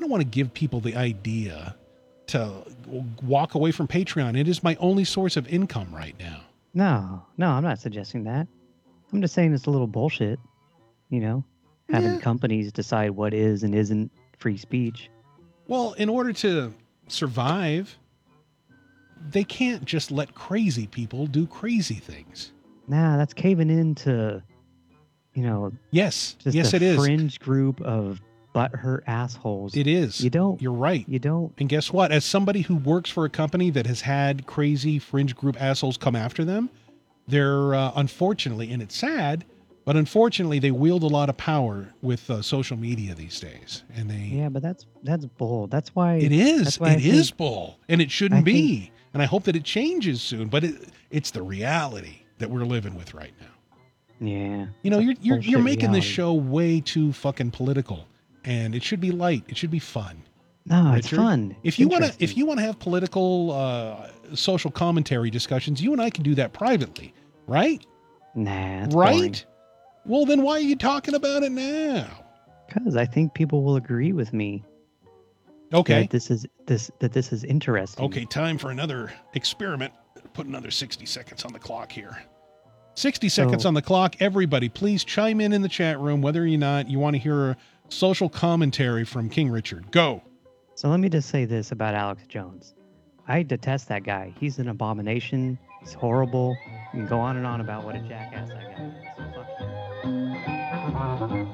don't want to give people the idea to walk away from Patreon. It is my only source of income right now. No, I'm not suggesting that. I'm just saying it's a little bullshit, having companies decide what is and isn't free speech. Well, in order to survive, they can't just let crazy people do crazy things. Nah, that's caving into, yes, just it is. Fringe group of butthurt assholes. It is. You're right. You don't. And guess what? As somebody who works for a company that has had crazy fringe group assholes come after them, they're unfortunately, and it's sad, but unfortunately, they wield a lot of power with social media these days. And they. Yeah, but that's bull. That's why it is. It is bull, and it shouldn't be. And I hope that it changes soon. But it's the reality that we're living with right now. Yeah. You're making this show way too fucking political. And it should be light. It should be fun. No, Richard, it's fun. If you want to have political, social commentary discussions, you and I can do that privately, right? Nah, it's right. Boring. Well, then why are you talking about it now? Because I think people will agree with me. Okay. That this is interesting. Okay, time for another experiment. Put another 60 seconds on the clock here. 60 seconds on the clock. Everybody, please chime in the chat room, whether or not you want to hear a social commentary from King Richard. Go. So let me just say this about Alex Jones. I detest that guy. He's an abomination. He's horrible. You can go on and on about what a jackass that guy is. So fuck him.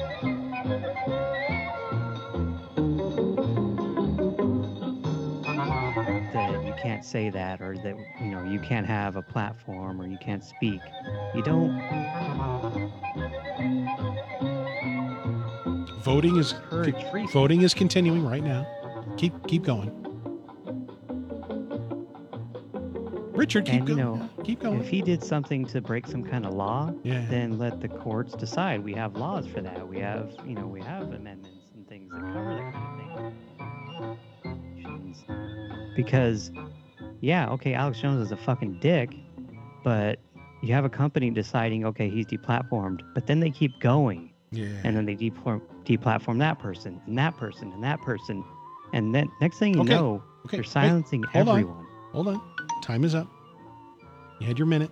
That you can't say that, or that you can't have a platform, or you can't speak. You don't. Voting is continuing right now. Keep going. Richard, keep going. Keep going. If he did something to break some kind of law, yeah, then let the courts decide. We have laws for that. We have, we have amendments and things that cover that kind of thing. Because, Alex Jones is a fucking dick, but you have a company deciding, okay, he's deplatformed, but then they keep going. Yeah. And then they deplatform that person and that person and that person. And then next thing you know, they're silencing everyone. Hold on. Time is up. You had your minute.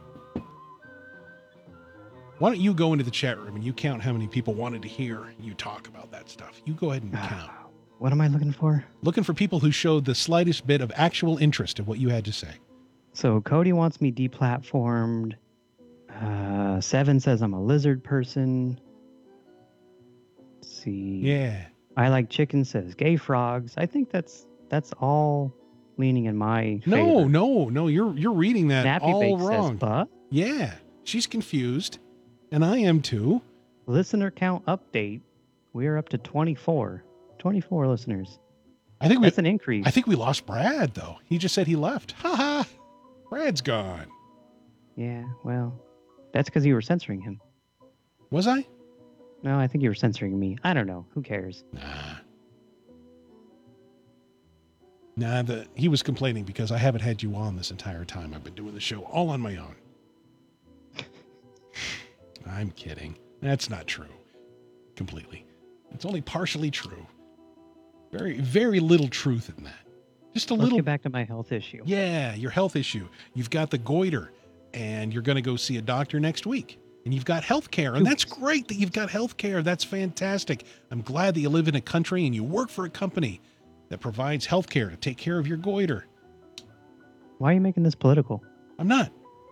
Why don't you go into the chat room and you count how many people wanted to hear you talk about that stuff? You go ahead and count. What am I looking for? Looking for people who showed the slightest bit of actual interest in what you had to say. So Cody wants me deplatformed. Seven says I'm a lizard person. Let's see. Yeah. I like chicken says gay frogs. I think that's all leaning in my favor. No. You're reading that Nappy all Bake wrong. Says, but? Yeah. She's confused. And I am too. Listener count update. We're up to 24. 24 listeners. That's an increase. I think we lost Brad, though. He just said he left. Ha. Brad's gone. Yeah, well, that's because you were censoring him. Was I? No, I think you were censoring me. I don't know. Who cares? Nah, he was complaining because I haven't had you on this entire time. I've been doing the show all on my own. I'm kidding. That's not true. Completely. It's only partially true. Very, very little truth in that. Just a little. Let's get back to my health issue. Yeah, your health issue. You've got the goiter, and you're going to go see a doctor next week. And you've got health care, and that's great that you've got health care. That's fantastic. I'm glad that you live in a country and you work for a company that provides health care to take care of your goiter. Why are you making this political? I'm not.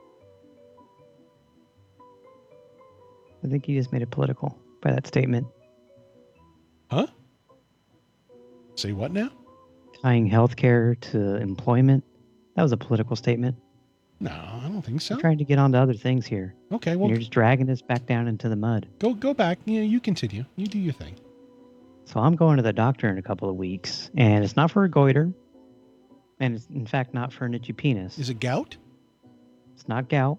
I think you just made it political by that statement. Huh? Say what now? Tying healthcare to employment. That was a political statement. No, I don't think so. I'm trying to get on to other things here. Okay, well, you're just dragging this back down into the mud. Go back. You continue. You do your thing. So I'm going to the doctor in a couple of weeks, and it's not for a goiter, and it's in fact not for an itchy penis. Is it gout? It's not gout.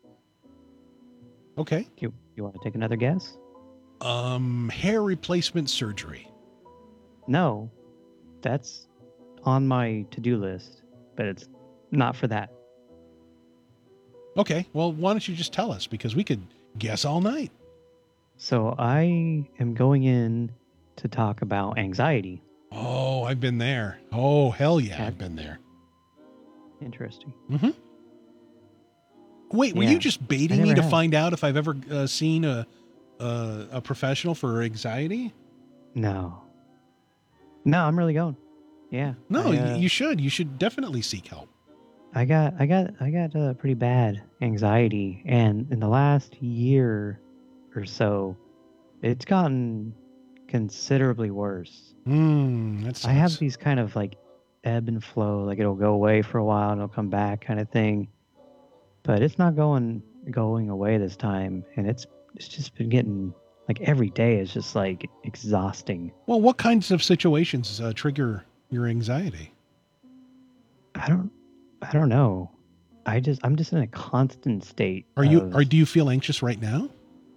Okay. You want to take another guess? Hair replacement surgery. No, that's on my to-do list, but it's not for that. Okay, well, why don't you just tell us? Because we could guess all night. So I am going in to talk about anxiety. Oh, I've been there. Oh, hell yeah, Yeah. I've been there. Interesting. Mm-hmm. Wait, were you Yeah, just I baiting me never to have. find out if I've ever seen a professional for anxiety? No. No, I'm really going. Yeah. No, you should. You should definitely seek help. I got pretty bad anxiety, and in the last year or so, it's gotten considerably worse. That I have sucks. these kind of like ebb and flow, like it'll go away for a while and it'll come back kind of thing. But it's not going away this time, and it's just been getting like every day is just like exhausting. Well, what kinds of situations trigger your anxiety? I don't know. I'm just in a constant state of Do you feel anxious right now?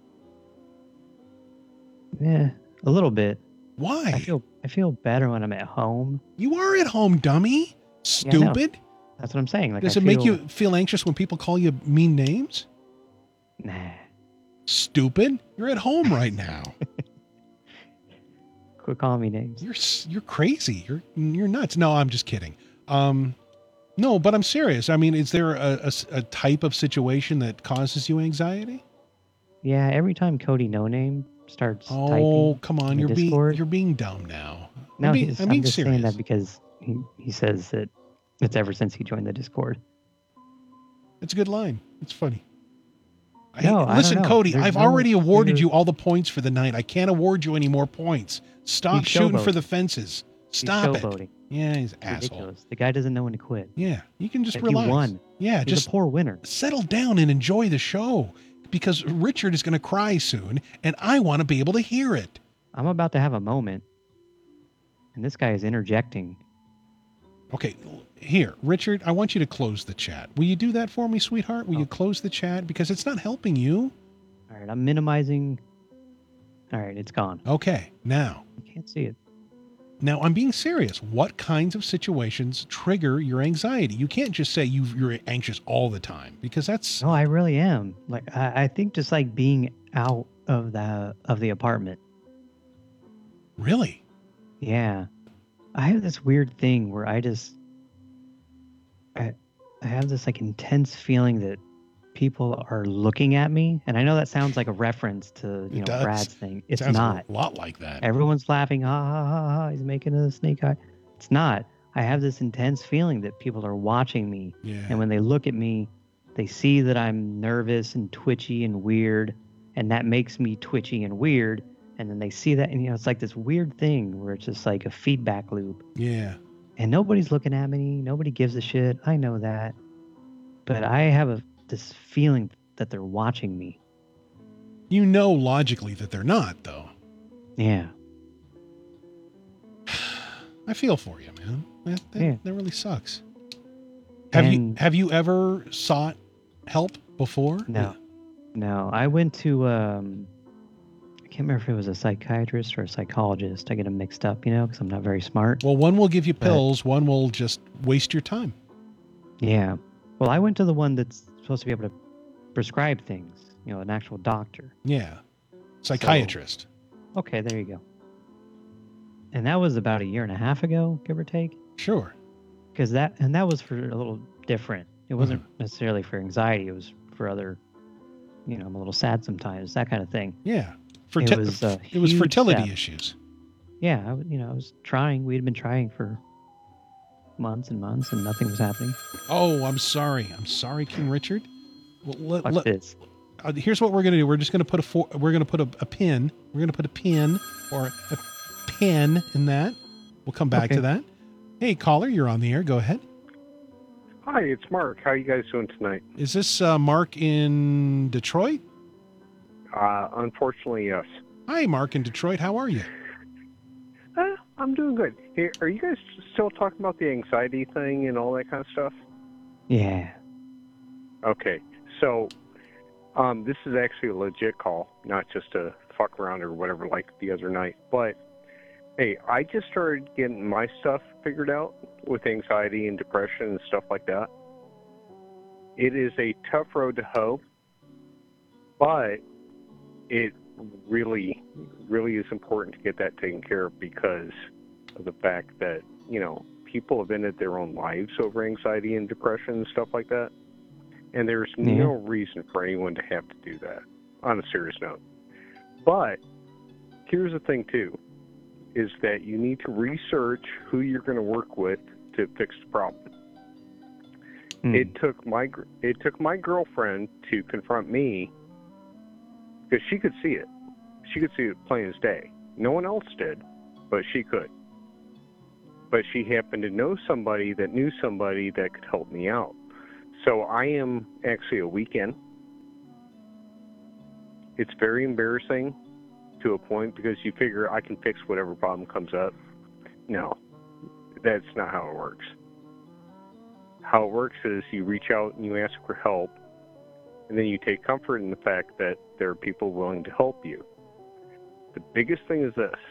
a little bit. Why? I feel better when I'm at home. You are at home, dummy. Yeah, I know. Stupid. That's what I'm saying. Like Does I it make feel you feel anxious when people call you mean names? nah. Stupid. You're at home right now. Quit calling me names. You're crazy. You're nuts. No, I'm just kidding. No, but I'm serious. I mean, is there a type of situation that causes you anxiety? Yeah, every time Cody No Name starts Oh, typing come on. in the You're Discord. being dumb now. No, I'm I'm being just saying serious. that because he says that it's ever since he joined the Discord. It's a good line. It's funny. No, I Listen, don't know. Cody, There's I've no already awarded clear- you all the points for the night. I can't award you any more points. Stop He's shooting for showboating. the fences. He's Stop it. showboating. Yeah, he's an It's asshole. ridiculous. The guy doesn't know when to quit. Yeah, you can just He relax. won. Yeah, He's just a poor winner. settle down and enjoy the show because Richard is going to cry soon and I want to be able to hear it. I'm about to have a moment, and this guy is interjecting. Okay, here, Richard, I want you to close the chat. Will you do that for me, sweetheart? Will you close the chat? Because it's not helping you. All right, I'm minimizing. All right, it's gone. Okay, now You can't see it. I'm being serious. What kinds of situations trigger your anxiety? You can't just say you're anxious all the time because that's No, I really am. Like I think just like being out of the apartment. really. Yeah. I have this weird thing where I have this like intense feeling that people are looking at me, and I know that sounds like a reference to It does. Brad's thing. It's Sounds not. a lot like that. Everyone's laughing. Ha ha ha ha! He's making a snake eye. It's not. I have this intense feeling that people are watching me, Yeah. and when they look at me, they see that I'm nervous and twitchy and weird, and that makes me twitchy and weird. And then they see that, and it's like this weird thing where it's just like a feedback loop. Yeah. And nobody's looking at me. Nobody gives a shit. I know that. But I have this feeling that they're watching me. You know logically that they're not, though. Yeah. I feel for you, man. That really sucks. And- Have you ever sought help before? No. No. I went to, I can't remember if it was a psychiatrist or a psychologist. I get them mixed up, because I'm not very smart. Well, one will give you pills. One will just waste your time. Yeah. Well, I went to the one that's supposed to be able to prescribe things, an actual doctor. Yeah. Psychiatrist. Okay, there you go. And that was about a year and a half ago, give or take. Sure. Because that was for a little different. It wasn't necessarily for anxiety. It was for other, I'm a little sad sometimes, that kind of thing. Yeah. It was huge fertility step. issues. Yeah, I was trying. We had been trying for months and months, and nothing was happening. Oh, I'm sorry. I'm sorry, King Richard. Well, Fuck this. Here's what we're gonna do. We're just gonna put a pin. We're gonna put a pin or a pen in that. We'll come back to that. Hey, caller, you're on the air. Go ahead. Hi, it's Mark. How are you guys doing tonight? Is this Mark in Detroit? Unfortunately, yes. Hi, Mark in Detroit. How are you? I'm doing good. Hey, are you guys still talking about the anxiety thing and all that kind of stuff? Yeah. Okay. So, this is actually a legit call, not just a fuck around or whatever like the other night. But, hey, I just started getting my stuff figured out with anxiety and depression and stuff like that. It is a tough road to hoe, but it really, really is important to get that taken care of because of the fact that, people have ended their own lives over anxiety and depression and stuff like that. And there's no reason for anyone to have to do that, on a serious note. But here's the thing, too, is that you need to research who you're going to work with to fix the problem. It took my girlfriend to confront me because she could see it. She could see it plain as day. No one else did, but she could. But she happened to know somebody that knew somebody that could help me out. So I am actually a weekend. It's very embarrassing to a point because you figure I can fix whatever problem comes up. No, that's not how it works. How it works is you reach out and you ask for help, and then you take comfort in the fact that there are people willing to help you. The biggest thing is this,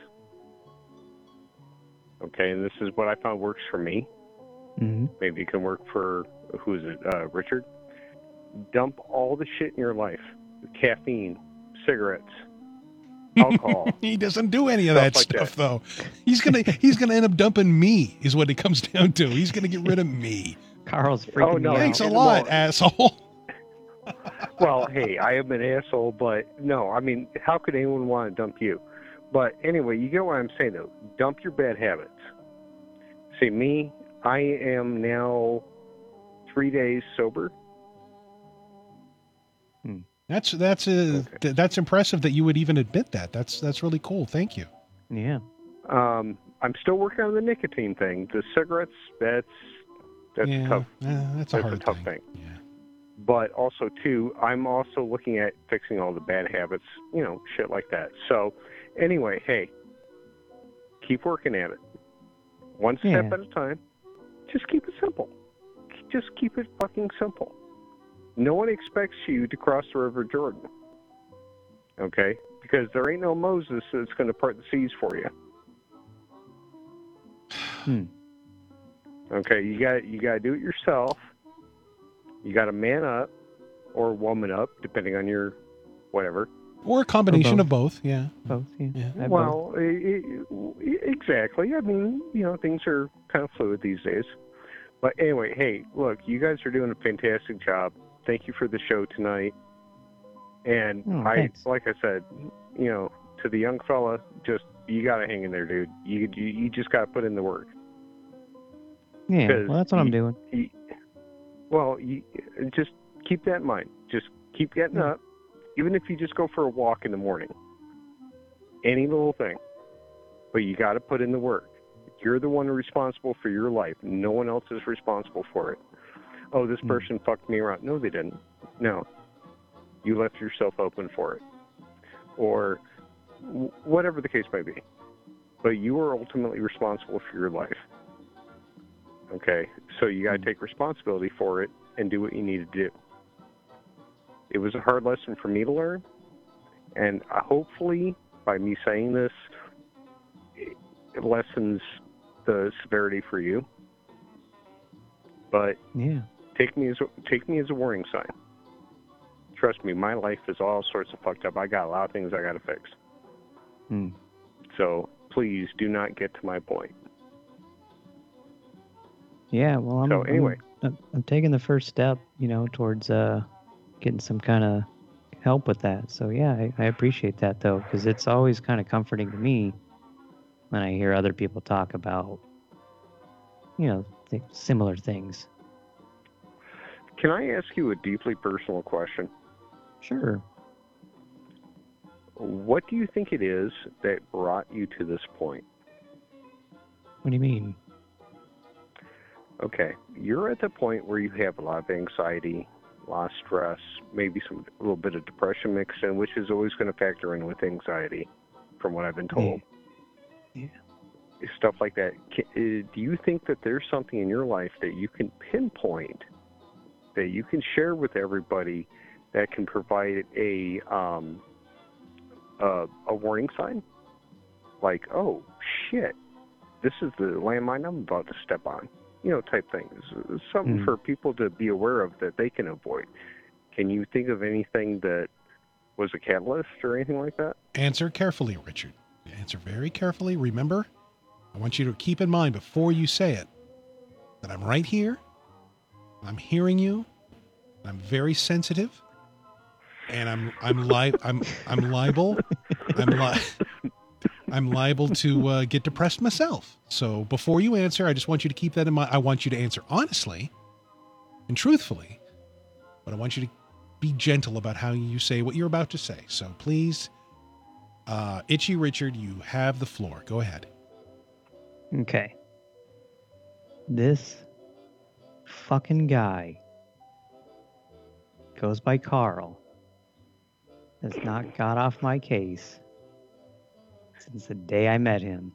okay, and this is what I found works for me. Mm-hmm. Maybe it can work for, Richard? Dump all the shit in your life. Caffeine, cigarettes, alcohol. He doesn't do any of Stuff that like stuff, that. though. He's gonna end up dumping me, is what it comes down to. He's gonna get rid of me. Carl's freaking no. me Thanks out. a lot, Well- asshole. Well, hey, I am an asshole, but no, I mean, how could anyone want to dump you? But anyway, you get what I'm saying, though. Dump your bad habits. See, me, I am now 3 days sober. That's impressive that you would even admit that. That's really cool. Thank you. Yeah. I'm still working on the nicotine thing. The cigarettes, that's Yeah, tough. that's a That's hard a tough thing. thing. Yeah. But also, too, I'm also looking at fixing all the bad habits, shit like that. So, anyway, hey, keep working at it. One step Yeah. at a time. Just keep it simple. Just keep it fucking simple. No one expects you to cross the River Jordan. Okay? Because there ain't no Moses that's going to part the seas for you. Okay, you got to do it yourself. You got to man up or woman up, depending on your whatever. Or a combination both. of both. Yeah. Both. Yeah. Yeah. I have both. Well, exactly. I mean, things are kind of fluid these days. But anyway, hey, look, you guys are doing a fantastic job. Thank you for the show tonight. And Thanks. like I said, to the young fella, you got to hang in there, dude. You just got to put in the work. Yeah. 'Cause Well, that's what I'm doing. You just keep that in mind. Just keep getting up, even if you just go for a walk in the morning. Any little thing. But you got to put in the work. You're the one responsible for your life. No one else is responsible for it. Oh, this person fucked me around. No, they didn't. No. You left yourself open for it. Or whatever the case may be. But you are ultimately responsible for your life. Okay? So you got to take responsibility for it and do what you need to do. It was a hard lesson for me to learn. And hopefully, by me saying this, it lessens the severity for you. But Yeah. take me as a warning sign. Trust me, my life is all sorts of fucked up. I got a lot of things I got to fix. So please do not get to my point. Yeah. Well, So anyway. I'm taking the first step, towards getting some kind of help with that. So yeah, I appreciate that though, because it's always kind of comforting to me when I hear other people talk about, similar things. Can I ask you a deeply personal question? Sure. What do you think it is that brought you to this point? What do you mean? Okay, you're at the point where you have a lot of anxiety, a lot of stress, maybe a little bit of depression mixed in, which is always going to factor in with anxiety, from what I've been told. Yeah. Stuff like that. Do you think that there's something in your life that you can pinpoint, that you can share with everybody, that can provide a warning sign? Like, oh, shit, this is the landmine I'm about to step on. Type things. Something for people to be aware of that they can avoid. Can you think of anything that was a catalyst or anything like that? Answer carefully, Richard. Answer very carefully. Remember, I want you to keep in mind before you say it that I'm right here. I'm hearing you. I'm very sensitive, and I'm liable to get depressed myself. So before you answer, I just want you to keep that in mind. I want you to answer honestly and truthfully, but I want you to be gentle about how you say what you're about to say. So please, Itchy Richard, you have the floor. Go ahead. Okay. This fucking guy goes by Carl has not got off my case since the day I met him.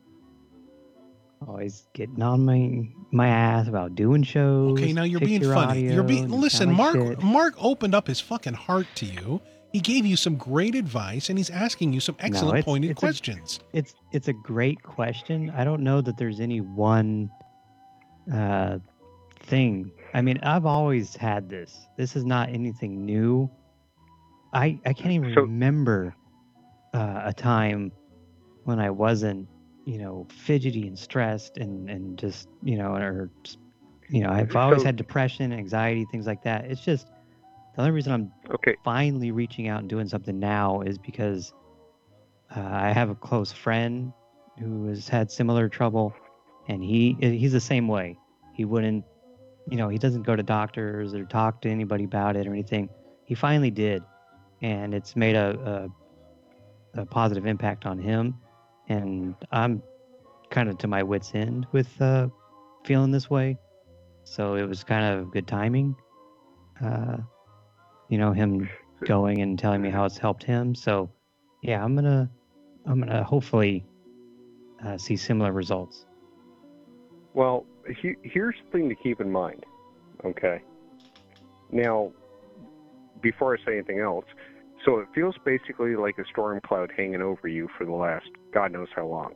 Always getting on my ass about doing shows. Okay, now you're fix being your funny. audio, You're being and you listen, sound like Mark. shit. Mark opened up his fucking heart to you. He gave you some great advice, and he's asking you some excellent pointed questions. It's a great question. I don't know that there's any one thing. I mean, I've always had this. This is not anything new. I can't even remember a time when I wasn't, fidgety and stressed and just, I've always had depression, anxiety, things like that. It's just the only reason I'm finally reaching out and doing something now is because I have a close friend who has had similar trouble, and he's the same way. He wouldn't, he doesn't go to doctors or talk to anybody about it or anything. He finally did, and it's made a positive impact on him. And I'm kind of to my wit's end with feeling this way. So it was kind of good timing, him going and telling me how it's helped him. So yeah, I'm gonna hopefully see similar results. Well, here's the thing to keep in mind, okay? Now, before I say anything else, so it feels basically like a storm cloud hanging over you for the last God knows how long.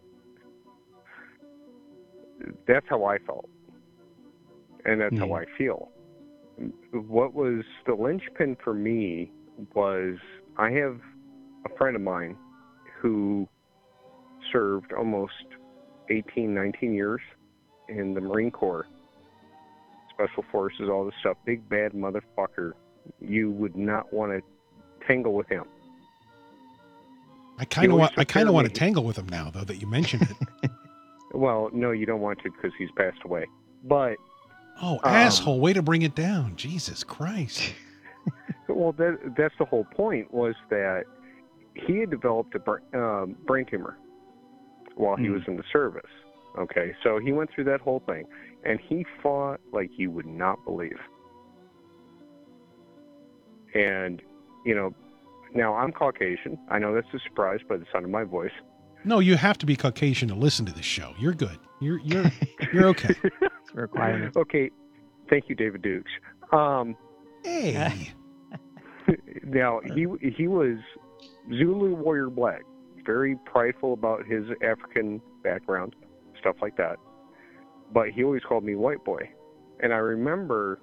That's how I felt. And that's how I feel. What was the linchpin for me was I have a friend of mine who served almost 18, 19 years in the Marine Corps, Special Forces, all this stuff. Big, bad motherfucker. You would not want to tangle with him. I kind of want to tangle with him now, though, that you mentioned it. Well, no, you don't want to because he's passed away. But asshole! Way to bring it down, Jesus Christ. Well, that's the whole point, was that he had developed a brain tumor while he was in the service. Okay, so he went through that whole thing, and he fought like you would not believe. And, now I'm Caucasian. I know that's a surprise by the sound of my voice. No, you have to be Caucasian to listen to this show. You're good. You're okay. It's a requirement. Okay, thank you, David Dukes. Hey. Now, he was Zulu Warrior Black, very prideful about his African background, stuff like that. But he always called me white boy. And I remember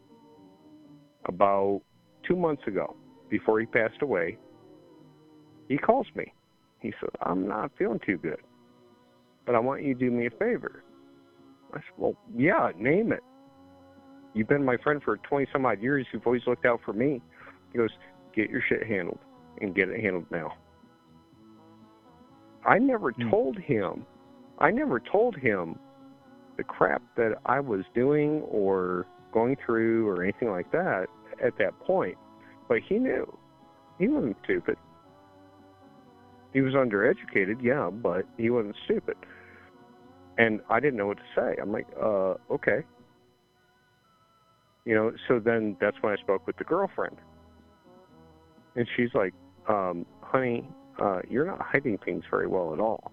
about 2 months ago, before he passed away, he calls me. He said, I'm not feeling too good, but I want you to do me a favor. I said, well, yeah, name it. You've been my friend for 20-some-odd years. You've always looked out for me. He goes, get your shit handled, and get it handled now. I never told him the crap that I was doing or going through or anything like that at that point. But he knew. He wasn't stupid. He was undereducated, yeah, but he wasn't stupid. And I didn't know what to say. I'm like, okay. So then that's when I spoke with the girlfriend. And she's like, honey, you're not hiding things very well at all.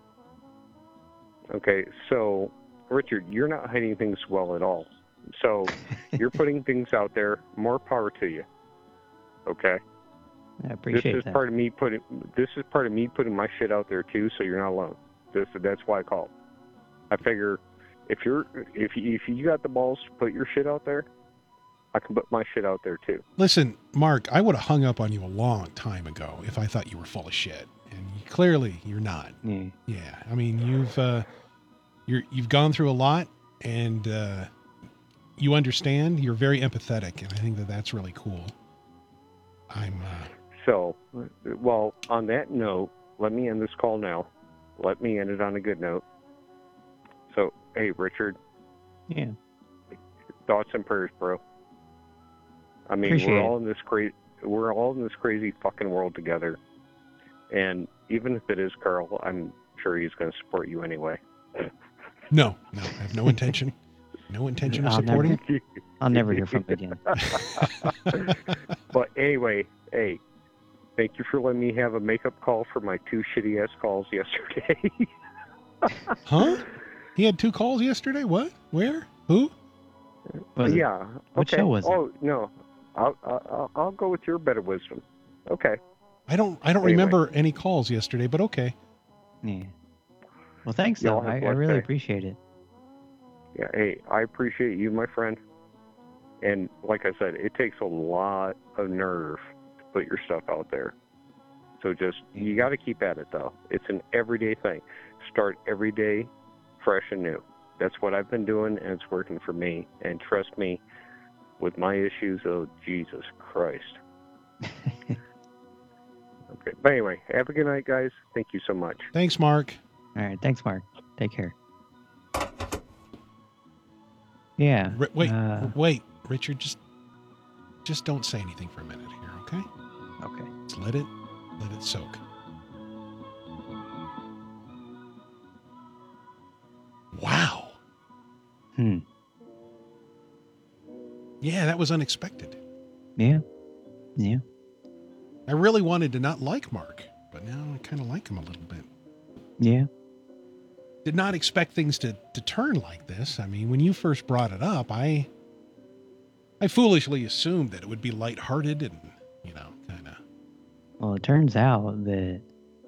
Okay, so, Richard, you're not hiding things well at all. So you're putting things out there. More power to you. Okay? I appreciate that. This is part of me putting my shit out there too, so you're not alone. That's why I called. I figure if you got the balls to put your shit out there, I can put my shit out there too. Listen, Mark, I would have hung up on you a long time ago if I thought you were full of shit. clearly you're not. Yeah. Yeah. I mean, you've gone through a lot, and you understand. You're very empathetic, and I think that's really cool. So, well, on that note, let me end this call now. Let me end it on a good note. So, hey, Richard. Yeah. Thoughts and prayers, bro. I mean, Appreciate we're it. all in this crazy fucking world together. And even if it is Carl, I'm sure he's going to support you anyway. No, I have no intention. No intention of supporting. I'll never hear from him again. But anyway, hey, thank you for letting me have a makeup call for my 2 shitty ass calls yesterday. Huh? He had 2 calls yesterday? What? Where? Who? Was it- Yeah. What okay. show was it? Oh no, I'll go with your better wisdom. Okay. I don't Anyway. remember any calls yesterday, but okay. Yeah. Well, thanks, Y'all though. have I a blessed really day. appreciate it. Yeah. Hey, I appreciate you, my friend. And like I said, it takes a lot of nerve to put your stuff out there. So just you got to keep at it though. It's an everyday thing. Start every day fresh and new. That's what I've been doing, and it's working for me. And trust me, with my issues, oh Jesus Christ. Okay. But anyway, have a good night, guys. Thank you so much. Thanks, Mark. All right. Thanks, Mark. Take care. Yeah. Wait, Richard, just don't say anything for a minute here, okay? Okay. Just let it soak. Wow. Yeah, that was unexpected. Yeah. Yeah. I really wanted to not like Mark, but now I kind of like him a little bit. Yeah. Did not expect things to turn like this. I mean, when you first brought it up, I foolishly assumed that it would be lighthearted and, kind of. Well, it turns out that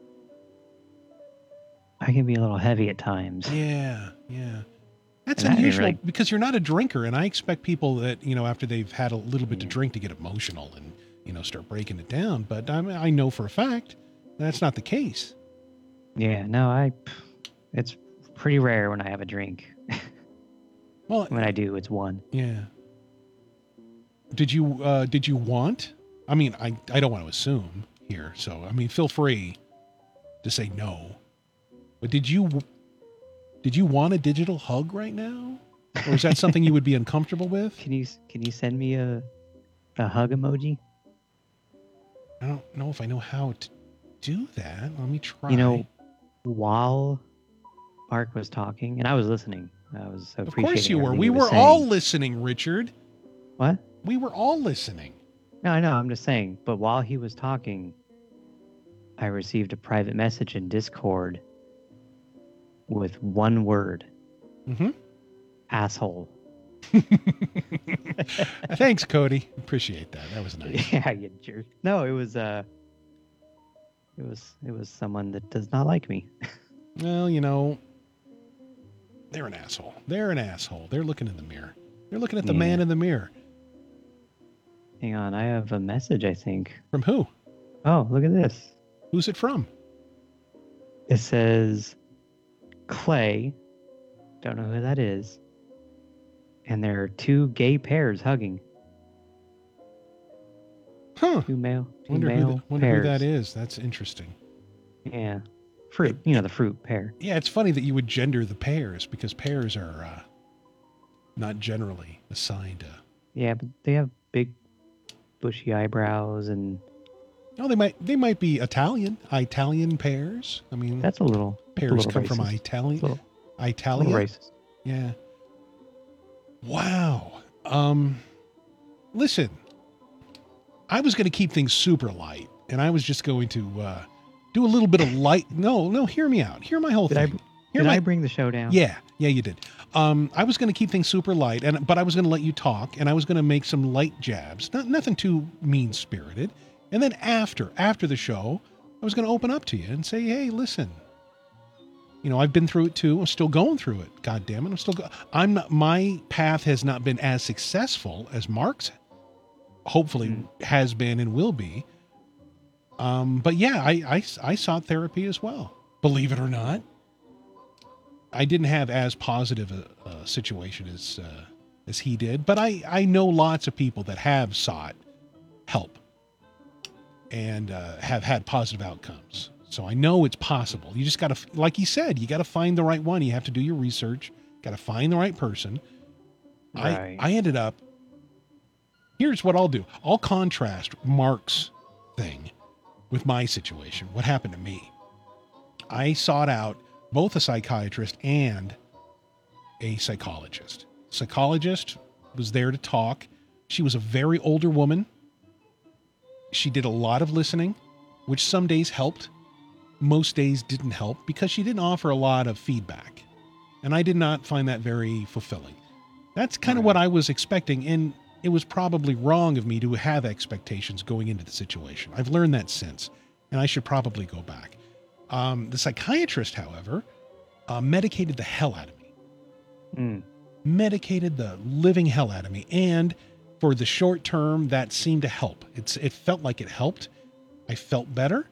I can be a little heavy at times. Yeah. That's And I didn't unusual really- because you're not a drinker, and I expect people that, after they've had a little bit to drink to get emotional and, start breaking it down. But I know for a fact that's not the case. Yeah. No, it's pretty rare when I have a drink. Well, When I do, it's one. yeah. Did you want? I mean, I don't want to assume here, so I mean, feel free to say no. But did you want a digital hug right now, or is that something you would be uncomfortable with? Can you send me a hug emoji? I don't know if I know how to do that. Let me try. While Mark was talking, and I was listening, I was of appreciating course you were. everything We he was were all saying. listening, Richard. What? We were all listening. No, I know. I'm just saying. But while he was talking, I received a private message in Discord with one word: Mm-hmm. asshole. Thanks, Cody. Appreciate that. That was nice. Yeah, you jerk. No, it was someone that does not like me. Well, they're an asshole. They're an asshole. They're looking in the mirror. They're looking at the Yeah. man in the mirror. Hang on, I have a message, I think. From who? Oh, look at this. Who's it from? It says Clay. Don't know who that is. And there are 2 gay pairs hugging. Huh. Two male Wonder who pairs. that is. That's interesting. Yeah. Fruit. The fruit pear. Yeah, it's funny that you would gender the pears because pears are not generally assigned a... Yeah, but they have big bushy eyebrows and No, they might be Italian pears. I mean, that's a little pears come from racist. Italian. Little Italia. racist. Yeah. Wow. Listen, I was going to keep things super light, and I was just going to do a little bit of light. No, hear me out. Hear my whole thing. Did I bring the show down? Yeah, you did. I was going to keep things super light, but I was going to let you talk, and I was going to make some light jabs, nothing too mean-spirited. And then after the show, I was going to open up to you and say, hey, listen, I've been through it too. I'm still going through it. God damn it. My path has not been as successful as Mark's hopefully has been and will be. But yeah, I sought therapy as well. Believe it or not, I didn't have as positive a situation as he did, but I know lots of people that have sought help and have had positive outcomes. So I know it's possible. You just got to, like he said, you got to find the right one. You have to do your research. Got to find the right person. Right. I ended up. Here's what I'll do. I'll contrast Mark's thing with my situation. What happened to me? I sought out both a psychiatrist and a psychologist. Psychologist was there to talk. She was a very older woman. She did a lot of listening, which some days helped. Most days didn't help because she didn't offer a lot of feedback. And I did not find that very fulfilling. That's kind of what I was expecting. And it was probably wrong of me to have expectations going into the situation. I've learned that since, and I should probably go back. The psychiatrist, however, medicated the hell out of me. Medicated the living hell out of me. And for the short term, that seemed to help. It felt like it helped. I felt better.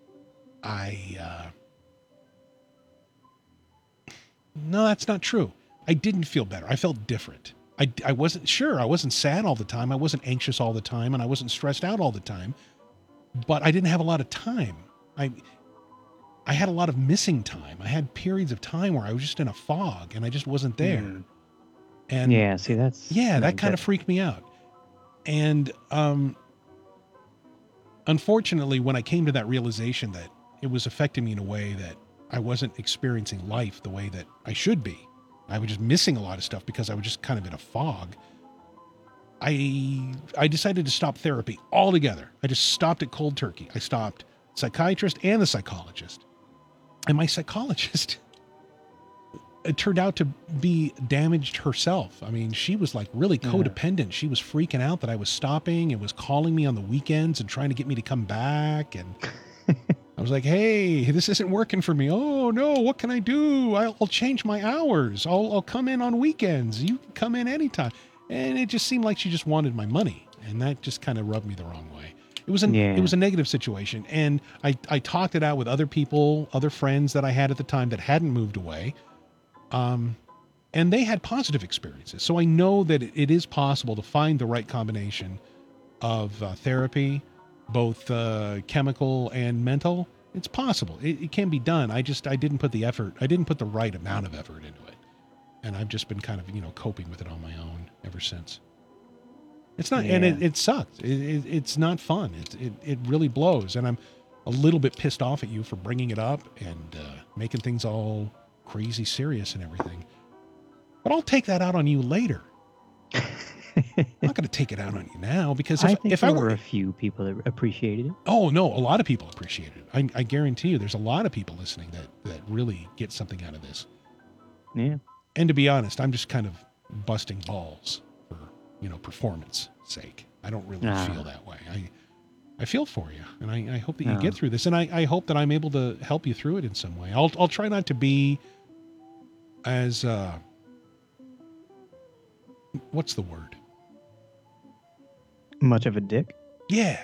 No, that's not true. I didn't feel better. I felt different. I wasn't sure. I wasn't sad all the time. I wasn't anxious all the time, and I wasn't stressed out all the time. But I didn't have a lot of time. I had a lot of missing time. I had periods of time where I was just in a fog and I just wasn't there. And yeah, see, that's that kind of freaked me out. And unfortunately, when I came to that realization that it was affecting me in a way that I wasn't experiencing life the way that I should be, I was just missing a lot of stuff because I was just kind of in a fog. I decided to stop therapy altogether. I just stopped it cold turkey. I stopped psychiatrist and the psychologist. And my psychologist, it turned out to be damaged herself. I mean, she was like really codependent. She was freaking out that I was stopping and was calling me on the weekends and trying to get me to come back. And I was like, hey, this isn't working for me. Oh no, what can I do? I'll change my hours. I'll come in on weekends. You can come in anytime. And it just seemed like she just wanted my money. And that just kind of rubbed me the wrong way. It was a negative situation. And I talked it out with other people, other friends that I had at the time that hadn't moved away. And they had positive experiences. So I know that it is possible to find the right combination of therapy, both chemical and mental. It's possible. It can be done. I didn't put the effort. I didn't put the right amount of effort into it. And I've just been kind of, coping with it on my own ever since. It's not, and it sucked. It's not fun. It really blows. And I'm a little bit pissed off at you for bringing it up and making things all crazy serious and everything. But I'll take that out on you later. I'm not going to take it out on you now because if there were a few people that appreciated it. Oh no, a lot of people appreciated it. I guarantee you, there's a lot of people listening that really get something out of this. Yeah. And to be honest, I'm just kind of busting balls for performance sake. I don't really feel that way. I feel for you, and I hope that you get through this, and I hope that I'm able to help you through it in some way. I'll try not to be as what's the word? Much of a dick? Yeah.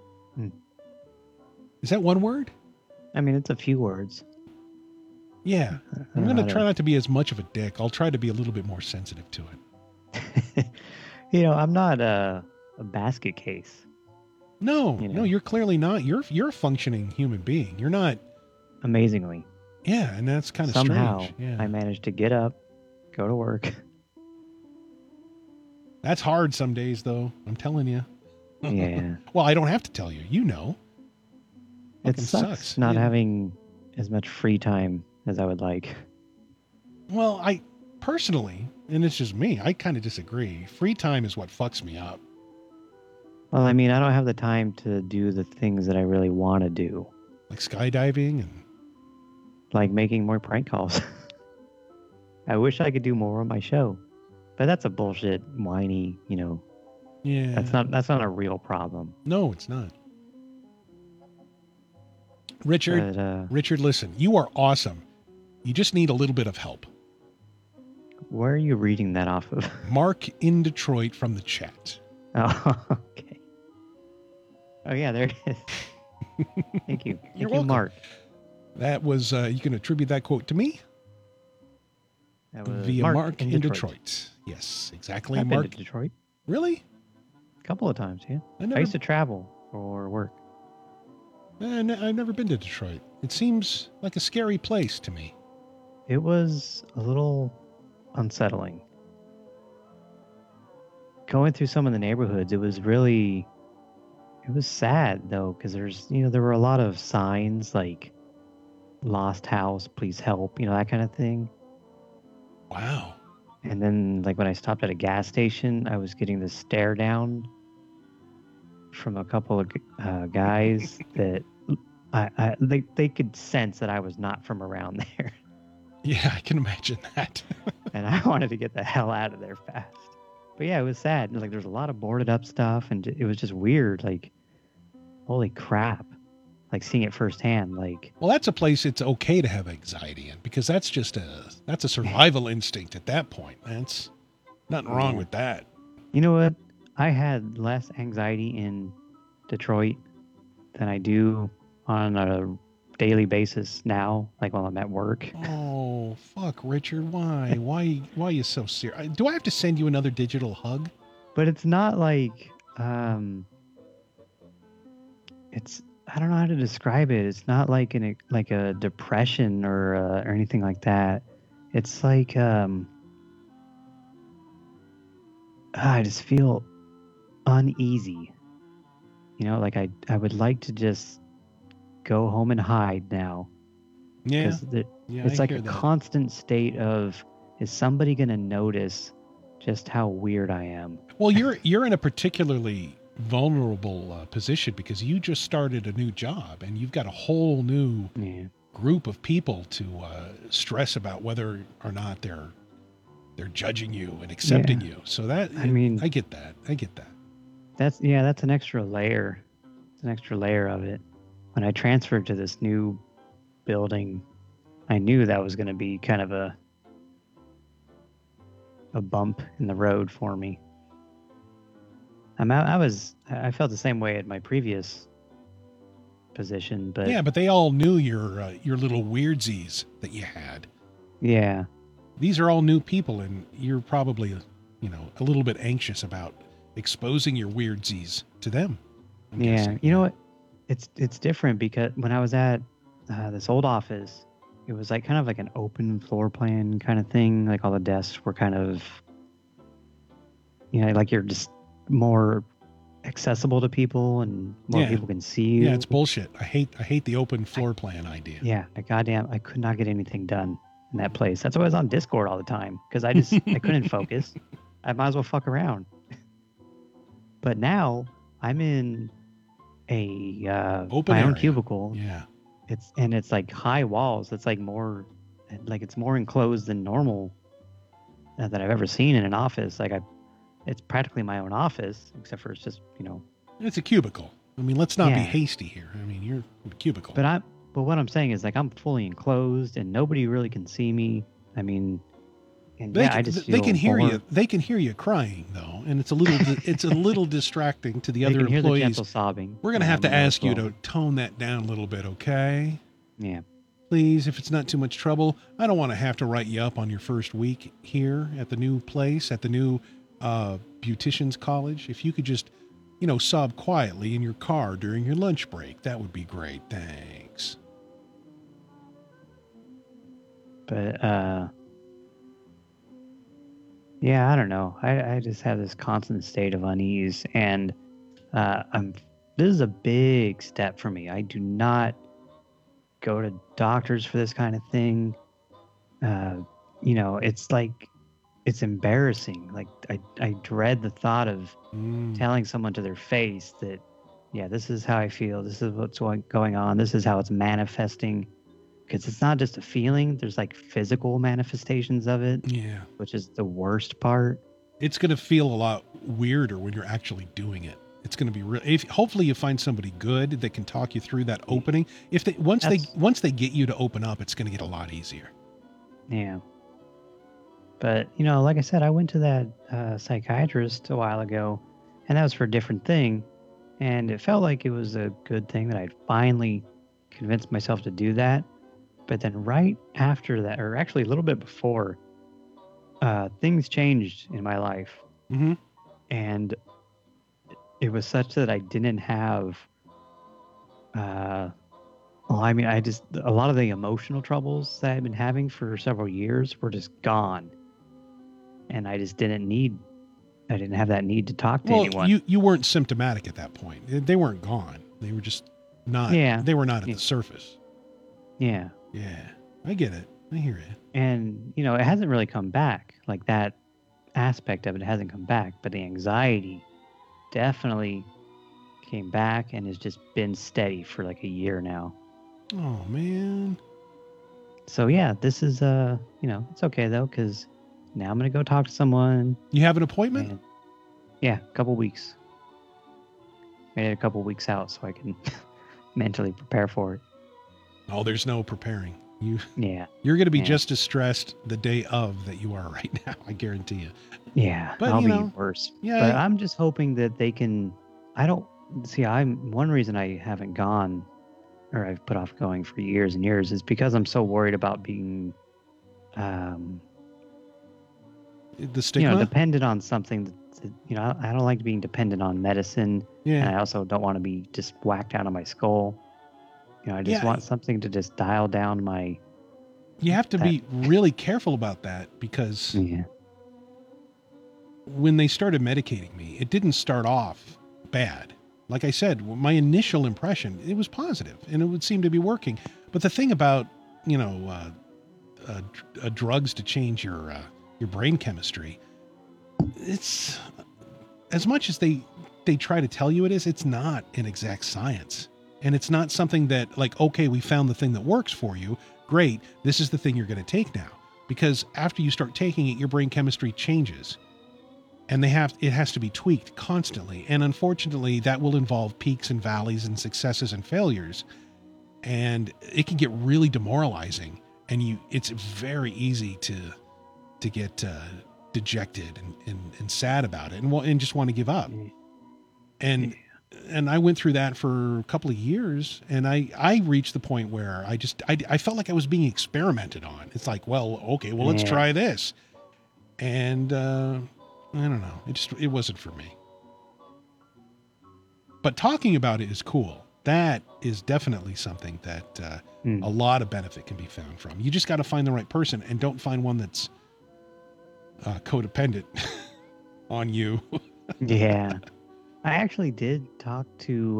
Is that one word? I mean, it's a few words. Yeah. I'm going to try not to be as much of a dick. I'll try to be a little bit more sensitive to it. I'm not a basket case. No, no, you're clearly not. You're a functioning human being. You're not. Amazingly. Yeah, and that's kind of somehow strange. Yeah. I managed to get up, go to work. That's hard some days, though. I'm telling you. Yeah. Well, I don't have to tell you. You know. It sucks not having as much free time as I would like. Well, I personally, and it's just me, I kind of disagree. Free time is what fucks me up. Well, I mean, I don't have the time to do the things that I really want to do. Like skydiving and... like making more prank calls. I wish I could do more on my show. But that's a bullshit, whiny, Yeah. That's not a real problem. No, it's not. Richard, listen, you are awesome. You just need a little bit of help. Where are you reading that off of? Mark in Detroit from the chat. Oh, okay. Oh, yeah, there it is. Thank you. You're Thank you, welcome. Mark. That was, you can attribute that quote to me That was via Mark in Detroit. Detroit. Yes, exactly. I've been Mark. to Detroit Really? a couple of times, yeah. I I never, used to travel for work. I've never been to Detroit. It seems like a scary place to me. It was a little unsettling. Going through some of the neighborhoods, it was sad though, because there were a lot of signs like lost house, please help, that kind of thing. Wow. And then like when I stopped at a gas station, I was getting this stare down from a couple of guys that they could sense that I was not from around there. Yeah, I can imagine that. And I wanted to get the hell out of there fast. But yeah, it was sad. Like there's a lot of boarded up stuff, and it was just weird. Like, holy crap! Like seeing it firsthand. Like, Well, that's a place it's okay to have anxiety in because that's a survival instinct at that point. That's nothing wrong Yeah. with that. you know what? I had less anxiety in Detroit than I do on a daily basis now. Like while I'm at work. Oh, fuck, Richard. Why? Why are you so serious? Do I have to send you another digital hug? But it's not like it's I don't know how to describe it. It's not like a depression or anything like that. It's like I just feel uneasy. Like I would like to just go home and hide now Yeah, because yeah. it's I like hear a that. constant state of, is somebody going to notice just how weird I am? Well, you're in a particularly vulnerable position because you just started a new job and you've got a whole new Yeah. group of people to stress about whether or not they're judging you and accepting you. So that I mean- I get that. I get that. That's an extra layer. It's an extra layer of it. When I transferred to this new building, I knew that was going to be kind of a bump in the road for me. I felt the same way at my previous position, but Yeah, but they all knew your little weirdsies that you had. yeah. These are all new people, and you're probably a little bit anxious about exposing your weirdsies to them. I'm Yeah, guessing. you know what? It's different because when I was at this old office, it was like kind of like an open floor plan kind of thing. Like all the desks were kind of, like you're just more accessible to people and more Yeah. people can see you. Yeah, it's bullshit. I hate the open floor plan idea. Yeah, like goddamn, I could not get anything done in that place. That's why I was on Discord all the time because I couldn't focus. I might as well fuck around. But now I'm in a Open my own area. cubicle. Yeah. It's like high walls. It's like it's more enclosed than normal that I've ever seen in an office. It's practically my own office, except for it's just It's a cubicle. I mean, let's not be Yeah. hasty here. I mean, you're in a cubicle. But what I'm saying is like I'm fully enclosed and nobody really can see me. I mean, and They yeah, can, I just they feel can hear more- you. They can hear you crying though, and it's a little distracting to the They other can hear the employees. gentle sobbing. We're gonna in have the to middle ask as you well. to tone that down a little bit, okay? Yeah. Please, if it's not too much trouble. I don't want to have to write you up on your first week here at the new place, at the new beautician's college. If you could just, sob quietly in your car during your lunch break, that would be great. Thanks. But yeah, I don't know. I just have this constant state of unease, and this is a big step for me. I do not go to doctors for this kind of thing. It's like it's embarrassing. Like I dread the thought of telling someone to their face that, yeah, this is how I feel. This is what's going on. This is how it's manifesting. Because it's not just a feeling. There's like physical manifestations of it, Yeah. which is the worst part. It's going to feel a lot weirder when you're actually doing it. It's going to be real. Hopefully you find somebody good that can talk you through that opening. Once they get you to open up, it's going to get a lot easier. Yeah. But, like I said, I went to that psychiatrist a while ago, and that was for a different thing. And it felt like it was a good thing that I'd finally convinced myself to do that. But then right after that, or actually a little bit before, things changed in my life. Mm-hmm. And it was such that I didn't have, a lot of the emotional troubles that I'd been having for several years were just gone. And I just didn't have that need to talk to anyone. You weren't symptomatic at that point. They weren't gone. They were just not, they were not at the surface. Yeah. Yeah. I get it. I hear it. And, it hasn't really come back. Like that aspect of it hasn't come back, but the anxiety definitely came back and has just been steady for like a year now. Oh, man. So yeah, this is, it's okay though, because now I'm going to go talk to someone. You have an appointment? And, yeah, a couple weeks. Made it a couple weeks out so I can mentally prepare for it. Oh, there's no preparing. You're going to be Yeah. just as stressed the day of that you are right now. I guarantee you. Yeah, But, I'll you be know, worse. yeah. But I'm just hoping that they can. One reason I haven't gone, or I've put off going for years and years, is because I'm so worried about being, The stigma? dependent on something that I don't like being dependent on medicine, and Yeah. I also don't want to be just whacked out of my skull. I just Yeah. want something to just dial down my. You have to be really careful about that because Yeah. when they started medicating me, it didn't start off bad. Like I said, my initial impression, it was positive and it would seem to be working. But the thing about, drugs to change your brain chemistry, it's as much as they try to tell you it is, it's not an exact science. And it's not something that like, okay, we found the thing that works for you. Great. This is the thing you're going to take now. Because after you start taking it, your brain chemistry changes. And it has to be tweaked constantly. And unfortunately, that will involve peaks and valleys and successes and failures. And it can get really demoralizing. And it's very easy to get dejected and sad about it and just want to give up. And I went through that for a couple of years, and I reached the point where I felt like I was being experimented on. It's like, well, okay, well, let's try this. And I don't know. It wasn't for me. But talking about it is cool. That is definitely something that a lot of benefit can be found from. You just got to find the right person, and don't find one that's codependent on you. Yeah. I actually did talk to,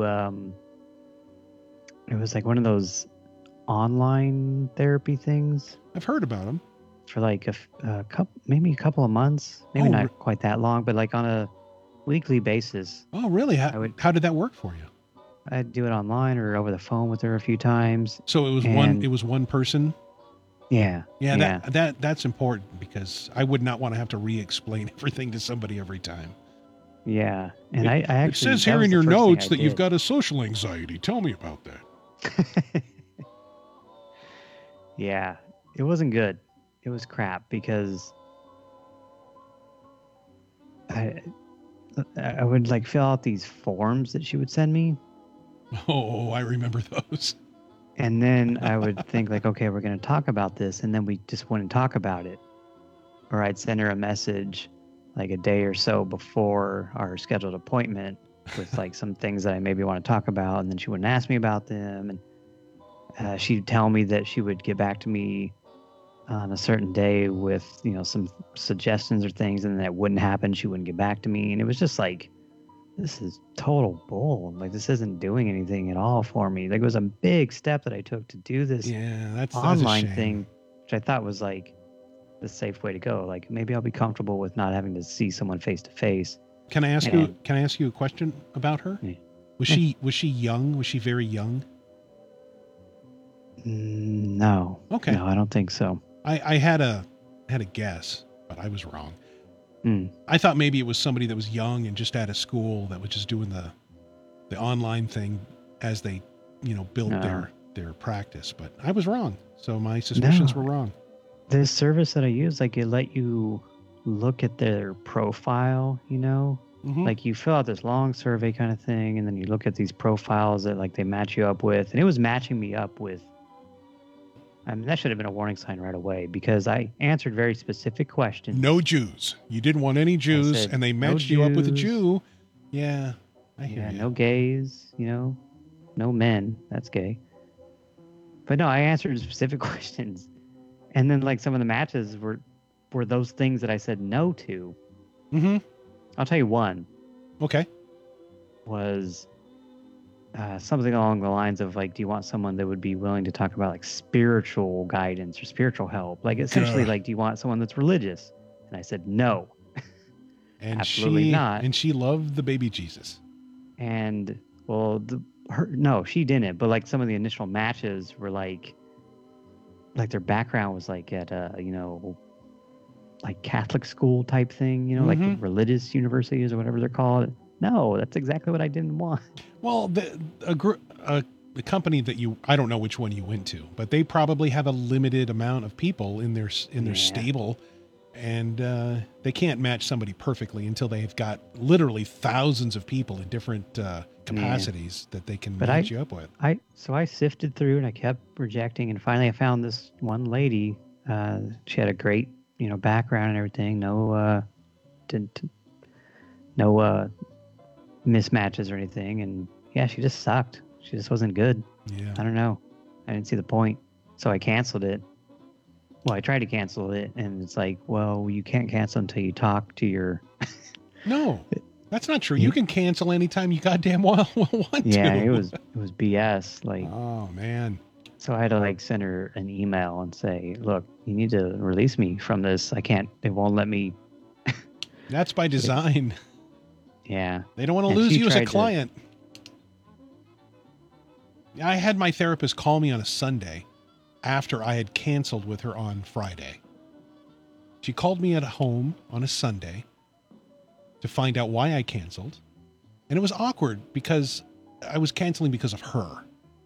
it was like one of those online therapy things I've heard about them. for like maybe a couple of months, maybe Oh, not quite that long, but like on a weekly basis. Oh, really? How did that work for you? I'd do it online or over the phone with her a few times. So it was one person. Yeah. Yeah. That's important because I would not want to have to re-explain everything to somebody every time. Yeah. And I actually. It says that here was in the your first thing notes I that you've did. got a social anxiety. Tell me about that. Yeah. It wasn't good. It was crap because I would like fill out these forms that she would send me. Oh, I remember those. And then I would think like, okay, we're going to talk about this. And then we just wouldn't talk about it. Or I'd send her a message like a day or so before our scheduled appointment with like some things that I maybe want to talk about. And then she wouldn't ask me about them. And she'd tell me that she would get back to me on a certain day with, some suggestions or things. And that wouldn't happen. She wouldn't get back to me. And it was just like, this is total bull. Like, this isn't doing anything at all for me. Like, it was a big step that I took to do this that's a online shame. thing, which I thought was like the safe way to go. Like, maybe I'll be comfortable with not having to see someone face to face. Can I ask you a question about her? Yeah. Was she young? Was she very young? No. Okay. No, I don't think so. I had a guess, but I was wrong. Mm. I thought maybe it was somebody that was young and just out of school that was just doing the online thing as they, build No. their practice. But I was wrong. So my suspicions were wrong. This service that I use, like, it let you look at their profile, Mhm. Like you fill out this long survey kind of thing, and then you look at these profiles that like they match you up with, and it was matching me up with. I mean, that should have been a warning sign right away because I answered very specific questions. No Jews. You didn't want any Jews, said, and they "No matched you up with a Jews." Jew. Yeah, I hear Yeah, you. no gays, you know, no men. That's gay. But no, I answered specific questions, and then like some of the matches were those things that I said no to. Mm-hmm. I'll tell you one Okay. was something along the lines of like, do you want someone that would be willing to talk about like spiritual guidance or spiritual help? Like essentially, Gah. like, do you want someone that's religious? And I said no. And Absolutely not. And she loved the baby Jesus. And well, no, she didn't. But like some of the initial matches were like their background was like at you know, like Catholic school type thing, you know, like Mhm. religious universities or whatever they're called. No, that's exactly what I didn't want. Well, the company that I don't know which one you went to, but they probably have a limited amount of people in their Yeah. stable, and they can't match somebody perfectly until they've got literally thousands of people in different capacities that they can But match you up with. So I sifted through and I kept rejecting, and finally I found this one lady. She had a great, you know, background and everything. No mismatches or anything, and yeah, she just sucked. She just wasn't good. Yeah. I don't know. I didn't see the point, so I canceled it. Well, I tried to cancel it, and it's like, well, you can't cancel until you talk to your. No, that's not true. You can cancel anytime you goddamn want to. Yeah, it was BS. Like, Oh man. so I had to like send her an email and say, look, you need to release me from this. I can't. They won't let me. That's by design. Yeah. They don't want to And lose she you as a tried to- client. I had my therapist call me on a Sunday after I had canceled with her on Friday. She called me at home on a Sunday to find out why I canceled. And it was awkward because I was canceling because of her.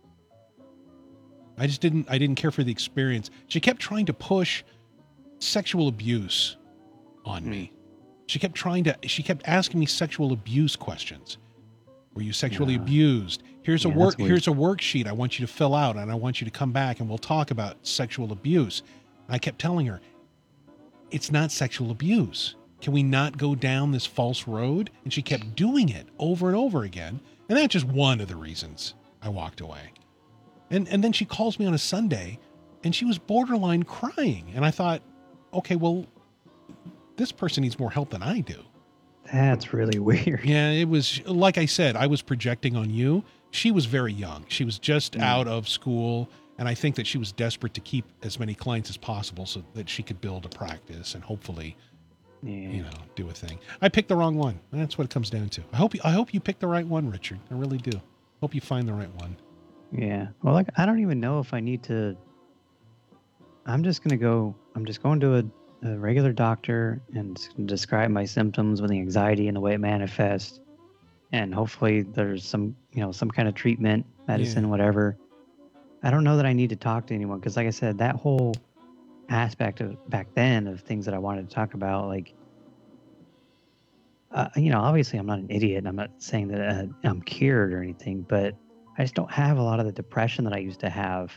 I didn't care for the experience. She kept trying to push sexual abuse on me. She kept asking me sexual abuse questions. Were you sexually abused? Here's Yeah, that's weird. here's a worksheet I want you to fill out, and I want you to come back and we'll talk about sexual abuse. And I kept telling her, it's not sexual abuse. Can we not go down this false road? And she kept doing it over and over again. And that's just one of the reasons I walked away. And then she calls me on a Sunday and she was borderline crying. And I thought, okay, well, this person needs more help than I do. That's really weird. Yeah, it was, like I said, I was projecting on you. She was very young. She was just out of school. And I think that she was desperate to keep as many clients as possible so that she could build a practice and hopefully, Yeah. do a thing. I picked the wrong one. That's what it comes down to. I hope you picked the right one, Richard. I really do. Hope you find the right one. Yeah. Well, like, I don't even know if I need to. I'm just going to a regular doctor and describe my symptoms with the anxiety and the way it manifests. And hopefully there's some kind of treatment, medicine, whatever. I don't know that I need to talk to anyone because, like I said, that whole aspect of back then of things that I wanted to talk about, like, obviously I'm not an idiot. And I'm not saying that I'm cured or anything, but I just don't have a lot of the depression that I used to have.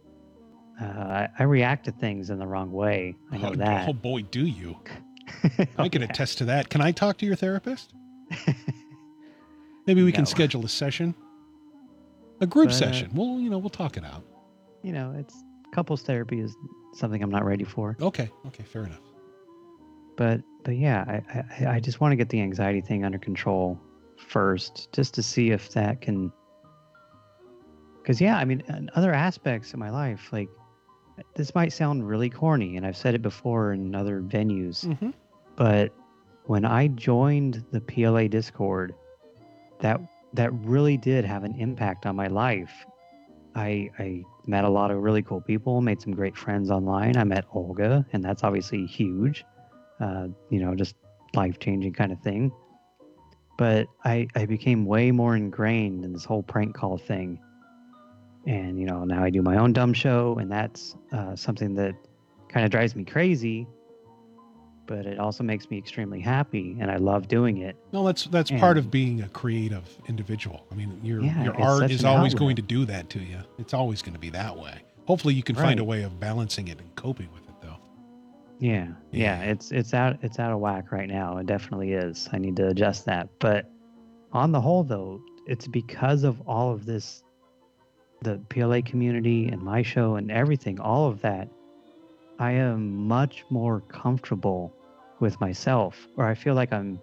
I react to things in the wrong way. I know that. Oh boy, do you. I can attest to that. Can I talk to your therapist? Maybe we can No. schedule a session. A group But, session. We'll talk it out. It's couples therapy is something I'm not ready for. Okay, fair enough. But yeah, I just want to get the anxiety thing under control first, just to see if that can. Because yeah, I mean, in other aspects of my life, like, this might sound really corny, and I've said it before in other venues, Mm-hmm. but when I joined the PLA Discord, that really did have an impact on my life. I met a lot of really cool people, made some great friends online. I met Olga, and that's obviously huge, just life-changing kind of thing. But I became way more ingrained in this whole prank call thing. And, now I do my own dumb show, and that's something that kind of drives me crazy but it also makes me extremely happy, and I love doing it. No, that's part of And- being a creative individual. I mean, your Yeah, it's art such is an always outlet. going to do that to you. It's always going to be that way. Hopefully, you can find a Right. way of balancing it and coping with it, though. Yeah, Yeah. it's out of whack right now. It definitely is. I need to adjust that. But on the whole, though, it's because of all of this, the PLA community and my show and everything, all of that. I am much more comfortable with myself, or I feel like I'm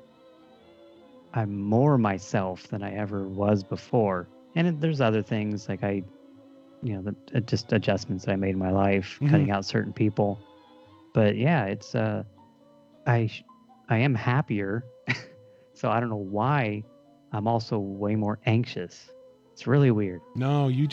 more myself than I ever was before. And there's other things like just adjustments that I made in my life, Mhm. cutting out certain people. But yeah, it's I am happier. So I don't know why I'm also way more anxious. It's really weird. No, you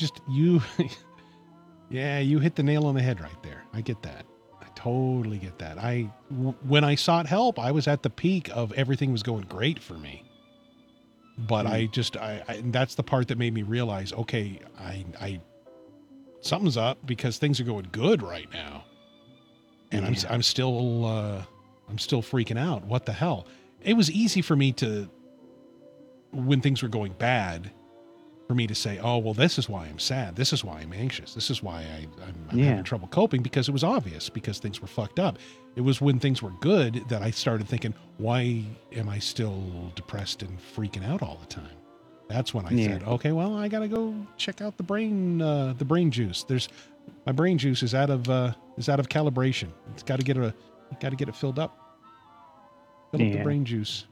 yeah, you hit the nail on the head right there. I get that. I totally get that. When I sought help, I was at the peak of everything was going great for me. But I that's the part that made me realize, okay, I something's up because things are going good right now. And Yeah. I'm still freaking out. What the hell? It was easy for me to, when things were going bad, for me to say, oh, well, this is why I'm sad. This is why I'm anxious. This is why I'm Yeah. having trouble coping, because it was obvious, because things were fucked up. It was when things were good that I started thinking, why am I still depressed and freaking out all the time? That's when I Yeah. said, okay, well, I got to go check out the brain juice. My brain juice is out of calibration. It's got to get it filled up. Fill up the Yeah. brain juice.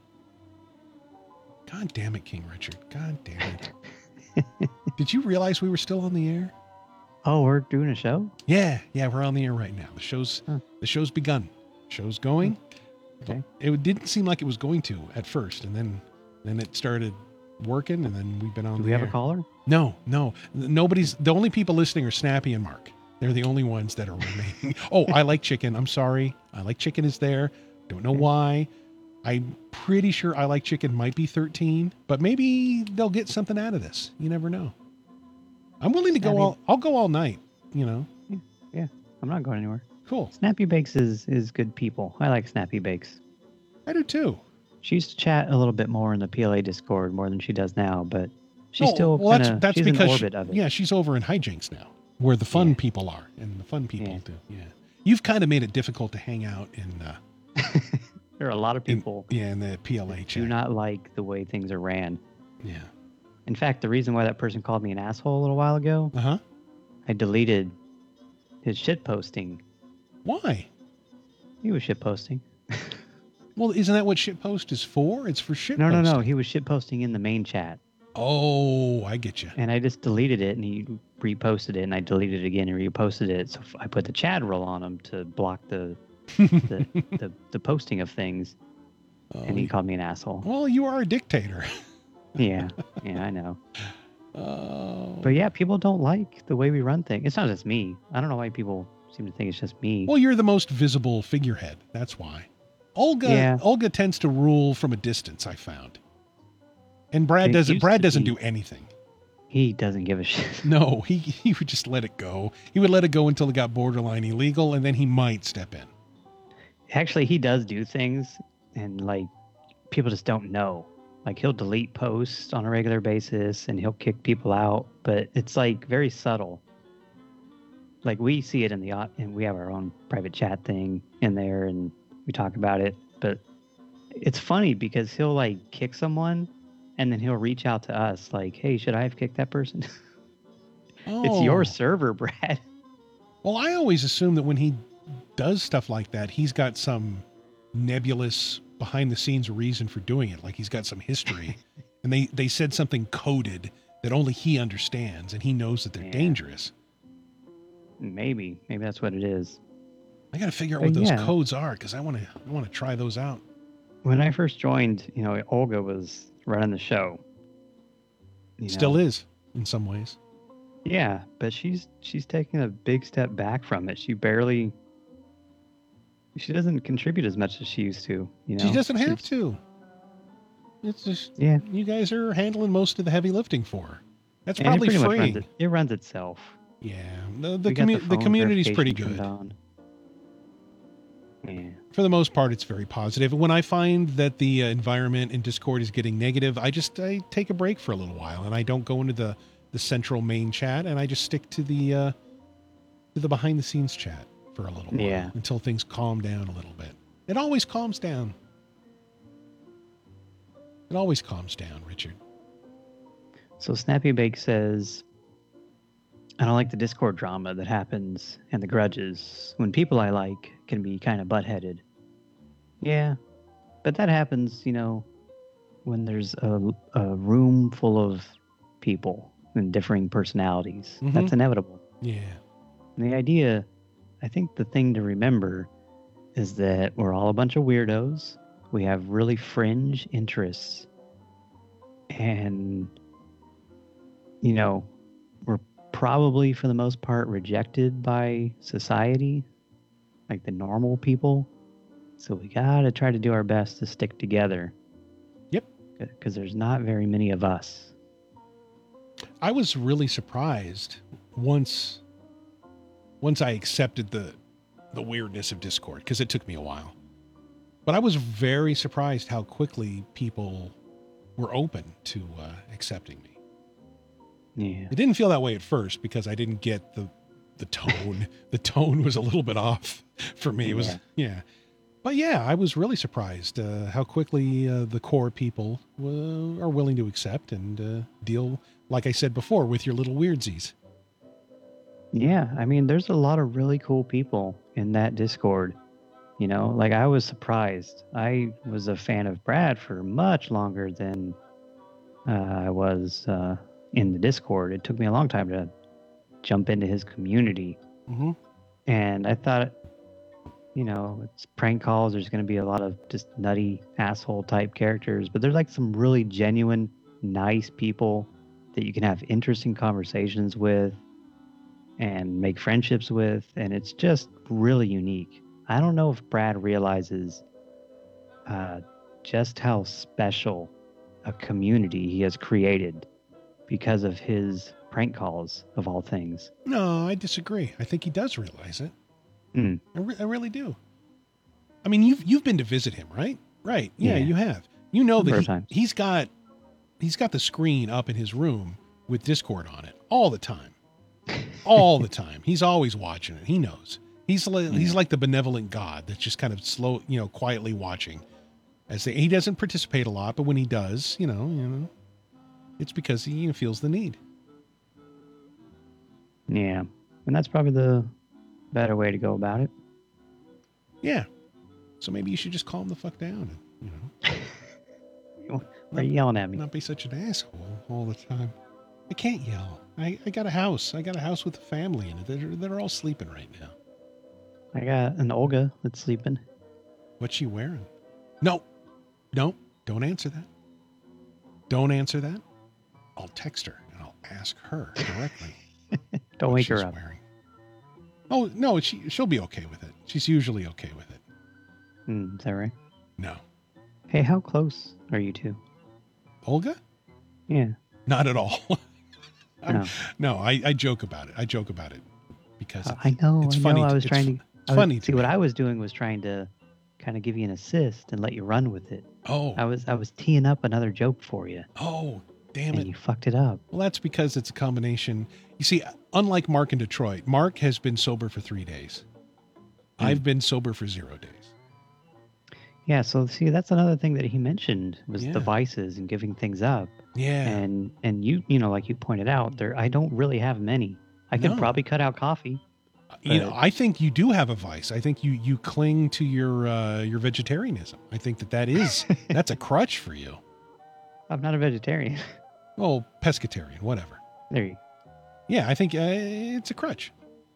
God damn it, King Richard. God damn it. Did you realize we were still on the air? Oh, we're doing a show? Yeah, we're on the air right now. The show's begun. Show's going. Okay. It didn't seem like it was going to at first, and then it started working, and then we've been on Do the we have air. a caller? No. Nobody's. The only people listening are Snappy and Mark. They're the only ones that are remaining. Oh, I like chicken. I'm sorry. I like chicken is there. Don't know why. I'm pretty sure I like chicken might be 13, but maybe they'll get something out of this. You never know. I'm willing to go I'll go all night, you know. Yeah, I'm not going anywhere. Cool. Snappy Bakes is good people. I like Snappy Bakes. I do too. She used to chat a little bit more in the PLA Discord more than she does now, but she's still that's she's because in orbit of it. Yeah, she's over in hijinks now, where the fun Yeah. people are, and the fun people Yeah. do. Yeah, you've kind of made it difficult to hang out in There are a lot of people in the PLA who chat. do not like the way things are ran. Yeah. In fact, the reason why that person called me an asshole a little while ago, Uh huh. I deleted his shit posting. Why? He was shit posting. Well, isn't that what shitpost is for? It's for shit. No. He was shit posting in the main chat. Oh, I get you. And I just deleted it, and he reposted it, and I deleted it again and reposted it. So I put the chat rule on him to block the posting of things, and he called me an asshole. Well, you are a dictator. Yeah, I know. Oh. But yeah, people don't like the way we run things. It's not just me. I don't know why people seem to think it's just me. Well, you're the most visible figurehead. That's why. Olga tends to rule from a distance, I found. And Brad It doesn't. used Brad to doesn't be. do anything. He doesn't give a shit. No, he would just let it go. He would let it go until it got borderline illegal, and then he might step in. Actually, he does do things, and like people just don't know. Like he'll delete posts on a regular basis, and he'll kick people out. But it's like very subtle. Like we see it and we have our own private chat thing in there, and we talk about it. But it's funny because he'll like kick someone, and then he'll reach out to us like, "Hey, should I have kicked that person?" It's your server, Brad. Well, I always assume that when he does stuff like that, he's got some nebulous behind-the-scenes reason for doing it. Like he's got some history, and they said something coded that only he understands, and he knows that they're Yeah. dangerous. Maybe that's what it is. I got to figure out But what those yeah. codes are because I want to try those out. When I first joined, Olga was running the show. Still is in some ways. Yeah, but she's taking a big step back from it. She doesn't contribute as much as she used to. She doesn't have to. It's just Yeah, you guys are handling most of the heavy lifting for her. That's and probably it pretty free. much it runs itself. Yeah, We the got the phone community's pretty verification good. turned on. Yeah, For the most part, it's very positive. When I find that the environment in Discord is getting negative, I take a break for a little while, and I don't go into the central main chat, and I just stick to the behind the scenes chat for a little while until things calm down a little bit. It always calms down. It always calms down, Richard. So Snappy Bake says, I don't like the Discord drama that happens and the grudges when people I like can be kind of butt-headed. Yeah, but that happens, when there's a room full of people and differing personalities. Mhm. That's inevitable. Yeah. And the idea, I think the thing to remember is that we're all a bunch of weirdos. We have really fringe interests. And, we're probably, for the most part, rejected by society, like the normal people. So we gotta try to do our best to stick together. Yep. Because there's not very many of us. I was really surprised once I accepted the weirdness of Discord, because it took me a while. But I was very surprised how quickly people were open to accepting me. Yeah. It didn't feel that way at first because I didn't get the tone. The tone was a little bit off for me. It was, But yeah, I was really surprised how quickly the core people are willing to accept and deal, like I said before, with your little weirdsies. Yeah, I mean, there's a lot of really cool people in that Discord. Like I was surprised. I was a fan of Brad for much longer than I was in the Discord. It took me a long time to jump into his community. Mm-hmm. And I thought, it's prank calls. There's going to be a lot of just nutty asshole type characters, but there's like some really genuine, nice people that you can have interesting conversations with and make friendships with. And it's just really unique. I don't know if Brad realizes just how special a community he has created because of his prank calls, of all things. No, I disagree. I think he does realize it. Mm. I really do. I mean, you've been to visit him, right? Right. Yeah, you have. You know that he's got the screen up in his room with Discord on it all the time. All the time. He's always watching it. He knows. He's like the benevolent God that's just kind of slow, quietly watching. He doesn't participate a lot, but when he does, it's because he feels the need. Yeah, and that's probably the better way to go about it. Yeah. So maybe you should just calm the fuck down and, Why are you yelling at me? Not be such an asshole all the time. I can't yell. I got a house. I got a house with a family in it. They're all sleeping right now. I got an Olga that's sleeping. What's she wearing? No, don't answer that. Don't answer that. I'll text her and I'll ask her directly. Don't wake her up. Wearing. Oh, no, she'll be okay with it. She's usually okay with it. Is that right? No. Hey, how close are you two? Olga? Yeah. Not at all. No. I joke about it. Because I know. It's funny. I was trying to. It's funny. See, what I was doing was trying to kind of give you an assist and let you run with it. Oh. I was teeing up another joke for you. Oh, damn it. And you fucked it up. Well, that's because it's a combination. You see, unlike Mark in Detroit, Mark has been sober for 3 days. I've been sober for 0 days. Yeah, so see, that's another thing that he mentioned was the vices and giving things up. Yeah. And you like you pointed out, I don't really have many. I could probably cut out coffee. I think you do have a vice. I think you cling to your vegetarianism. I think that's a crutch for you. I'm not a vegetarian. Oh, pescatarian, whatever. There you go. Yeah, I think it's a crutch.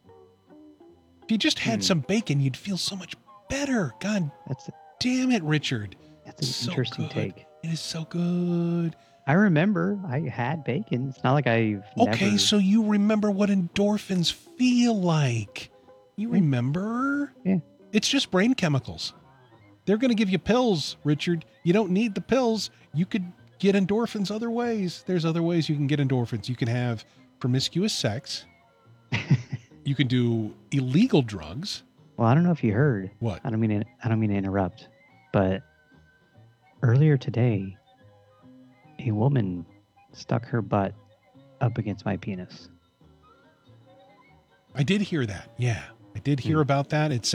If you just had some bacon, you'd feel so much better. God damn it, Richard. That's an interesting take. It is so good. I remember I had bacon. It's not like I've Okay, so you remember what endorphins feel like. You remember? Yeah. It's just brain chemicals. They're going to give you pills, Richard. You don't need the pills. You could get endorphins other ways. There's other ways you can get endorphins. You can have promiscuous sex. You can do illegal drugs. Well, I don't know if you heard. What? I don't mean to interrupt, but earlier today, a woman stuck her butt up against my penis. I did hear that. Yeah, I did hear Hmm. about that. It's,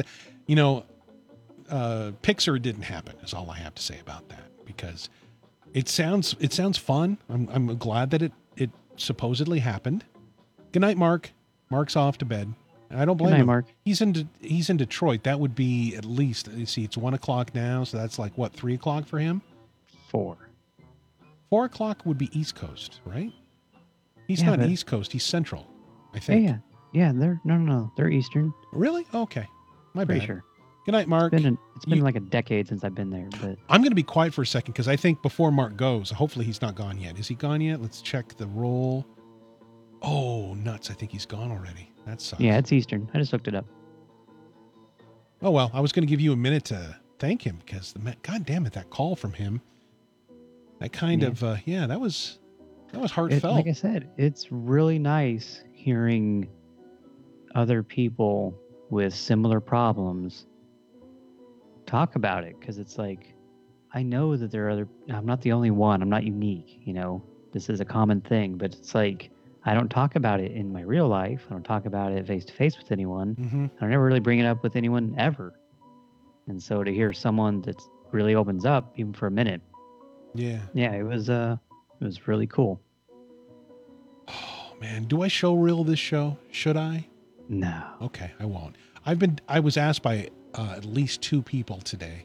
Pixar didn't happen is all I have to say about that, because it sounds fun. I'm glad that it supposedly happened. Good night, Mark. Mark's off to bed. I don't blame Good night, him. Mark. He's in Detroit. That would be at least, you see, it's 1:00 now. So that's like what, 3:00 for him? 4. 4:00 would be East Coast, right? He's Yeah, not but- East Coast. He's Central, I Yeah, think. yeah. They're no. They're Eastern. Really? Okay. My Pretty bad. sure. Good night, Mark. It's been You- like a decade since I've been there, but I'm going to be quiet for a second because I think before Mark goes, hopefully he's not gone yet. Is he gone yet? Let's check the roll. Oh, nuts. I think he's gone already. That sucks. yeah, it's Eastern. I just looked it up. Oh, well, I was going to give you a minute to thank him because, God damn it, that call from him. That kind Yeah. of, that was It, heartfelt. like I said, it's really nice hearing other people with similar problems talk about it, because it's like, I know that there are I'm not the only one. I'm not unique. This is a common thing, but it's like, I don't talk about it in my real life. I don't talk about it face to face with anyone. Mm-hmm. I never really bring it up with anyone ever. And so to hear someone that really opens up, even for a minute, Yeah. yeah, it was really cool. Oh, man. Do I show reel this show? Should I? No. Okay, I won't. I was asked by at least 2 people today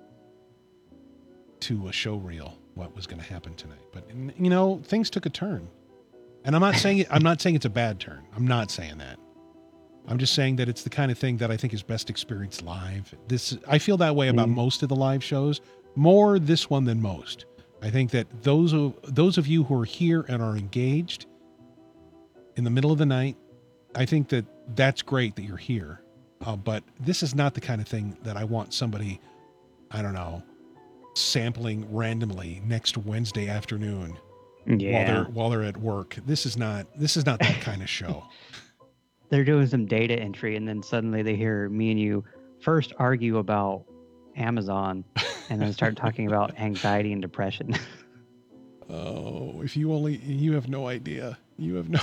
to show reel what was going to happen tonight. But things took a turn, and I'm not saying it's a bad turn. I'm not saying that. I'm just saying that it's the kind of thing that I think is best experienced live. I feel that way about most of the live shows, more this one than most. I think that those of you who are here and are engaged in the middle of the night, I think that that's great that you're here. But this is not the kind of thing that I want somebody, I don't know, sampling randomly next Wednesday afternoon Yeah. while they're at work. This is not that kind of show. They're doing some data entry, and then suddenly they hear me and you first argue about Amazon and then start talking about anxiety and depression. Oh, if you have no idea. You have no.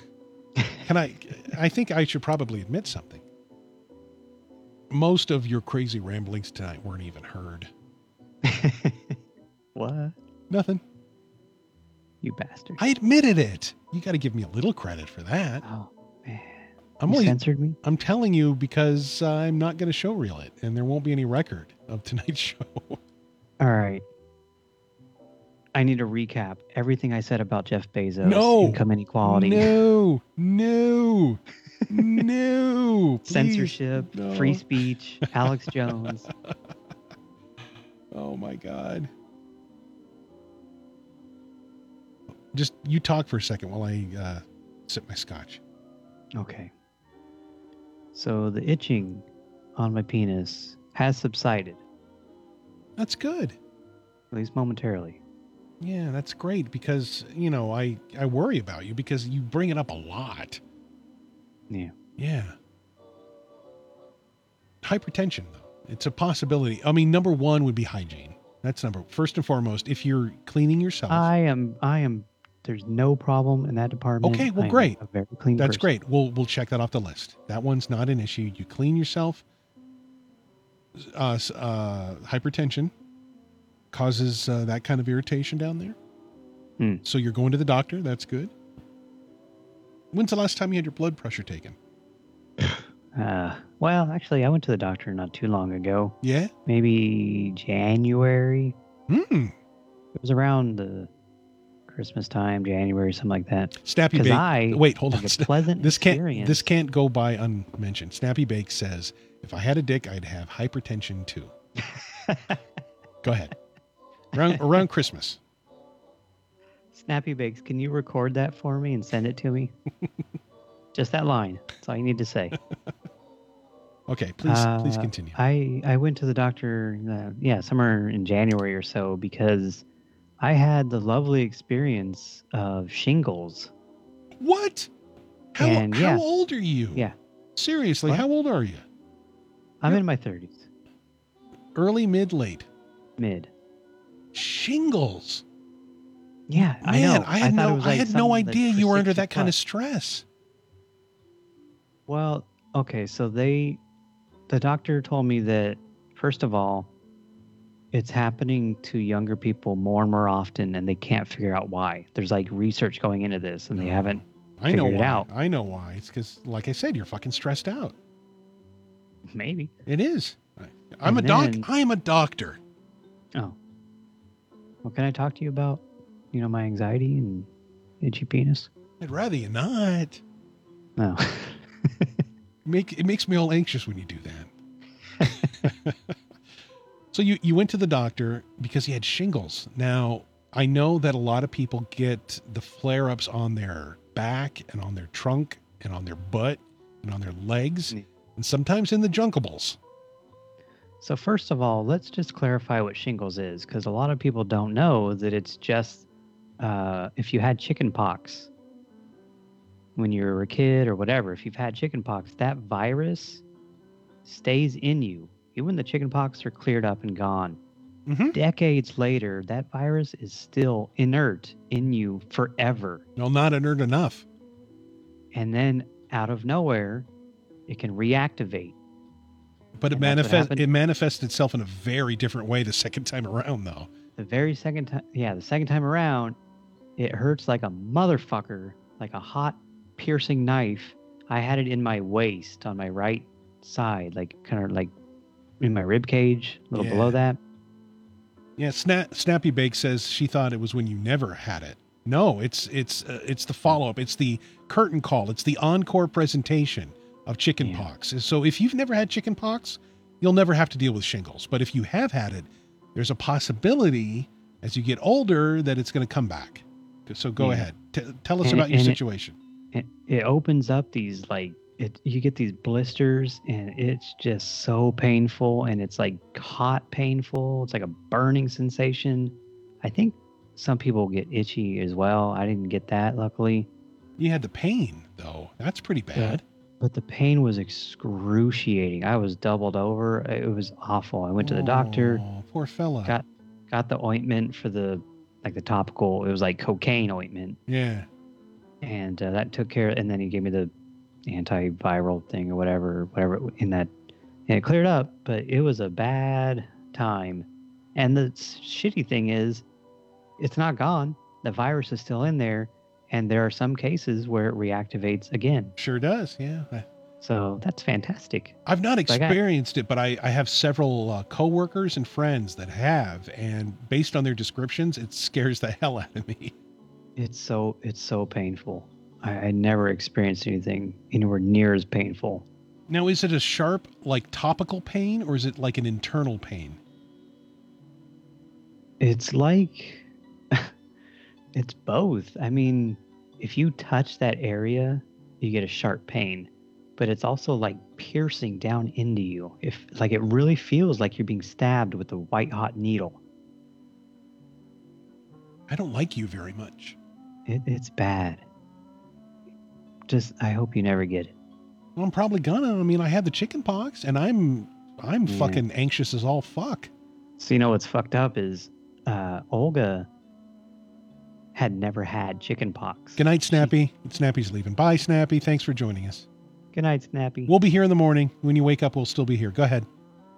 I think I should probably admit something. Most of your crazy ramblings tonight weren't even heard. What? Nothing. You bastard. I admitted it. You got to give me a little credit for that. Oh, man. I'm You only censored me? I'm telling you because I'm not going to show reel it, and there won't be any record of tonight's show. All right. I need to recap everything I said about Jeff Bezos. No. Income inequality. No. Please. Censorship, No. free speech, Alex Jones. Oh my God. Just you talk for a second while I sip my scotch. Okay. So the itching on my penis has subsided, That's good. at least momentarily. Yeah, that's great because, I worry about you because you bring it up a lot. Yeah. Yeah. Hypertension, though. It's a possibility. I mean, number one would be hygiene. That's first and foremost. If you're cleaning yourself, I am. There's no problem in that department. Okay, well, I am great. A very clean that's person. great. We'll check that off the list. That one's not an issue. You clean yourself. Hypertension causes that kind of irritation down there. Hmm. So you're going to the doctor. That's good. When's the last time you had your blood pressure taken? Well, actually, I went to the doctor not too long ago. Yeah. Maybe January. Hmm. It was around the Christmas time, January, something like that. Snappy 'Cause Bake. I Wait, hold on. had a pleasant This experience. can't go by unmentioned. Snappy Bake says, if I had a dick, I'd have hypertension too. Go ahead. Around Christmas. Snappy Bakes, can you record that for me and send it to me? Just that line. That's all you need to say. Okay, please continue. I went to the doctor, somewhere in January or so, because I had the lovely experience of shingles. What? How And, yeah. old are you? Yeah. Seriously, What? how old are you? I'm in my 30s. Early, mid, late. Mid. Shingles. Yeah, Man, I know. I had thought it no, was I like had no something idea for you were under 60 that kind of plus. stress. Well, okay, so the doctor told me that, first of all, it's happening to younger people more and more often, and they can't figure out why. There's like research going into this, and they haven't I know figured it why. out. I know why. It's because, like I said, you're fucking stressed out. Maybe. It is. I'm And a doc. then- I am a doctor. Oh. Well, can I talk to you about, my anxiety and itchy penis? I'd rather you not. No. It makes me all anxious when you do that. So you went to the doctor because you had shingles. Now, I know that a lot of people get the flare-ups on their back and on their trunk and on their butt and on their legs and sometimes in the junkables. So first of all, let's just clarify what shingles is, because a lot of people don't know that it's just if you had chicken pox when you were a kid or whatever, if you've had chicken pox, that virus stays in you. Even when the chicken pox are cleared up and gone, Mm-hmm. decades later, that virus is still inert in you forever. No, not inert enough. And then out of nowhere, it can reactivate. But And that's what happened. it manifests itself in a very different way the second time around, though. The second time around, it hurts like a motherfucker, like a hot, piercing knife. I had it in my waist on my right side, like kind of like in my rib cage, a little Yeah. below that. Yeah, Snappy Bake says she thought it was when you never had it. No, it's the follow-up. It's the curtain call. It's the encore presentation of chicken Yeah. pox. So if you've never had chicken pox, you'll never have to deal with shingles. But if you have had it, there's a possibility as you get older that it's going to come back. So go Yeah. ahead. Tell us And- about your and it- situation. It opens up these you get these blisters, and it's just so painful, and it's like hot painful. It's like a burning sensation. I think some people get itchy as well. I didn't get that, luckily. You had the pain, though. That's pretty bad. But the pain was excruciating. I was doubled over. It was awful. I went to the doctor, Oh, poor fella. got the ointment for the topical. It was like cocaine ointment, Yeah. and that took care. And then he gave me the antiviral thing or whatever in that, and it cleared up. But it was a bad time. And the shitty thing is, it's not gone. The virus is still in there, and there are some cases where it reactivates again. Sure does. Yeah. So that's fantastic. I've not So I got- experienced it, but I have several coworkers and friends that have, and based on their descriptions, it scares the hell out of me. It's so painful. I never experienced anything anywhere near as painful. Now, is it a sharp, like topical pain, or is it like an internal pain? It's like it's both. I mean, if you touch that area, you get a sharp pain, but it's also like piercing down into you. If like it really feels like you're being stabbed with a white hot needle. I don't like you very much. It's bad. I hope you never get it. Well, I'm probably gonna. I mean, I had the chicken pox, and I'm Yeah. fucking anxious as all fuck. So you know what's fucked up is Olga had never had chicken pox. Good night, Snappy. Snappy's leaving. Bye, Snappy. Thanks for joining us. Good night, Snappy. We'll be here in the morning. When you wake up, we'll still be here. Go ahead.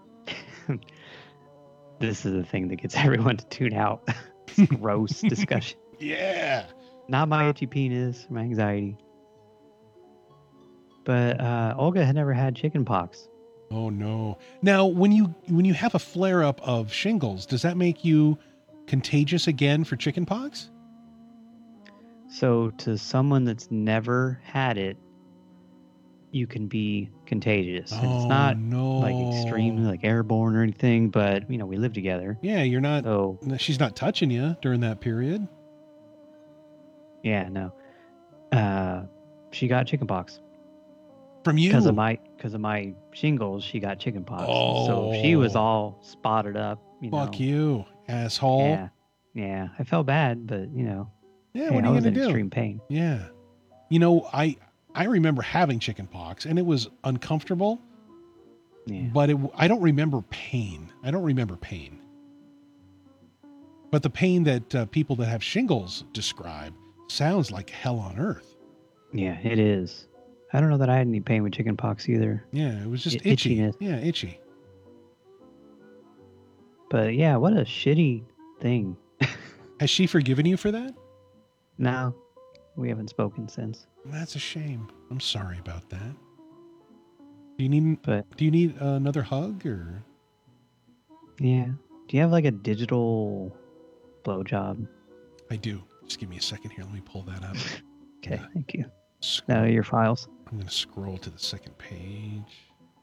This is the thing that gets everyone to tune out. This gross discussion. Yeah. Not my itchy penis, my anxiety. But Olga had never had chicken pox. Oh no. Now, when you have a flare up of shingles, does that make you contagious again for chicken pox? So to someone that's never had it, you can be contagious. And it's not no. like extremely like airborne or anything, but we live together. Yeah, you're not. So She's not touching you during that period. yeah, no. She got chicken pox. From you. Because of my shingles, she got chicken pox. So she was all spotted up. Fuck you, asshole. Yeah, yeah. I felt bad, but Yeah, hey, what I are you was gonna in do? extreme pain. Yeah. I remember having chicken pox, and it was uncomfortable, Yeah. But I don't remember pain. I don't remember pain. But the pain that people that have shingles describe sounds like hell on earth. Yeah, it is. I don't know that I had any pain with chickenpox either. Yeah, it was just itchy. Itchiness. Yeah, itchy. But yeah, what a shitty thing. Has she forgiven you for that? No, we haven't spoken since. That's a shame. I'm sorry about that. Do you need But another hug or? yeah, do you have like a digital blowjob? I do. Just give me a second here. Let me pull that up. Okay, Yeah. thank you. Scroll. Now your files. I'm going to scroll to the second page.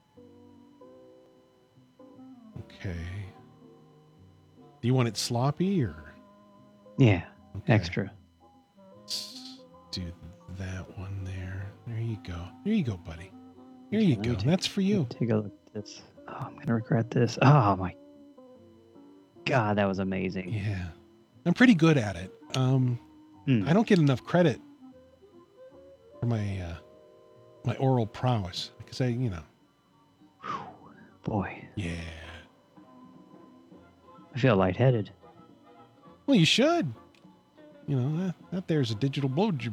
Okay. Do you want it sloppy or? Yeah, Okay. extra. Let's do that one there. There you go. There you go, buddy. Here you Let me go. take- That's for you. Take a look at this. Oh, I'm gonna regret this. Oh my God, that was amazing. Yeah. I'm pretty good at it. I don't get enough credit for my my oral prowess because Boy, yeah. I feel lightheaded. Well, you should. That there's a digital blowjob.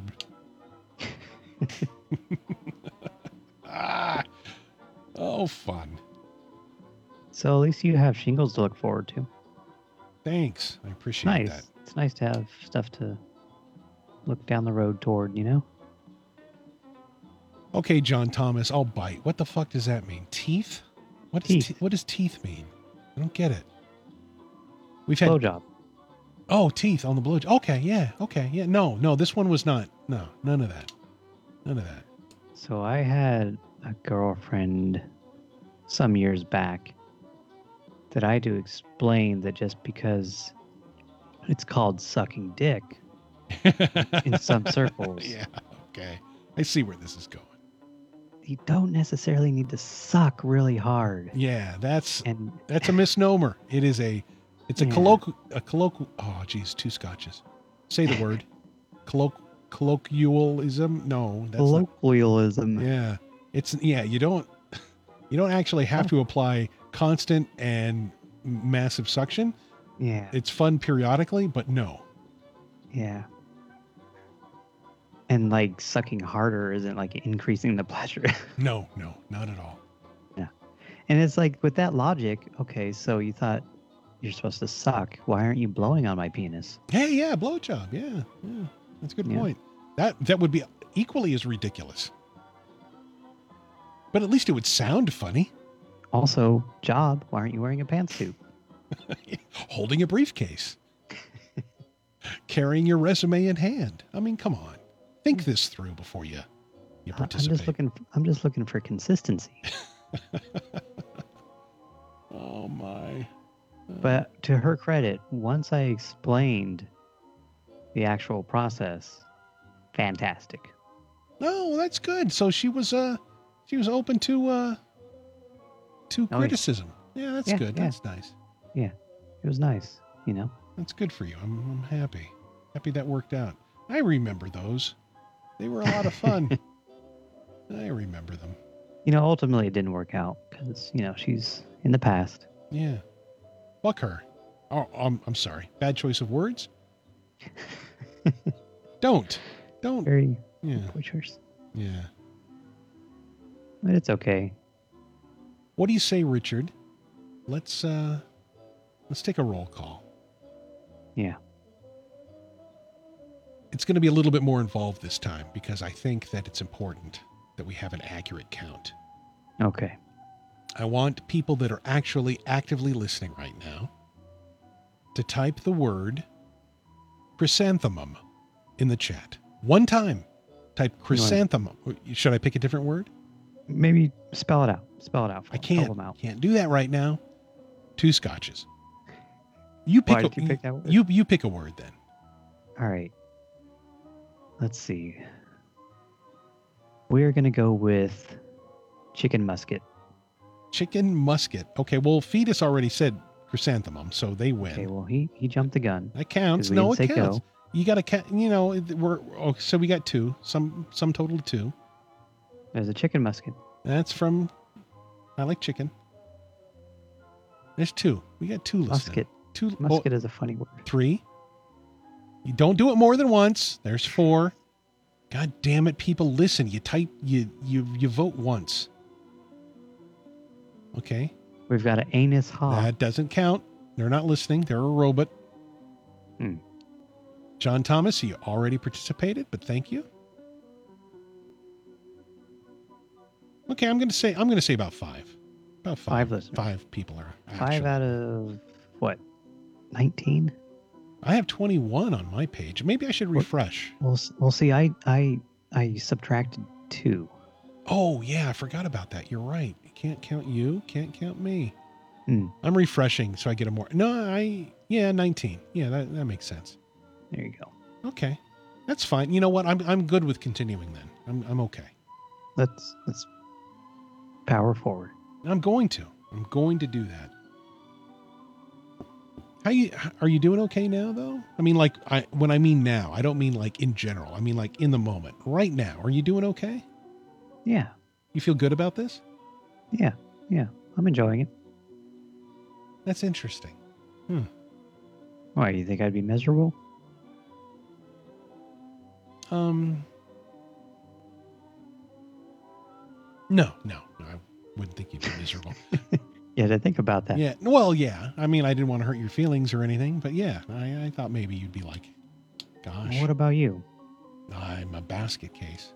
Oh, fun. So at least you have shingles to look forward to. Thanks. I appreciate Nice. that. It's nice to have stuff to look down the road toward, you know? Okay, John Thomas, I'll bite. What the fuck does that mean? Teeth? What does teeth mean? I don't get it. We've had Blowjob. Oh, teeth on the blowjob. Okay, yeah. No, this one was not. No, none of that. None of that. So I had a girlfriend some years back that I had to explain that just because it's called sucking dick in some circles, Yeah, okay. I see where this is going. you don't necessarily need to suck really hard. Yeah, that's And a misnomer. It's a Yeah. colloquial. Oh, geez, two scotches. Say the word. Colloquialism? No, that's not. colloquialism. Yeah, you don't actually have to apply constant and massive suction. Yeah. It's fun periodically, but no. Yeah. And like sucking harder isn't like increasing the pleasure. No, not at all. And it's like with that logic, okay, so you thought you're supposed to suck. Why aren't you blowing on my penis? Hey, yeah, blowjob. Yeah. That's a good Yeah. point. That would be equally as ridiculous. But at least it would sound funny. Also, job, why aren't you wearing a pantsuit? Holding a briefcase. Carrying your resume in hand. I mean, come on. Think this through before you participate. I'm just looking for consistency. Oh my. But to her credit, once I explained the actual process, fantastic. No, that's good. So she was open to yeah. criticism. Yeah, that's Yeah, good. yeah. That's nice. Yeah, it was nice, you know. That's good for you. I'm happy. Happy that worked out. I remember those. They were a lot of fun. I remember them. You know, ultimately it didn't work out because, you know, she's in the past. Yeah. Fuck her. Oh, I'm sorry. Bad choice of words. Don't. Very Yeah. poor choice. Yeah. But it's okay. What do you say, Richard? Let's take a roll call. Yeah. It's going to be a little bit more involved this time because I think that it's important that we have an accurate count. Okay. I want people that are actually actively listening right now to type the word chrysanthemum in the chat. One time. Type chrysanthemum. Should I pick a different word? Maybe spell it out. Spell it out. I Spell can't. them out. Can't do that right now. Two scotches. You pick Why did you pick that word? You pick a word then. All right. Let's see. We're going to go with chicken musket. Chicken musket. Okay, well, Fetus already said chrysanthemum, so they win. Okay, well, he jumped the gun. That counts. 'Cause we No, it didn't say counts. go. You got to count. So we got two. Some total of two. There's a chicken musket. That's from. I like chicken. There's 2. We got 2 listening. Musket. 2. Musket is a funny word. 3. You don't do it more than once. There's 4. God damn it, people, listen. You type, you vote once. Okay. We've got an anus haw. That doesn't count. They're not listening. They're a robot. John Thomas, you already participated, but thank you. Okay, I'm gonna say about 5. About 5. 5 listeners. 5 people are. 5 out of what? 19? I have 21 on my page. Maybe I should refresh. We'll see. I subtracted 2. Oh yeah, I forgot about that. You're right. Can't count you. Can't count me. Hmm. I'm refreshing so I get a more. No, 19. Yeah, that makes sense. There you go. Okay, that's fine. You know what? I'm good with continuing then. I'm okay. Let's power forward. I'm going to do that. Are you doing okay now though? I mean, like when I mean now, I don't mean like in general. I mean like in the moment, right now. Are you doing okay? Yeah. You feel good about this? Yeah. I'm enjoying it. That's interesting. Why, you think I'd be miserable? No, I wouldn't think you'd be miserable. Yeah, to think about that. Yeah, well, yeah. I mean, I didn't want to hurt your feelings or anything, but yeah, I thought maybe you'd be like, gosh. Well, what about you? I'm a basket case.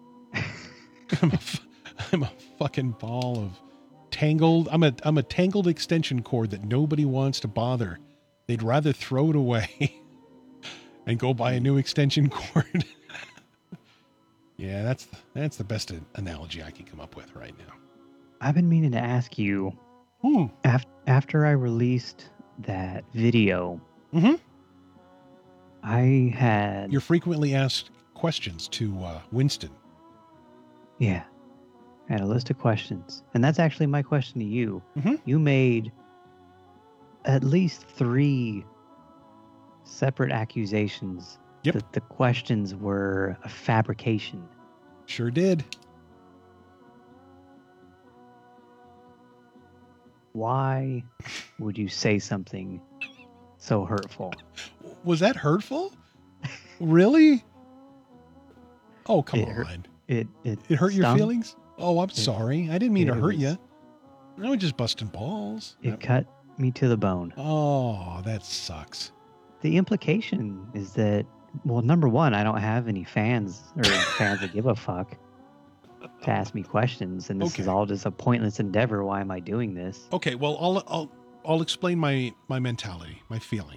I'm a fucking ball of tangled. I'm a tangled extension cord that nobody wants to bother. They'd rather throw it away and go buy a new extension cord. Yeah, that's the best analogy I can come up with right now. I've been meaning to ask you, after I released that video, I had... Your frequently asked questions to Winston. Yeah. I had a list of questions. And that's actually my question to you. You made at least 3 separate accusations that the questions were a fabrication. Sure did. Why would you say something so hurtful? Was that hurtful? Really? Oh, come on. It hurt your stung. feelings? Oh, I'm sorry. I didn't mean to hurt you. I was just busting balls. It cut me to the bone. Oh, that sucks. The implication is that, well, number one, I don't have any fans or fans that give a fuck to ask me questions, and this is all just a pointless endeavor. Why am I doing this? Okay, well, I'll explain my mentality, my feeling.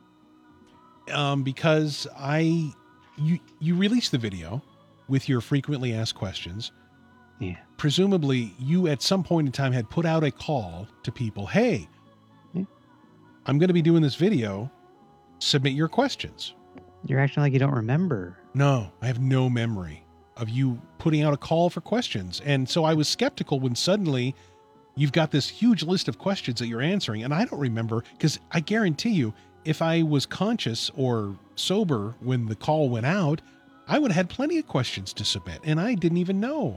Because you released the video with your frequently asked questions. Yeah. Presumably, you at some point in time had put out a call to people. Hey, I'm going to be doing this video. Submit your questions. You're acting like you don't remember. No, I have no memory of you putting out a call for questions. And so I was skeptical when suddenly you've got this huge list of questions that you're answering. And I don't remember, because I guarantee you, if I was conscious or sober when the call went out, I would have had plenty of questions to submit. And I didn't even know.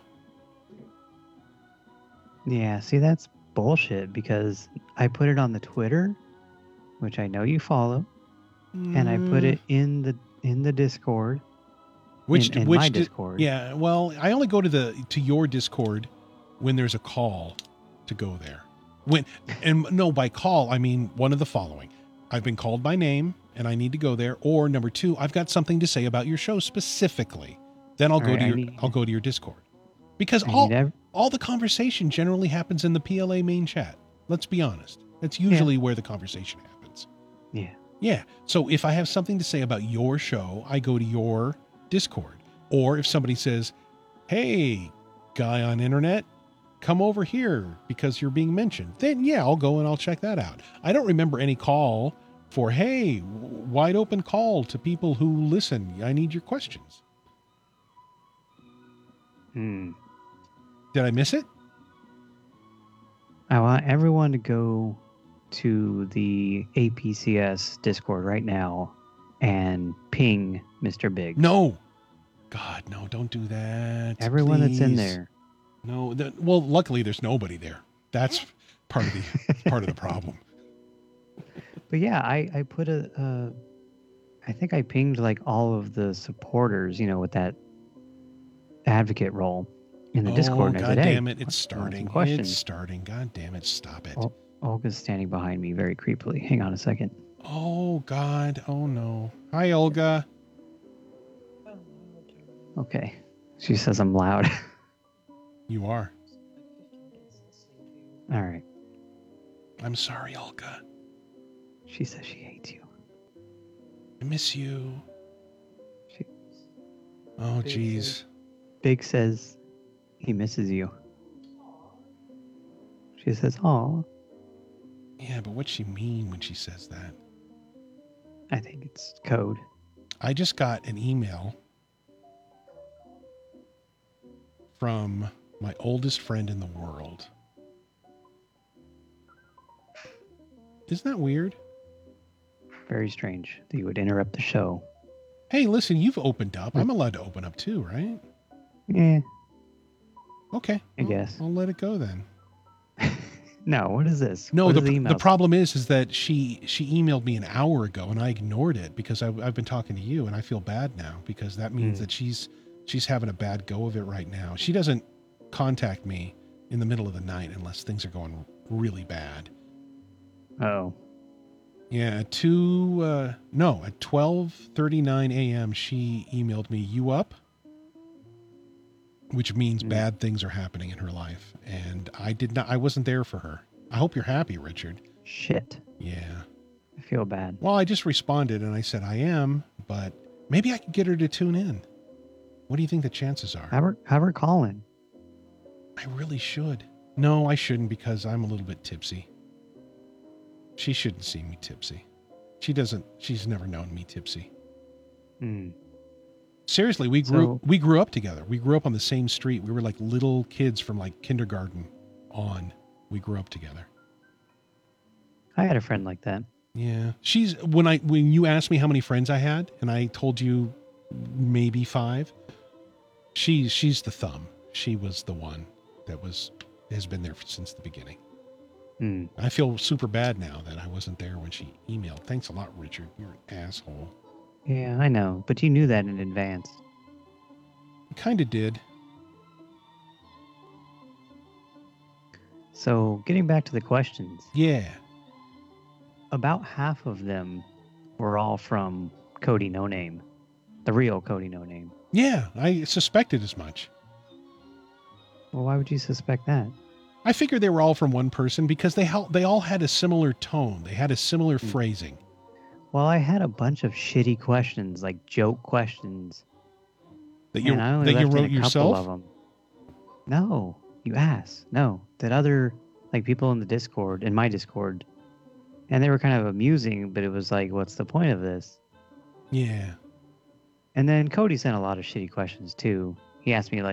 Yeah, see, that's bullshit, because I put it on the Twitter, which I know you follow, and I put it in the Discord. Which my Discord? Yeah, well, I only go to your Discord when there's a call to go there. By call I mean one of the following: I've been called by name and I need to go there, or number 2, I've got something to say about your show specifically. Then I'll go to your Discord, because all the conversation generally happens in the PLA main chat. Let's be honest. That's usually where the conversation happens. Yeah. Yeah. So if I have something to say about your show, I go to your Discord. Or if somebody says, hey, guy on internet, come over here because you're being mentioned, then yeah, I'll go and I'll check that out. I don't remember any call for, hey, wide open call to people who listen. I need your questions. Did I miss it? I want everyone to go to the APCS Discord right now and ping Mr. Big. No. God, no, don't do that. Everyone please. That's in there. No, well, luckily there's nobody there. That's part of the problem. But yeah, I put I think I pinged like all of the supporters, with that advocate role in the Discord. And I God said, hey, damn it! It's want some starting. questions? It's starting. God damn it! Stop it. Olga's standing behind me very creepily. Hang on a second. Oh God! Oh no! Hi, Olga. Okay. She says I'm loud. You are. All right. I'm sorry, Olga. She says she hates you. I miss you. She, Oh, jeez. Big says he misses you. She says, "Oh." Yeah, but what's she mean when she says that? I think it's code. I just got an email from my oldest friend in the world. Isn't that weird? Very strange that you would interrupt the show. Hey, listen, you've opened up. I'm allowed to open up too, right? Yeah, Okay. I guess. I'll let it go then. No, what is this? No, What is the email? problem is that she emailed me an hour ago and I ignored it because I've been talking to you and I feel bad now because that means that she's having a bad go of it right now. She doesn't contact me in the middle of the night unless things are going really bad. Oh. Yeah, at 12:39 a.m. she emailed me, "You up?" Which means bad things are happening in her life, and I wasn't there for her. I hope you're happy, Richard. Shit. Yeah. I feel bad. Well, I just responded and I said I am, but maybe I could get her to tune in. What do you think the chances are? Have her call in. I really should. No, I shouldn't because I'm a little bit tipsy. She shouldn't see me tipsy. She's never known me tipsy. Seriously, we grew up together. We grew up on the same street. We were like little kids from like kindergarten on. We grew up together. I had a friend like that. Yeah. When you asked me how many friends I had and I told you maybe 5, she's the thumb. She was the one that has been there since the beginning. I feel super bad now that I wasn't there when she emailed. Thanks a lot, Richard. You're an asshole. Yeah, I know, but you knew that in advance. I kind of did. So, getting back to the questions. Yeah. About half of them were all from Cody No Name. The real Cody No Name. Yeah, I suspected as much. Well, why would you suspect that? I figured they were all from one person because they all had a similar tone. They had a similar phrasing. Well, I had a bunch of shitty questions, like joke questions. That you wrote wrote yourself? Of them. No, you asked. No, that other people in the Discord, in my Discord, and they were kind of amusing, but it was like, what's the point of this? Yeah. And then Cody sent a lot of shitty questions too. He asked me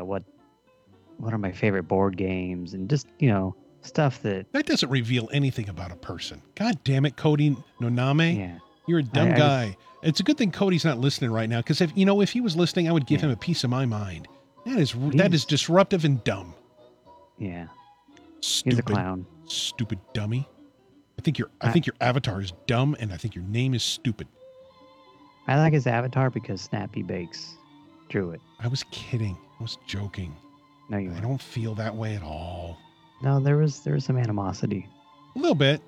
what are my favorite board games and just, stuff that doesn't reveal anything about a person. God damn it, Cody Noname. Yeah. You're a dumb guy. It's a good thing Cody's not listening right now because if he was listening, I would give him a piece of my mind. That is disruptive and dumb. Yeah. Stupid, he's a clown. Stupid dummy. I think your avatar is dumb and I think your name is stupid. I like his avatar because Snappy Bakes drew it. I was kidding. I was joking. No, you I weren't. don't feel that way at all. No, there was some animosity. A little bit.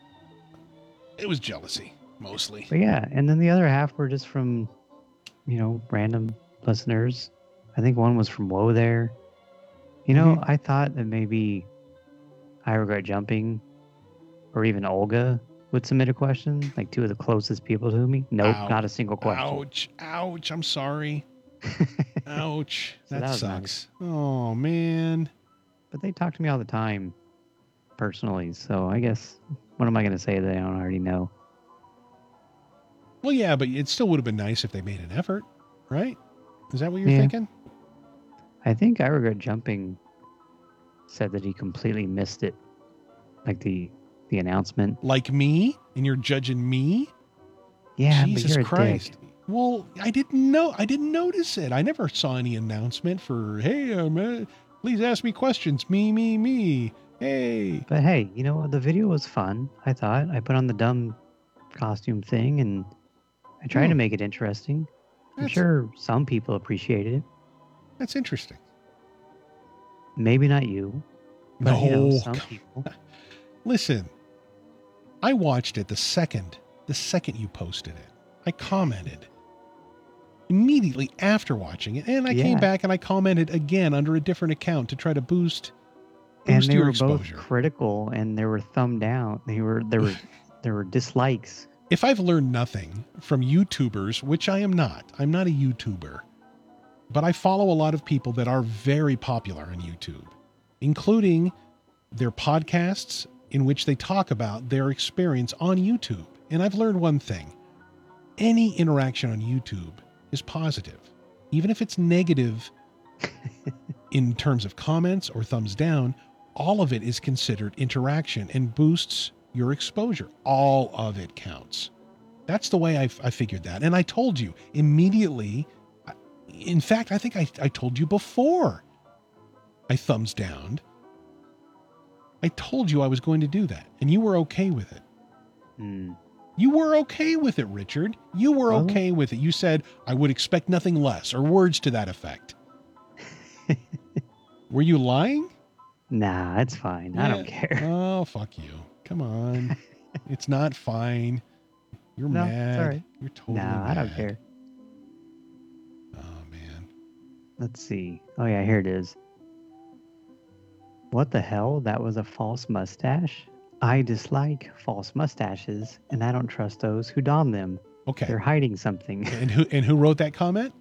It was jealousy, mostly. But yeah, and then the other half were just from, random listeners. I think one was from Woe there. I thought that maybe I Regret Jumping or even Olga would submit a question, like 2 of the closest people to me. Nope, not a single question. Ouch. I'm sorry. Ouch. So that that was sucks. Nice. Oh, man. But they talk to me all the time personally, so I guess, what am I going to say that I don't already know? Well, yeah, but it still would have been nice if they made an effort, right? Is that what you're thinking? I think I Regret Jumping said that he completely missed it, like the announcement. Like me? And you're judging me? Yeah, Jesus but you're Christ. A dick. Well, I didn't notice it. I never saw any announcement for, hey, please ask me questions. Me. Hey. But hey, you know what? The video was fun. I thought I put on the dumb costume thing and I tried to make it interesting. I'm That's, sure some people appreciated it. that's interesting. Maybe not you, but you know, No. some people. Listen, I watched it the second you posted it. I commented immediately after watching it, and I came Yeah. back and I commented again under a different account to try to boost And they your were exposure. both critical, and they were thumb down. There were dislikes. If I've learned nothing from YouTubers, which I'm not a YouTuber, but I follow a lot of people that are very popular on YouTube, including their podcasts in which they talk about their experience on YouTube. And I've learned one thing. Any interaction on YouTube is positive. Even if it's negative in terms of comments or thumbs down, all of it is considered interaction and boosts your exposure. All of it counts. That's the way I figured that. And I told you immediately. In fact, I think I told you before I thumbs downed. I told you I was going to do that, and you were okay with it. Hmm. You were okay with it, Richard. You were Well- okay with it. You said, I would expect nothing less, or words to that effect. Were you lying? Nah, it's fine. I don't care. Oh, fuck you. Come on. It's not fine. You're No, it's mad. all right. You're totally Nah, mad. I don't care. Oh, man. Let's see. Oh yeah, here it is. What the hell? That was a false mustache? I dislike false mustaches, and I don't trust those who don them. Okay. They're hiding something. And who wrote that comment?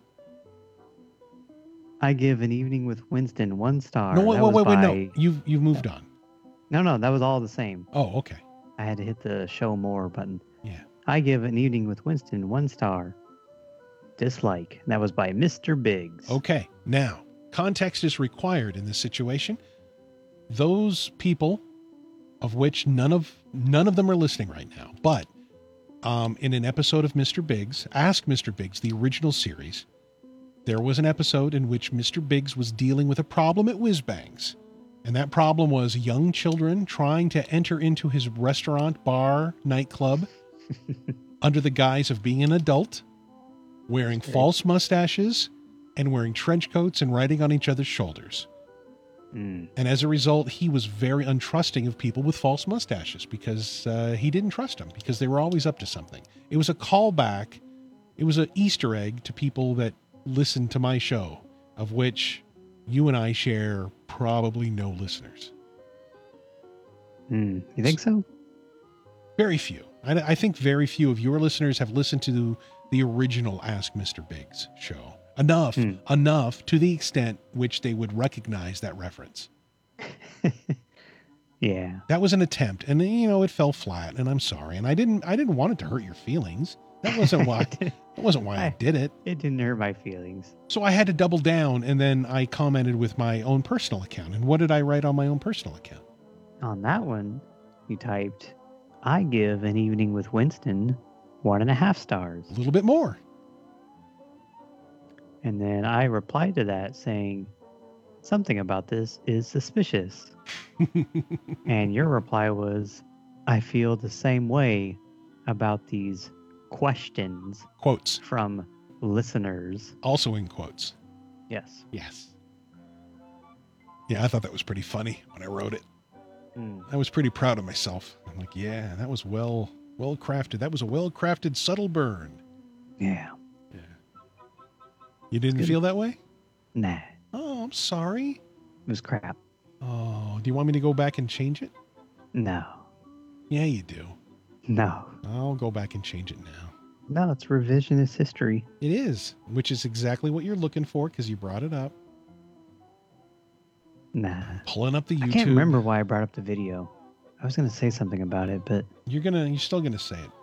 I give An Evening with Winston 1 star. No, That was wait, no. by- You've moved on. No, that was all the same. Oh, okay. I had to hit the show more button. Yeah. I give An Evening with Winston 1 star. Dislike. That was by Mr. Biggs. Okay. Now, context is required in this situation. Those people, of which none of them are listening right now, but in an episode of Mr. Biggs, Ask Mr. Biggs, the original series, there was an episode in which Mr. Biggs was dealing with a problem at Whiz Bangs. And that problem was young children trying to enter into his restaurant, bar, nightclub under the guise of being an adult, wearing false mustaches and wearing trench coats and riding on each other's shoulders. Mm. And as a result, he was very untrusting of people with false mustaches because he didn't trust them because they were always up to something. It was a callback. It was an Easter egg to people that listen to my show, of which you and I share probably no listeners. You think so? Very few. I think very few of your listeners have listened to the original Ask Mr. Biggs show. Enough to the extent which they would recognize that reference. Yeah. That was an attempt, and it fell flat, and I'm sorry. And I didn't want it to hurt your feelings. That wasn't why I did it. It didn't hurt my feelings. So I had to double down, and then I commented with my own personal account. And what did I write on my own personal account? On that one, you typed, I give An Evening with Winston 1.5 stars. A little bit more. And then I replied to that saying, something about this is suspicious. And your reply was, I feel the same way about these questions Quotes. from listeners. Also in quotes. Yes. Yes. Yeah, I thought that was pretty funny when I wrote it. Mm. I was pretty proud of myself. I'm like, yeah, that was well crafted. That was a well crafted, subtle burn. Yeah. You didn't Good. feel that way? Nah. Oh, I'm sorry. It was crap. Oh, do you want me to go back and change it? No. Yeah, you do. No. I'll go back and change it now. No, it's revisionist history. It is, which is exactly what you're looking for because you brought it up. Nah. Pulling up the YouTube. I can't remember why I brought up the video. I was going to say something about it, but You're still gonna say it.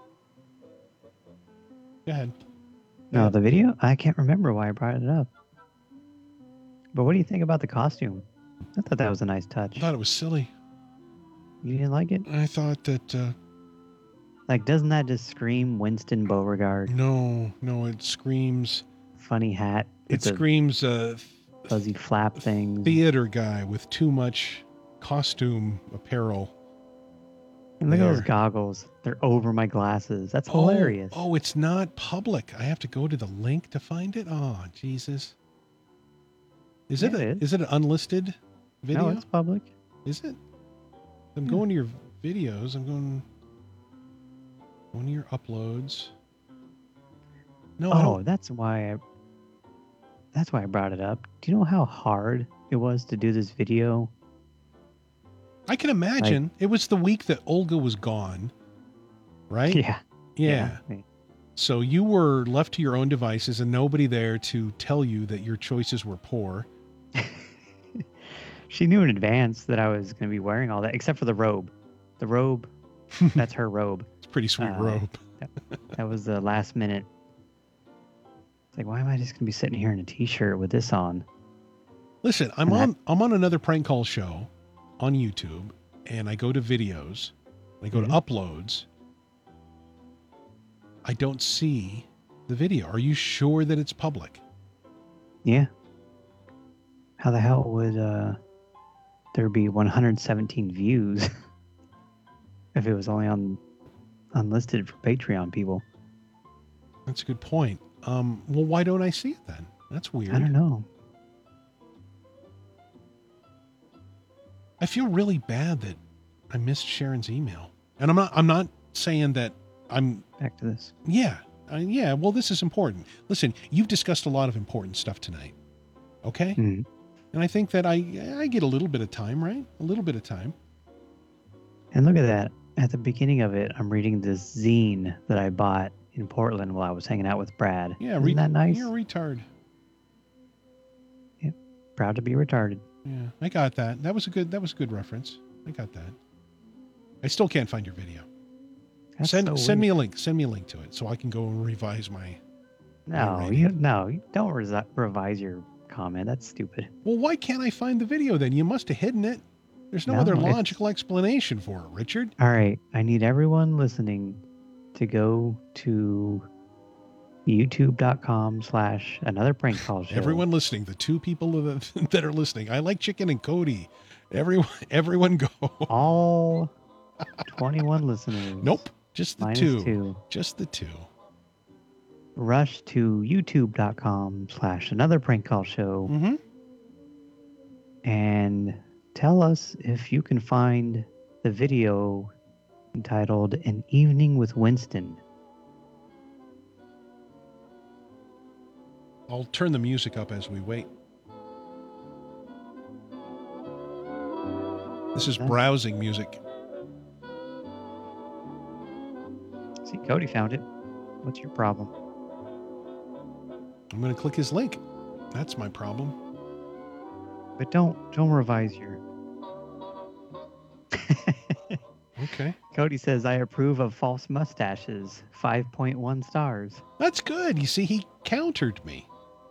Go ahead. no, the video? I can't remember why I brought it up. But what do you think about the costume? I thought that was a nice touch. I thought it was silly. You didn't like it? I thought that Like, doesn't that just scream Winston Beauregard? no, it screams. Funny hat. It with the screams fuzzy flap things. theater guy with too much costume apparel. And look at those There. goggles. They're over my glasses. That's Oh, hilarious. Oh, it's not public. I have to go to the link to find it. Oh, Jesus. Is Yeah, it it is it an unlisted video? No, it's public. Is it? I'm Yeah. going to your videos. I'm going to your uploads. No, I Oh, don't. that's why I brought it up. Do you know how hard it was to do this video? I can imagine. It was the week that Olga was gone, right? Yeah. Yeah. So you were left to your own devices and nobody there to tell you that your choices were poor. She knew in advance that I was going to be wearing all that, except for the robe. The robe, that's her robe. It's a pretty sweet robe. That was the last minute. It's like, why am I just going to be sitting here in a t-shirt with this on? Listen, I'm And on another prank call show on YouTube, and I go to videos, I go to uploads. I don't see the video. Are you sure that it's public? Yeah. How the hell would there be 117 views if it was only on unlisted for Patreon people? That's a good point. Well, why don't I see it then? That's weird. I don't know. I feel really bad that I missed Sharon's email. And I'm not saying that I'm Back to this. yeah. Well, this is important. Listen, you've discussed a lot of important stuff tonight. Okay? Mhm. And I think that I get a little bit of time, right? A little bit of time. And look at that. At the beginning of it, I'm reading this zine that I bought in Portland while I was hanging out with Brad. Yeah, Isn't that nice? You're a retard. Proud to be retarded. Yeah, I got that. That was a good reference. I got that. I still can't find your video. That's Send so me weird. a link. Send me a link to it so I can go and revise my. No, rating. you don't revise your comment. That's stupid. Well, why can't I find the video then? You must have hidden it. There's no No, other it's- logical explanation for it, Richard. All right, I need everyone listening to go to youtube.com/another prank call show. Everyone listening, the two people that are listening, I like Chicken and Cody. Everyone go. All 21 listeners. Nope, just the Minus two. 2. Just the two. Rush to youtube.com/another prank call show Mm-hmm. and tell us if you can find the video entitled An Evening with Winston. I'll turn the music up as we wait. This is browsing music. See, Cody found it. What's your problem? I'm going to click his link. That's my problem. But don't revise your. Okay. Cody says, I approve of false mustaches. 5.1 stars. That's good. You see, he countered me.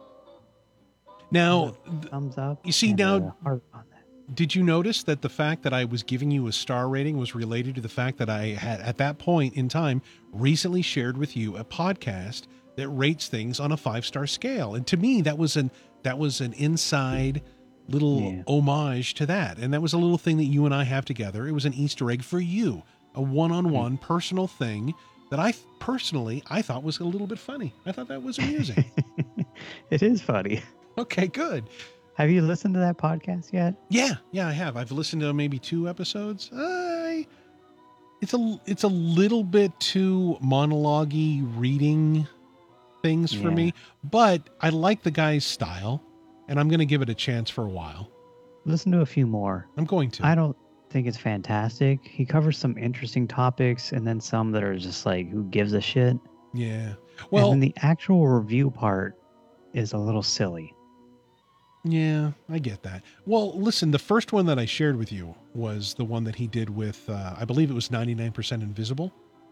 Now, Thumbs up. you see and now- a heart on that. did you notice that the fact that I was giving you a star rating was related to the fact that I had, at that point in time, recently shared with you a podcast that rates things on a 5-star scale? And to me, that was an inside little homage to that. And that was a little thing that you and I have together. It was an Easter egg for you, a one-on-one personal thing that I thought was a little bit funny. I thought that was amusing. It is funny. Okay, good. Have you listened to that podcast yet? Yeah, I have. I've listened to maybe 2 episodes. It's a little bit too monologue-y reading things for Yeah. me, but I like the guy's style, and I'm going to give it a chance for a while. Listen to a few more. I'm going to. I don't think it's fantastic. He covers some interesting topics and then some that are just like, who gives a shit? Yeah. And Well, then the actual review part is a little silly. yeah, I get that. Well, listen, the first one that I shared with you was the one that he did with, I believe it was 99% Invisible.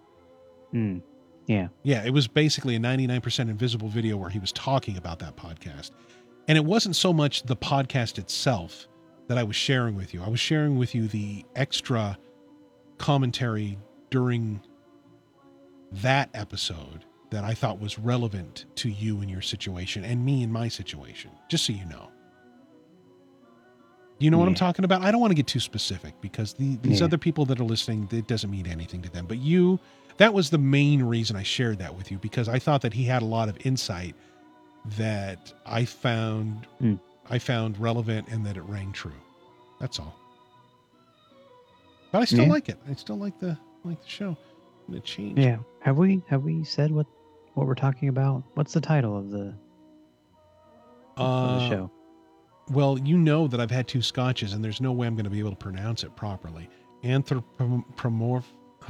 Yeah. Yeah, it was basically a 99% Invisible video where he was talking about that podcast. And it wasn't so much the podcast itself that I was sharing with you. I was sharing with you the extra commentary during that episode that I thought was relevant to you and your situation and me and my situation, just so you know. You know what I'm Yeah. talking about? I don't want to get too specific because these Yeah. other people that are listening, it doesn't mean anything to them. But that was the main reason I shared that with you, because I thought that he had a lot of insight that I found Mm. relevant and that it rang true. That's all. But I still Yeah. like it. I still like the show. And it changed. Yeah. Have we said what we're talking about? What's the title of the show? Well, you know that I've had 2 scotches, and there's no way I'm going to be able to pronounce it properly. Anthropomorph.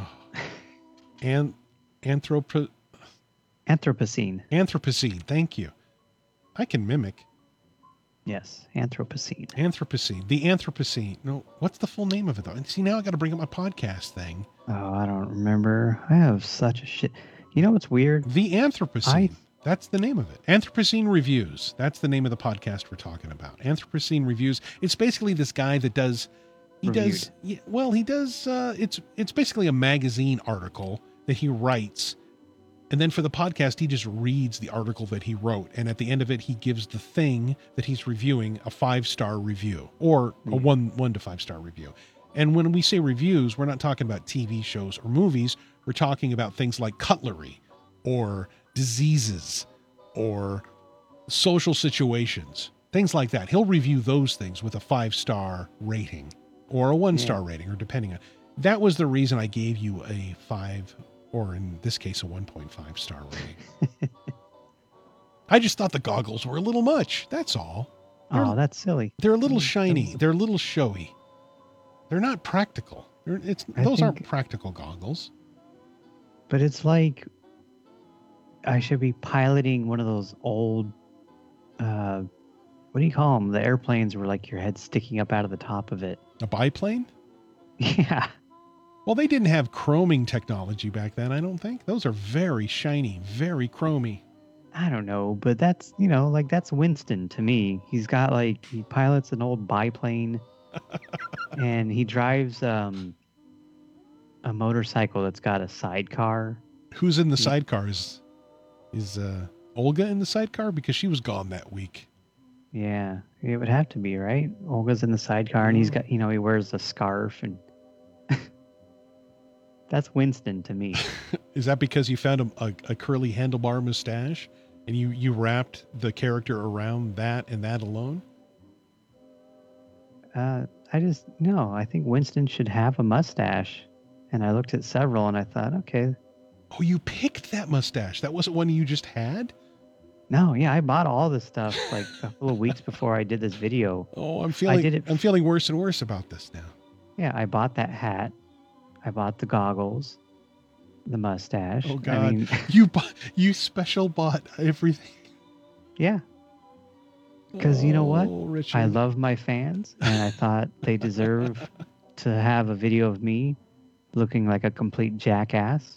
Anthropocene. Anthropocene. Thank you. I can mimic. Yes, Anthropocene. Anthropocene. The Anthropocene. No, what's the full name of it, though? And see, now I got to bring up my podcast thing. Oh, I don't remember. I have such a shit. You know what's weird? The Anthropocene. That's the name of it. Anthropocene Reviews. That's the name of the podcast we're talking about. Anthropocene Reviews. It's basically this guy that does. He Reviewed. does. Yeah, well, he does. It's basically a magazine article that he writes, and then for the podcast, he just reads the article that he wrote, and at the end of it, he gives the thing that he's reviewing a 5-star review or a 1 to 5-star review. And when we say reviews, we're not talking about TV shows or movies. We're talking about things like cutlery or diseases or social situations, things like that. He'll review those things with a 5-star rating or a 1-star rating, or depending on. That was the reason I gave you a 5, or in this case, a 1.5 star rating. I just thought the goggles were a little much. That's all. Oh, that's silly. They're a little shiny. They're a little showy. They're not practical. Those aren't practical goggles. But it's like I should be piloting one of those old, what do you call them? The airplanes where like your head's sticking up out of the top of it. A biplane? Yeah. Well, they didn't have chroming technology back then, I don't think. Those are very shiny, very chromy. I don't know, but that's, like that's Winston to me. He's got like, he pilots an old biplane and he drives a motorcycle that's got a sidecar. Who's in the sidecar? Is Olga in the sidecar? Because she was gone that week. Yeah, it would have to be, right? Olga's in the sidecar and he's got, he wears a scarf and that's Winston to me. Is that because you found a curly handlebar mustache and you wrapped the character around that and that alone? I think Winston should have a mustache. And I looked at several and I thought, okay. Oh, you picked that mustache. That wasn't one you just had? No, yeah, I bought all this stuff like a couple of weeks before I did this video. Oh, I'm feeling worse and worse about this now. Yeah, I bought that hat. I bought the goggles, the mustache. Oh God, I mean, you special bought everything. Yeah. Because you know what? Richard. I love my fans, and I thought they deserve to have a video of me looking like a complete jackass.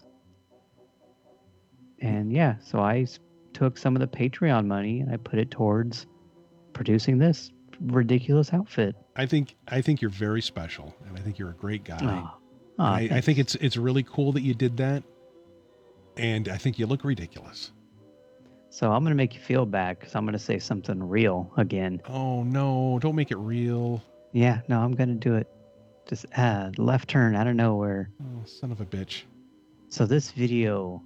And yeah, so I took some of the Patreon money and I put it towards producing this ridiculous outfit. I think you're very special, and I think you're a great guy. I think it's really cool that you did that, and I think you look ridiculous. So I'm going to make you feel bad because I'm going to say something real again. Oh, no, don't make it real. Yeah, no, I'm going to do it. Just left turn out of nowhere. Oh, son of a bitch. So this video,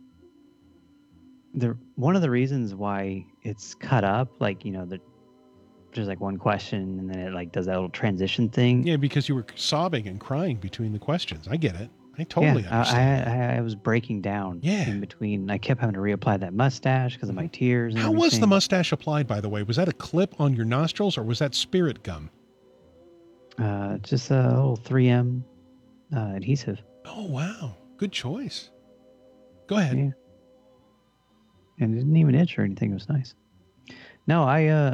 one of the reasons why it's cut up, like, there's like one question and then it like does that little transition thing. Yeah, because you were sobbing and crying between the questions. I get it. I totally understand. I was breaking down in between. I kept having to reapply that mustache because of my tears. And How was the mustache applied, by the way? Was that a clip on your nostrils or was that spirit gum? Just a little 3M adhesive. Oh, wow. Good choice. Go ahead. Yeah. And it didn't even itch or anything. It was nice. No, I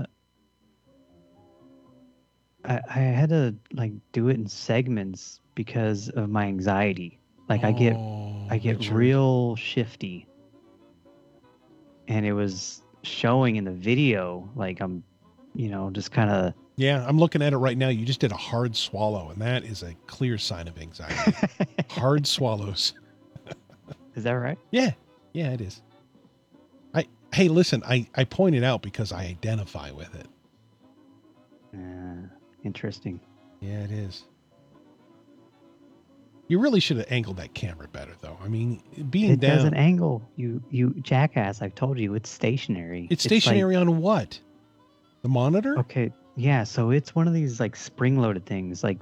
had to like do it in segments because of my anxiety. Like I get Richard. real shifty. And it was showing in the video, like I'm, just kind of. Yeah, I'm looking at it right now. You just did a hard swallow, and that is a clear sign of anxiety. Hard swallows. Is that right? Yeah, it is. Hey, listen, I pointed out because I identify with it. Interesting. Yeah, it is. You really should have angled that camera better, though. I mean, being It down. doesn't angle. You jackass. I've told you it's stationary. It's like- stationary on what? The monitor? okay. Yeah. So it's one of these like spring-loaded things. Like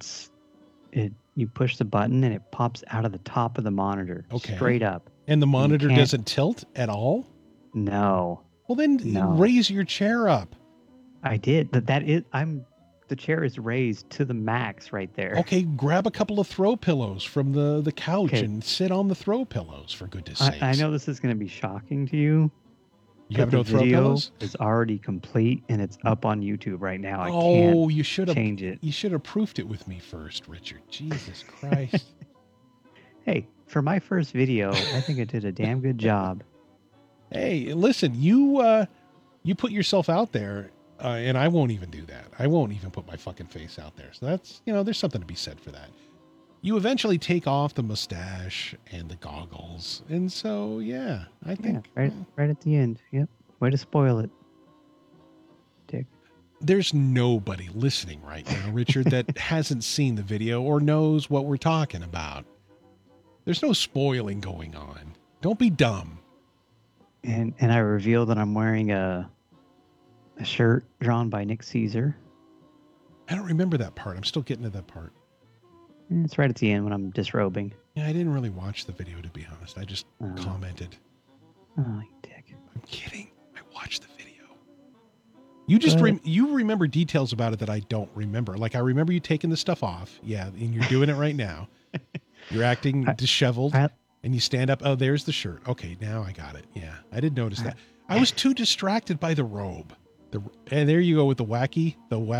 you push the button and it pops out of the top of the monitor. Okay. Straight up. And the monitor can't- doesn't tilt at all? No. Well, then No. raise your chair up. I did. The chair is raised to the max right there. Okay, grab a couple of throw pillows from the couch Okay. and sit on the throw pillows, for goodness sakes. I know this is going to be shocking to you. You but have no the throw video pillows? is already complete and it's up on YouTube right now. I Oh, you should can't have change it. You should have proofed it with me first, Richard. Jesus Christ. Hey, for my first video, I think I did a damn good job. Hey, listen, you put yourself out there, and I won't even do that. I won't even put my fucking face out there. So that's, there's something to be said for that. You eventually take off the mustache and the goggles, and so yeah, I Yeah, think right at the end. Yep. Way to spoil it, Dick. there's nobody listening right now, Richard, that hasn't seen the video or knows what we're talking about. There's no spoiling going on. Don't be dumb. And I reveal that I'm wearing a shirt drawn by Nick Caesar. I don't remember that part. I'm still getting to that part. And it's right at the end when I'm disrobing. Yeah, I didn't really watch the video, to be honest. I just Oh. commented. Oh, you dick. I'm kidding. I watched the video. You just you remember details about it that I don't remember. Like I remember you taking the stuff off. Yeah, and you're doing it right now. You're acting disheveled, and you stand up. Oh, there's the shirt. Okay, now I got it. Yeah, I did notice that. I was too distracted by the robe. And there you go with the wacky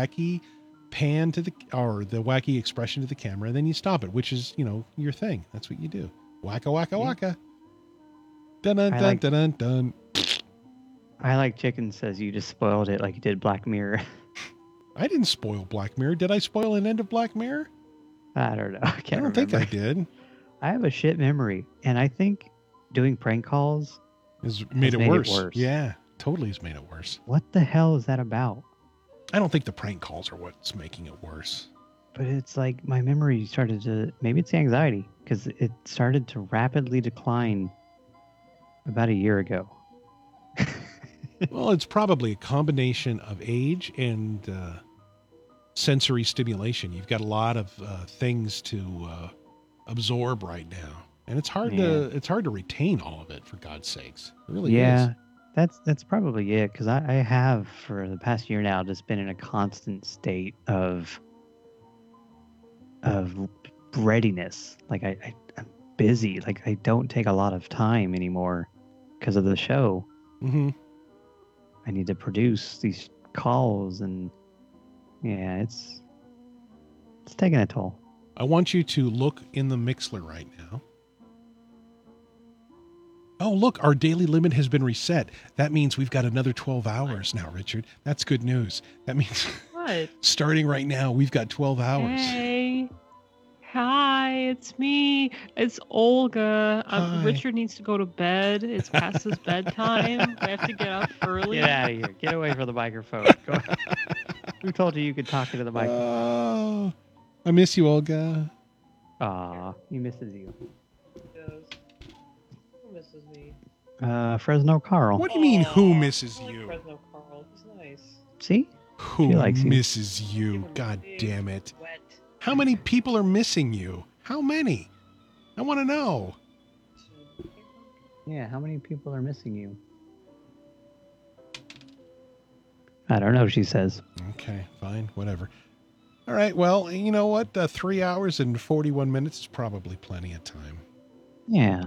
pan to the wacky expression to the camera, and then you stop it, which is your thing. That's what you do. Waka waka waka. Dun dun dun dun dun dun. I Like Chicken says you just spoiled it like you did Black Mirror. I didn't spoil Black Mirror. Did I spoil an end of Black Mirror? I don't know. I can't I don't think I remember. did. I have a shit memory, and I think doing prank calls. Has made it made it worse. worse. Yeah, totally has made it worse. What the hell is that about? I don't think the prank calls are what's making it worse. But it's like my memory started to. Maybe it's anxiety because it started to rapidly decline about a year ago. Well, it's probably a combination of age and sensory stimulation. You've got a lot of things to absorb right now, and it's hard to retain all of it. For God's sakes, it really is. That's probably it because I have for the past year now just been in a constant state of readiness. Like I'm busy. Like I don't take a lot of time anymore because of the show. Mm-hmm. I need to produce these calls, and yeah, it's taking a toll. I want you to look in the Mixler right now. Oh, look, our daily limit has been reset. That means we've got another 12 hours now, Richard. That's good news. That means What? starting right now, we've got 12 hours. Hey. Hi, it's me. It's Olga. Hi. Richard needs to go to bed. It's past his bedtime. I have to get up early. Get out of here. Get away from the microphone. Go. Who told you could talk into the microphone? Oh, I miss you, Olga. Aw, he misses you. Who misses me? Fresno Carl. What do you mean, who Aw, misses I like you? Fresno Carl. He's nice. See? Who She likes you. misses you? God damn it. Wet. How many people are missing you? How many? I want to know. Yeah, how many people are missing you? I don't know, she says. Okay, fine, whatever. All right, well, you know what? 3 hours and 41 minutes is probably plenty of time. Yeah.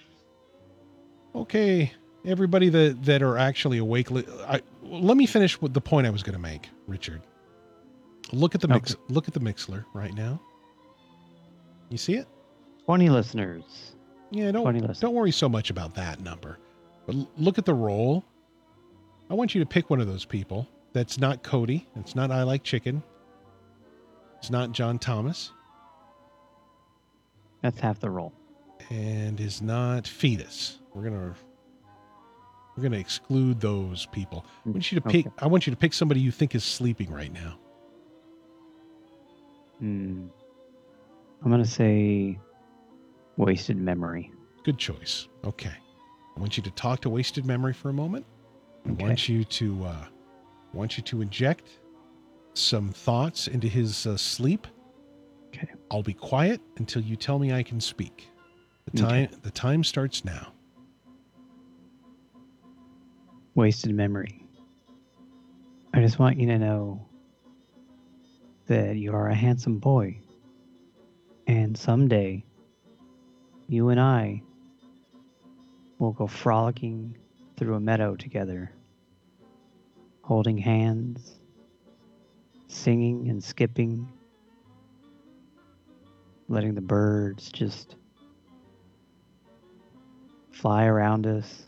Okay, everybody that are actually awake, let me finish with the point I was going to make, Richard. Look at the Okay. Look at the Mixler right now. You see it? 20 listeners. Yeah, 20 listeners. don't worry so much about that number. But look at the roll. I want you to pick one of those people. That's not Cody. It's not I Like Chicken. It's not John Thomas. That's half the roll. And is not Fetus. We're gonna exclude those people. I want you to pick. Okay. I want you to pick somebody you think is sleeping right now. I'm gonna say wasted memory. Good choice. Okay. I want you to talk to Wasted Memory for a moment. I want you to inject some thoughts into his sleep. Okay. I'll be quiet until you tell me I can speak. The time starts now. Wasted memory. I just want you to know that you are a handsome boy. And someday, you and I will go frolicking through a meadow together, holding hands, singing and skipping, letting the birds just fly around us,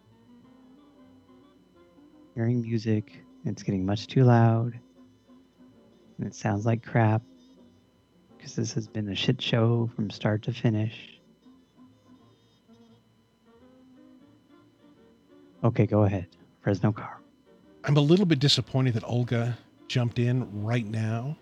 hearing music. It's getting much too loud, and it sounds like crap, because this has been a shit show from start to finish. Okay, go ahead. Fresno Car. I'm a little bit disappointed that Olga jumped in right now.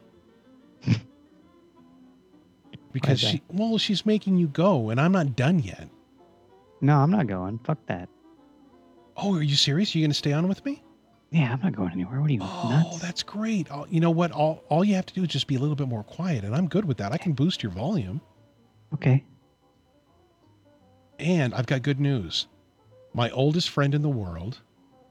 Because she's making you go, and I'm not done yet. No, I'm not going. Fuck that. Oh, are you serious? Are you going to stay on with me? Yeah, I'm not going anywhere. What are you, nuts? Oh, that's great. You know what? All you have to do is just be a little bit more quiet, and I'm good with that. I can boost your volume. Okay. And I've got good news. My oldest friend in the world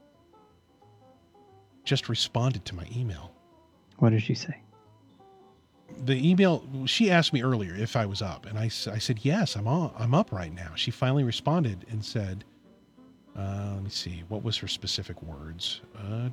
just responded to my email. What did she say? The email, she asked me earlier if I was up, and I said, yes, I'm up right now. She finally responded and said, let me see, what was her specific words?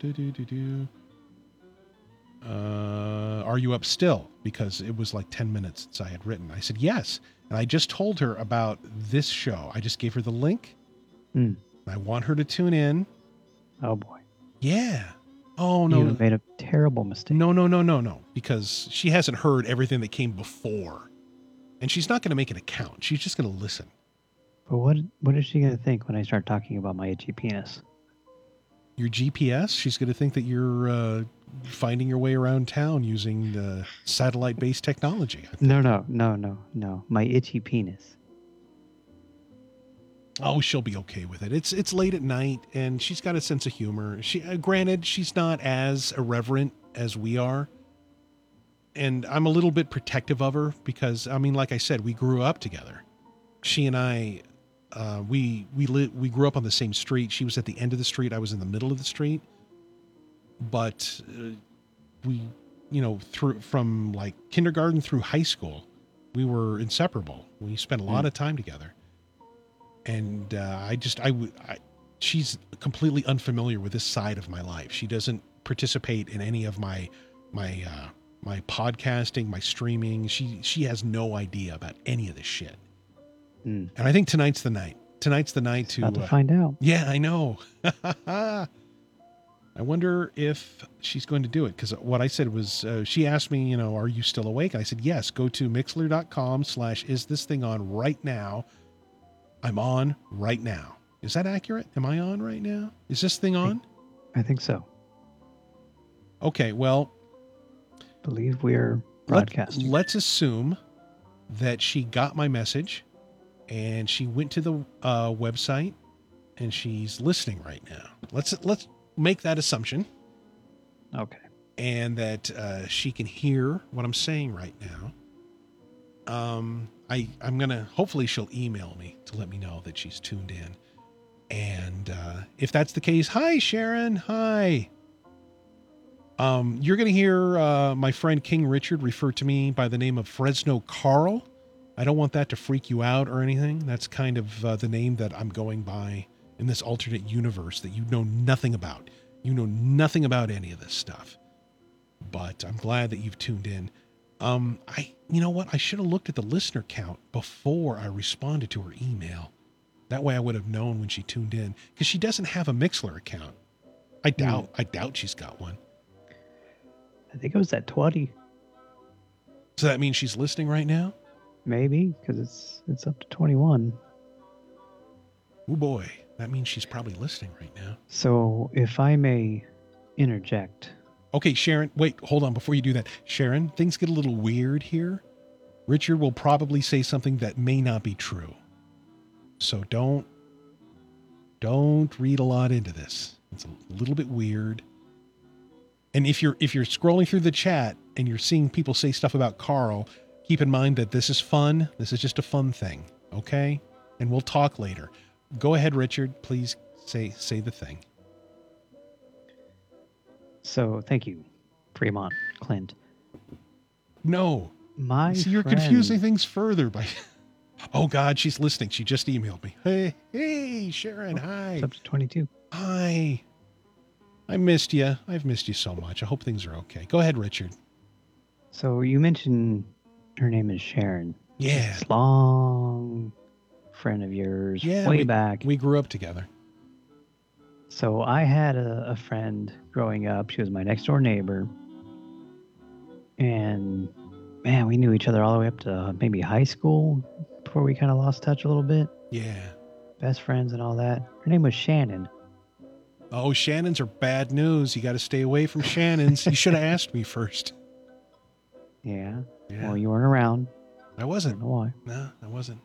Are you up still? Because it was like 10 minutes since I had written. I said, yes. And I just told her about this show. I just gave her the link. I want her to tune in. Oh, boy. Yeah. Oh, no. You made a terrible mistake. No. Because she hasn't heard everything that came before. And she's not going to make an account. She's just going to listen. But what is she going to think when I start talking about my itchy penis? Your GPS? She's going to think that you're finding your way around town using satellite-based technology. No. My itchy penis. Oh, she'll be okay with it. It's late at night, and she's got a sense of humor. Granted, she's not as irreverent as we are, and I'm a little bit protective of her because, I mean, like I said, we grew up together. She and I, we grew up on the same street. She was at the end of the street. I was in the middle of the street. But we, from like kindergarten through high school, we were inseparable. We spent a lot of time together. And she's completely unfamiliar with this side of my life. She doesn't participate in any of my podcasting, my streaming. She has no idea about any of this shit. And I think tonight's the night. Tonight's the night to find out. Yeah, I know. I wonder if she's going to do it. Because what I said was, she asked me, are you still awake? And I said, yes, go to mixler.com/isthisthing on right now. I'm on right now. Is that accurate? Am I on right now? Is this thing on? I think so. Okay, well. Believe we're broadcasting. Let's assume that she got my message and she went to the website and she's listening right now. Let's make that assumption. Okay. And that she can hear what I'm saying right now. I'm going to, hopefully she'll email me to let me know that she's tuned in. And if that's the case, hi, Sharon. Hi. You're going to hear my friend King Richard refer to me by the name of Fresno Carl. I don't want that to freak you out or anything. That's kind of the name that I'm going by in this alternate universe that you know nothing about. You know nothing about any of this stuff. But I'm glad that you've tuned in. You know what? I should have looked at the listener count before I responded to her email. That way I would have known when she tuned in, because she doesn't have a Mixler account. I doubt she's got one. I think it was at 20. So that means she's listening right now? Maybe, because it's up to 21. Oh boy, that means she's probably listening right now. So if I may interject. Okay, Sharon, wait, hold on before you do that. Sharon, things get a little weird here. Richard will probably say something that may not be true. So don't read a lot into this. It's a little bit weird. And if you're scrolling through the chat and you're seeing people say stuff about Carl, keep in mind that this is fun. This is just a fun thing, okay? And we'll talk later. Go ahead, Richard. Please say the thing. So thank you, Fremont Clint. No. My See, you're friend- confusing things further by... Oh, God, she's listening. She just emailed me. Hey, Sharon, hi. It's up to 22. Hi. I missed you. I've missed you so much. I hope things are okay. Go ahead, Richard. So you mentioned her name is Sharon. Yeah. This long friend of yours, Yeah, way back. We grew up together. So I had a friend growing up. She was my next door neighbor. And man, we knew each other all the way up to maybe high school before we kind of lost touch a little bit. Yeah. Best friends and all that. Her name was Shannon. Oh, Shannons are bad news. You got to stay away from Shannons. You should have asked me first. Yeah. Yeah. Well, you weren't around. I I wasn't. don't know why. No, I wasn't.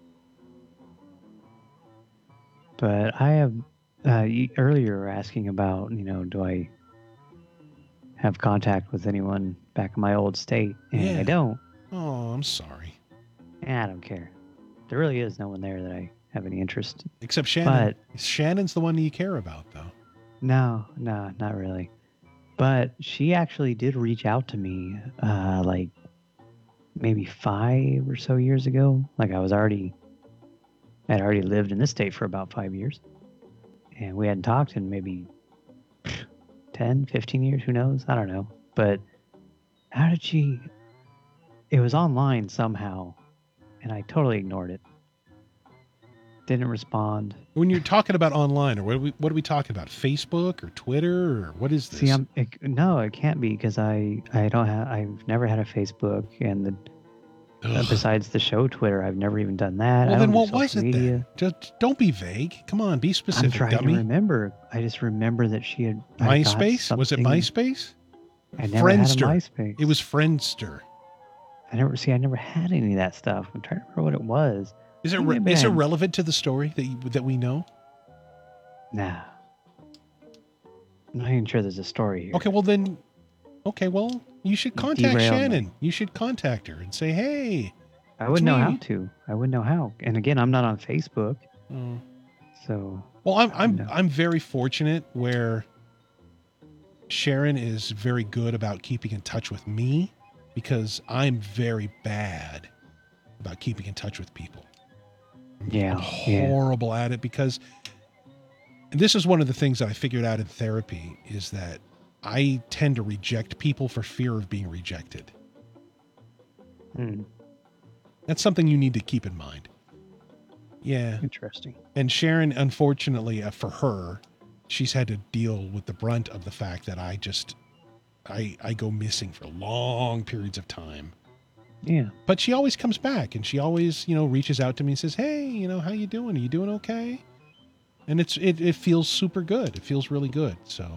But I have, you earlier were asking about, do I have contact with anyone back in my old state? And Yeah. I don't. Oh, I'm sorry. And I don't care. There really is no one there that I have any interest. Except Shannon. But Shannon's the one you care about, though. no, not really. But she actually did reach out to me, like maybe 5 or so years ago. Like I'd already lived in this state for about 5 years. And we hadn't talked in maybe 10, 15 years, who knows? I don't know. But how did she... It was online somehow, and I totally ignored it. Didn't respond. When you're talking about online, or what are we talking about? Facebook or Twitter, or what is this? See, no, it can't be because I've never had a Facebook, and Ugh. besides the show Twitter, I've never even done that. Well, I then don't do what was social it media. then? Just don't be vague. Come on, be I'm specific, trying dummy. to remember. I just remember that she had I got MySpace? Was it something- MySpace? I never Friendster. had a MySpace. It was Friendster. I never had any of that stuff. I'm trying to remember what it was. Is it Maybe is it I- relevant to the story that we know? Nah. I'm not even sure there's a story here. Okay, well you should You contact derailed me. Shannon. You should contact her and say, hey. I wouldn't know how me. to. I wouldn't know how. And again, I'm not on Facebook, Oh. so Well, No. I'm very fortunate where Sharon is very good about keeping in touch with me because I'm very bad about keeping in touch with people. Yeah, I'm yeah. horrible at it because and this is one of the things that I figured out in therapy is that I tend to reject people for fear of being rejected. Hmm, That's something you need to keep in mind. Yeah. interesting. And Sharon, unfortunately, for her, she's had to deal with the brunt of the fact that I go missing for long periods of time. Yeah. But she always comes back and she always, reaches out to me and says, hey, how you doing? Are you doing okay? And it feels super good. It feels really good. So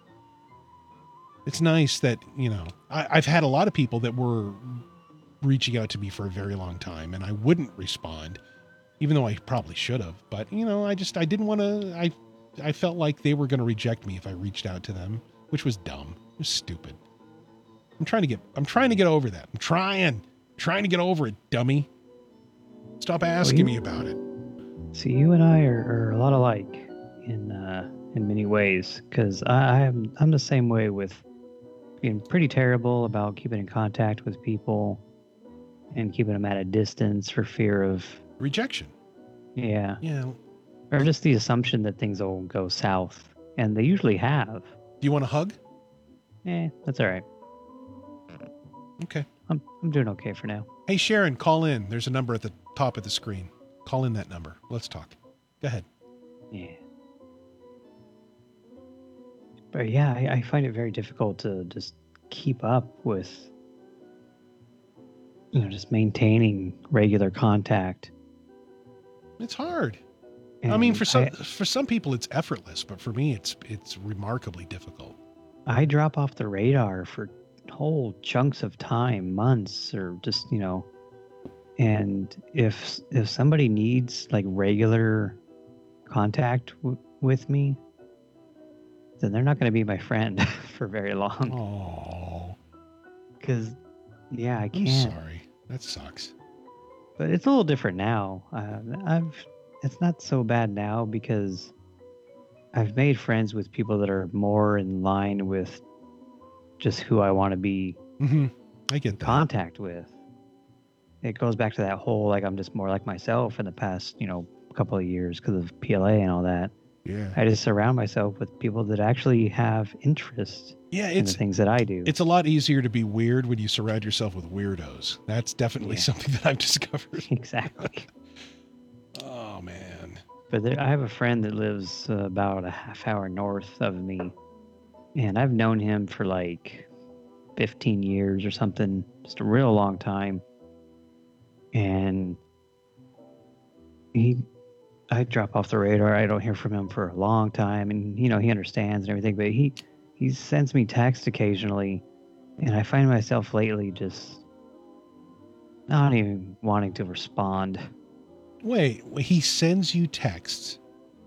it's nice that, I've had a lot of people that were reaching out to me for a very long time and I wouldn't respond, even though I probably should have. But, I didn't want to, I felt like they were going to reject me if I reached out to them, which was dumb. It was stupid. I'm trying to get over that. I'm trying to get over it, dummy. Stop asking me about it. See, you and I are a lot alike in many ways, because I'm the same way with being pretty terrible about keeping in contact with people and keeping them at a distance for fear of, Rejection. yeah, Yeah. or just the assumption that things will go south, and they usually have. Do you want a hug? That's all right. Okay. I'm doing okay for now. Hey, Sharon, call in. There's a number at the top of the screen. Call in that number. Let's talk. Go ahead. Yeah. But yeah, I find it very difficult to just keep up with, just maintaining regular contact. It's hard. I And mean, for some people it's effortless, but for me it's remarkably difficult. I drop off the radar for whole chunks of time, months, or just, and if somebody needs like regular contact with me, then they're not going to be my friend for very long. Oh, Because, yeah, I I'm can't. sorry. That sucks. But it's a little different now. It's not so bad now because I've made friends with people that are more in line with just who I want to be Mm-hmm. I in get that. contact with. It goes back to that whole, like, I'm just more like myself in the past, couple of years because of PLA and all that. Yeah. I just surround myself with people that actually have interest Yeah, in the things that I do. it's a lot easier to be weird when you surround yourself with weirdos. That's definitely Yeah. something that I've discovered. Exactly. Oh man. But I have a friend that lives about a half hour north of me, and I've known him for like 15 years or something, just a real long time. And I drop off the radar. I don't hear from him for a long time, and he understands and everything. But he sends me text occasionally, and I find myself lately just not even wanting to respond. Wait, he sends you texts,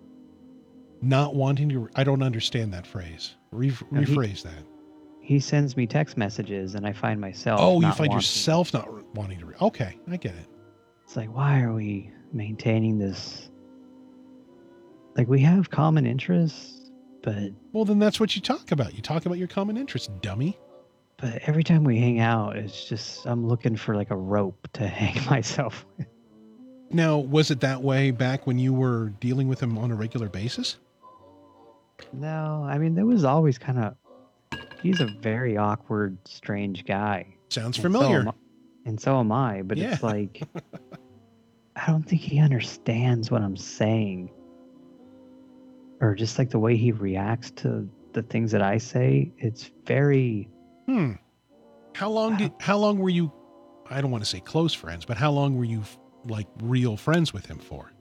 not wanting to. I don't understand that phrase. No, he- Rephrase that. He sends me text messages, and I find myself. Oh, you not find wanting- yourself not wanting to. Okay, I get it. It's like, why are we maintaining this? Like, we have common interests, but Well, then that's what you talk about. You talk about your common interests, dummy. every time we hang out, it's just I'm looking for like a rope to hang myself with. Now, was it that way back when you were dealing with him on a regular basis? No, I mean, there was always kind of. He's a very awkward, strange guy. Sounds And familiar. So am I, but Yeah. it's like, I don't think he understands what I'm saying. Or just like the way he reacts to the things that I say. It's very. How long were you, I don't want to say close friends, but how long were you like real friends with him for?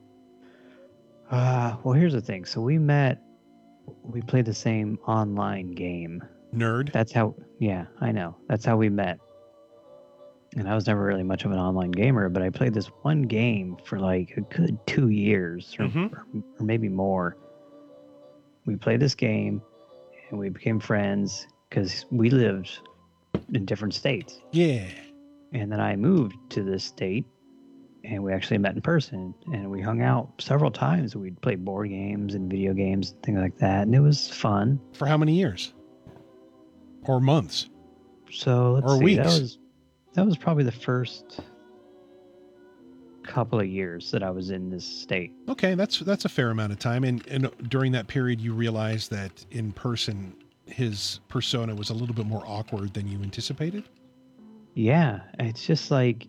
Well, here's the thing. So we played the same online game. Nerd? That's how, yeah, I know. That's how we met. And I was never really much of an online gamer, but I played this one game for like a good 2 years or maybe more. We played this game and we became friends because we lived in different states. Yeah. And then I moved to this state and we actually met in person and we hung out several times. We'd play board games and video games, things like that. And it was fun. For how many years? Or months? So let's Or see. weeks. That was probably the first couple of years that I was in this state. Okay, that's a fair amount of time. And during that period, you realized that in person, his persona was a little bit more awkward than you anticipated? Yeah, it's just like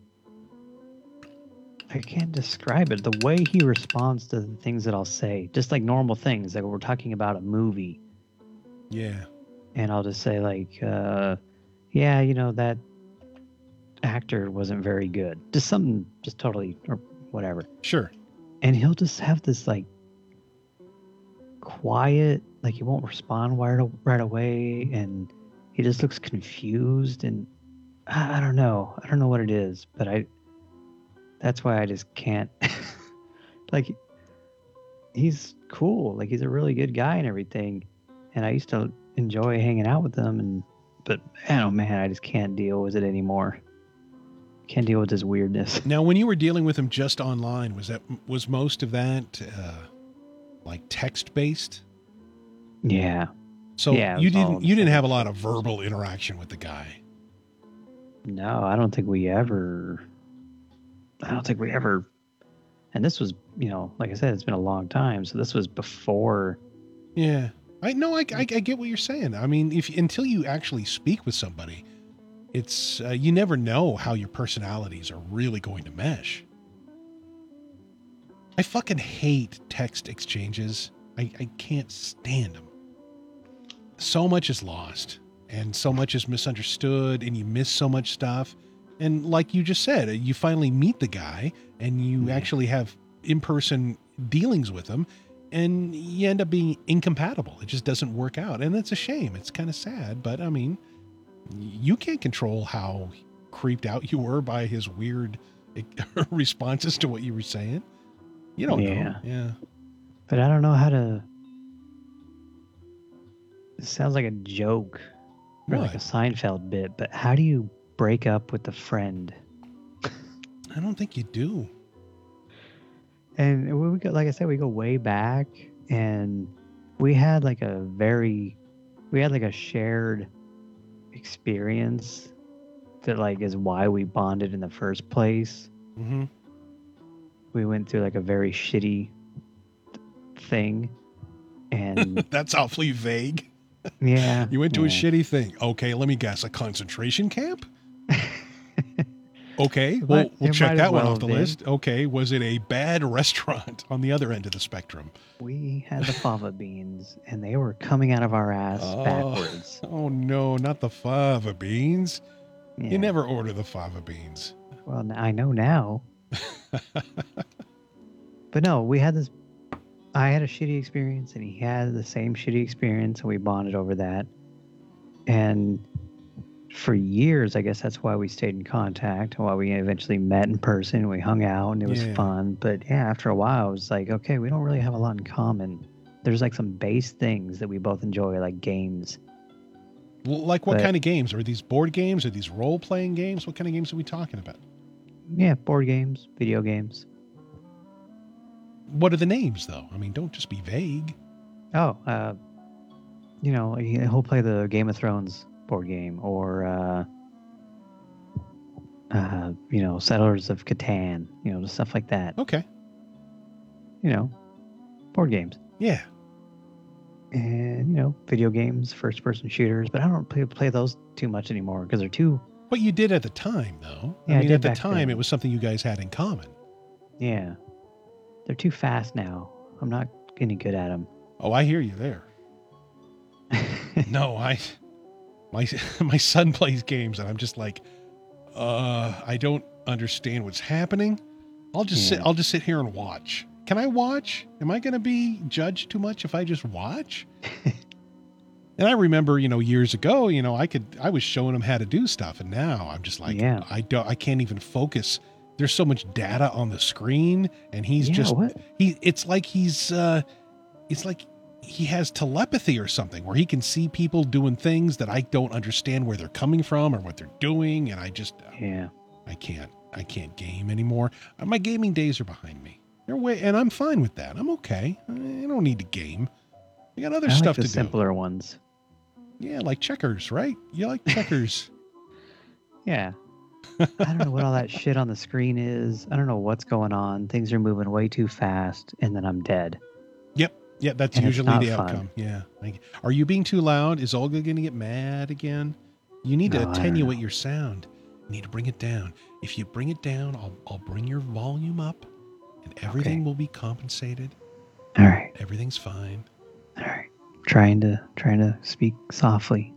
I can't describe it. The way he responds to the things that I'll say, just like normal things, like we're talking about a movie, Yeah. and I'll just say like, yeah, that actor wasn't very good. Just something, just totally or whatever. Sure. And he'll just have this like quiet, like he won't respond right away, and he just looks confused, and I don't know what it is, but that's why I just can't. Like, he's cool, like he's a really good guy and everything, and I used to enjoy hanging out with him, but man, I just can't deal with it anymore. Can't deal with his weirdness. Now, when you were dealing with him just online, was most of that like text based? Yeah. So Yeah, it you was all didn't the have a same. lot of verbal interaction with the guy. No, I don't think we ever. And this was, like I said, it's been a long time. So this was before. Yeah. I get what you're saying. I mean, until you actually speak with somebody, it's you never know how your personalities are really going to mesh. I fucking hate text exchanges. I can't stand them. So much is lost and so much is misunderstood and you miss so much stuff. And like you just said, you finally meet the guy and you actually have in-person dealings with him. and you end up being incompatible. It just doesn't work out. And that's a shame. It's kind of sad, but I mean, you can't control how creeped out you were by his weird responses to what you were saying. You don't know. Yeah. But I don't know how to. It sounds like a joke or like a What? Seinfeld bit, but how do you break up with a friend? I don't think you do. And we go, like I said, we go way back, and we had like a shared experience that like is why we bonded in the first place. Mm-hmm. We went through like a very shitty thing, and That's awfully vague. yeah, You went to a yeah. shitty thing. Okay, let me guess. A concentration camp? Okay, It we'll might check as that one well off the have been. list. Okay, was it a bad restaurant on the other end of the spectrum? We had the fava beans, and they were coming out of our ass Oh. backwards. Oh no, not the fava beans. Yeah. You never order the fava beans. Well, I know now. But no, we had this. I had a shitty experience, and he had the same shitty experience, and we bonded over that. And for years, I guess that's why we stayed in contact, why we eventually met in person. We hung out, and it was Yeah. fun. But yeah, after a while, it was like, okay, we don't really have a lot in common. There's like some base things that we both enjoy, like games. Well, like what But- kind of games? Are these board games? Are these role-playing games? What kind of games are we talking about? Yeah, board games, video games. What are the names, though? I mean, don't just be vague. Oh, he'll play the Game of Thrones board game, or Settlers of Catan, stuff like that. Okay. Board games. Yeah. And, video games, first-person shooters, but I don't play those too much anymore because they're too, What you did at the time, though. Yeah, I I mean, did at the back time, then. it was something you guys had in common. yeah, they're too fast now. I'm not any good at them. Oh, I hear you there. No, my son plays games, and I'm just like, I don't understand what's happening. I'll just sit here and watch. Can I watch? Am I going to be judged too much if I just watch? And I remember, years ago, I was showing him how to do stuff, and now I'm just like, Yeah. I can't even focus. There's so much data on the screen, and he's Yeah, just what? it's like he has telepathy or something where he can see people doing things that I don't understand where they're coming from or what they're doing, and I just Yeah. I can't game anymore. My gaming days are behind me. They're and I'm fine with that. I'm okay. I don't need to game. I got other I stuff like the to do. simpler ones. Yeah, like checkers, right? You like checkers. Yeah. I don't know what all that shit on the screen is. I don't know what's going on. Things are moving way too fast, and then I'm dead. Yeah, that's And it's usually not the fun. outcome. Yeah. Are you being too loud? Is Olga going to get mad again? You need No, to I don't attenuate know. your sound. You need to bring it down. If you bring it down, I'll bring your volume up, and everything Okay. will be compensated. All right. Everything's fine. All right. Trying to speak softly.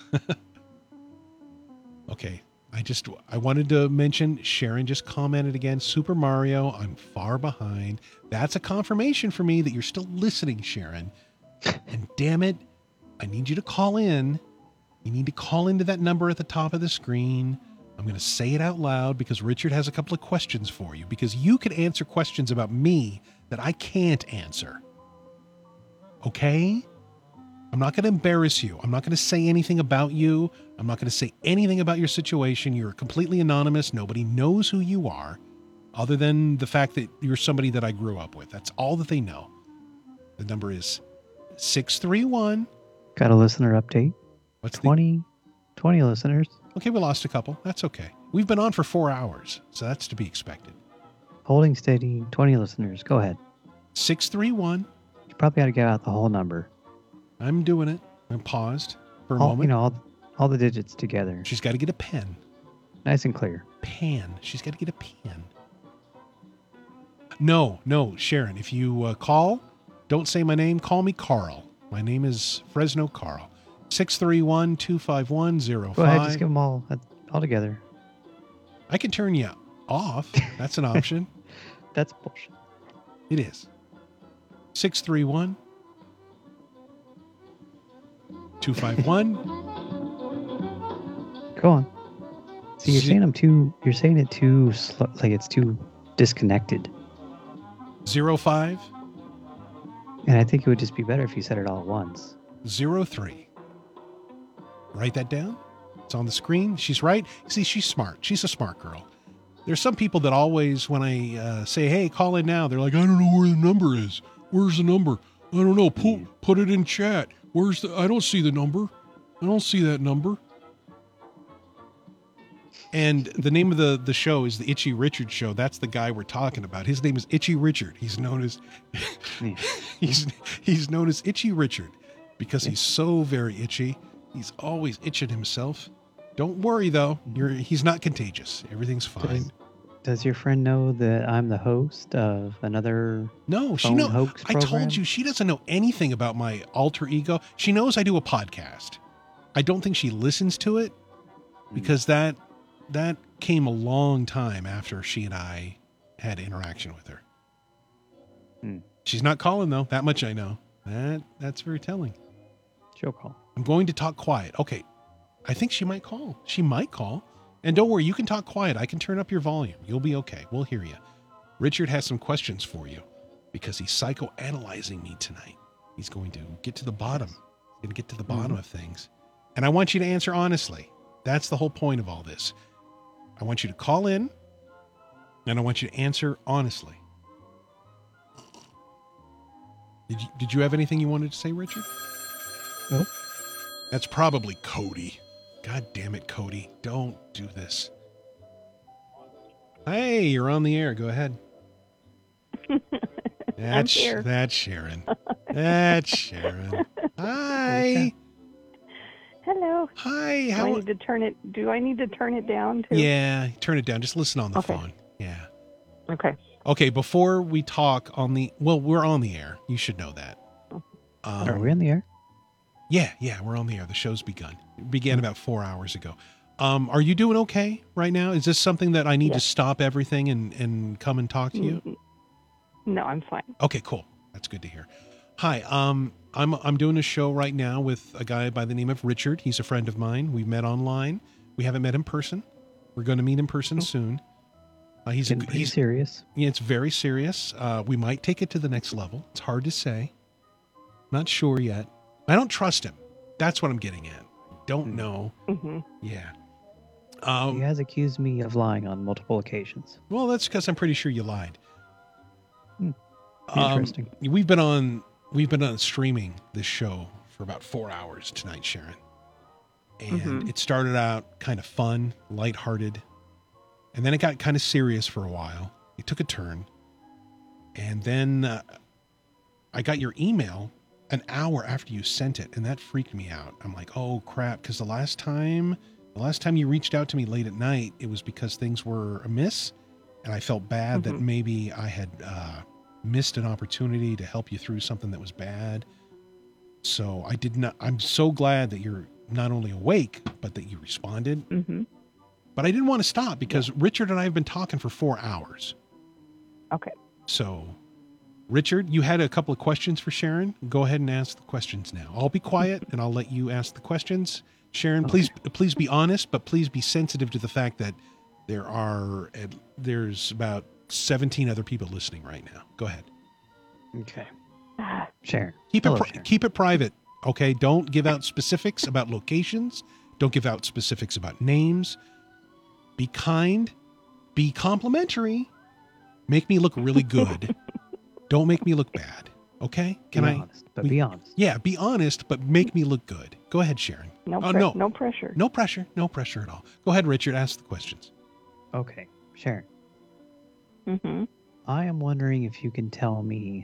Okay. I wanted to mention Sharon just commented again, Super Mario, I'm far behind. That's a confirmation for me that you're still listening, Sharon. And damn it, I need you to call in. You need to call into that number at the top of the screen. I'm going to say it out loud because Richard has a couple of questions for you, because you could answer questions about me that I can't answer. Okay? I'm not going to embarrass you. I'm not going to say anything about you. I'm not going to say anything about your situation. You're completely anonymous. Nobody knows who you are other than the fact that you're somebody that I grew up with. That's all that they know. The number is 631. Got a listener update. What's 20 listeners. Okay, we lost a couple. That's okay. We've been on for 4 hours, so that's to be expected. Holding steady. 20 listeners. Go ahead. 631. You probably got to get out the whole number. I'm doing it. I'm paused for a All, moment. all the digits together. She's got to get a pen. Nice and clear. Pen. She's got to get a pen. No, Sharon, if you call, don't say my name. Call me Carl. My name is Fresno Carl. 631-251-05. Go ahead. Just give them all together. I can turn you off. That's an option. That's bullshit. It is. 631 251. Go on. See, you're Ze- saying you're saying it too slow, like it's too disconnected. 05 And I think it would just be better if you said it all at once. 03. Write that down. It's on the screen. She's right. See, she's smart. She's a smart girl. There's some people that always, when I say, hey, call in now, they're like, I don't know where the number is. Where's the number? I don't know. Put it in chat. I don't see the number. I don't see that number. And the name of the show is the Itchy Richard Show. That's the guy we're talking about. His name is Itchy Richard. He's known as he's known as Itchy Richard because he's so very itchy. He's always itching himself. Don't worry though. He's not contagious. Everything's fine. Does your friend know that I'm the host of another No, she phone knows. hoax I program? told you she doesn't know anything about my alter ego. She knows I do a podcast. I don't think she listens to it because that came a long time after she and I had interaction with her. She's not calling though. That much I know. That's very telling. She'll call. I'm going to talk quiet. Okay. I think she might call. She might call. And don't worry, you can talk quiet. I can turn up your volume. You'll be okay. We'll hear you. Richard has some questions for you because he's psychoanalyzing me tonight. He's going to get to the bottom. He's going to get to the bottom of things. And I want you to answer honestly. That's the whole point of all this. I want you to call in and I want you to answer honestly. Did you have anything you wanted to say, Richard? Nope. That's probably Cody. God damn it, Cody. Don't do this. Hey, you're on the air. Go ahead. I'm here. That's Sharon. That's Sharon. Hi. Hello. Hi. Do I need to turn it down too? Yeah, turn it down. Just listen on the Okay. phone. Yeah. Okay. Okay, before we talk we're on the air. You should know that. Are we on the air? Yeah, we're on the air. The show's begun. It began about 4 hours ago. Are you doing okay right now? Is this something that I need to Yes. stop everything and come and talk to you? No, I'm fine. Okay, cool. That's good to hear. Hi, I'm doing a show right now with a guy by the name of Richard. He's a friend of mine. We've met online. We haven't met in person. We're going to meet in person soon. He's serious. Yeah, it's very serious. We might take it to the next level. It's hard to say. Not sure yet. I don't trust him. That's what I'm getting at. Don't know. Mm-hmm. Yeah. He has accused me of lying on multiple occasions. Well, that's because I'm pretty sure you lied. Interesting. We've been on streaming this show for about 4 hours tonight, Sharon. And it started out kind of fun, lighthearted. And then it got kind of serious for a while. It took a turn. And then I got your email an hour after you sent it, and that freaked me out. I'm like, oh crap, because the last time you reached out to me late at night, it was because things were amiss, and I felt bad that maybe I had missed an opportunity to help you through something that was bad. So I'm so glad that you're not only awake, but that you responded. But I didn't want to stop because Richard and I have been talking for 4 hours. Okay. So, Richard, you had a couple of questions for Sharon. Go ahead and ask the questions now. I'll be quiet and I'll let you ask the questions. Sharon, please be honest, but please be sensitive to the fact that there's about 17 other people listening right now. Go ahead. Okay. Sharon. Keep Hello, Sharon. it private. Okay. Don't give out specifics about locations. Don't give out specifics about names. Be kind. Be complimentary. Make me look really good. Don't make me look bad. Okay? Be honest. Be honest. Yeah, be honest, but make me look good. Go ahead, Sharon. No pressure. No pressure. No pressure at all. Go ahead, Richard. Ask the questions. Okay. Sharon. Mm-hmm. I am wondering if you can tell me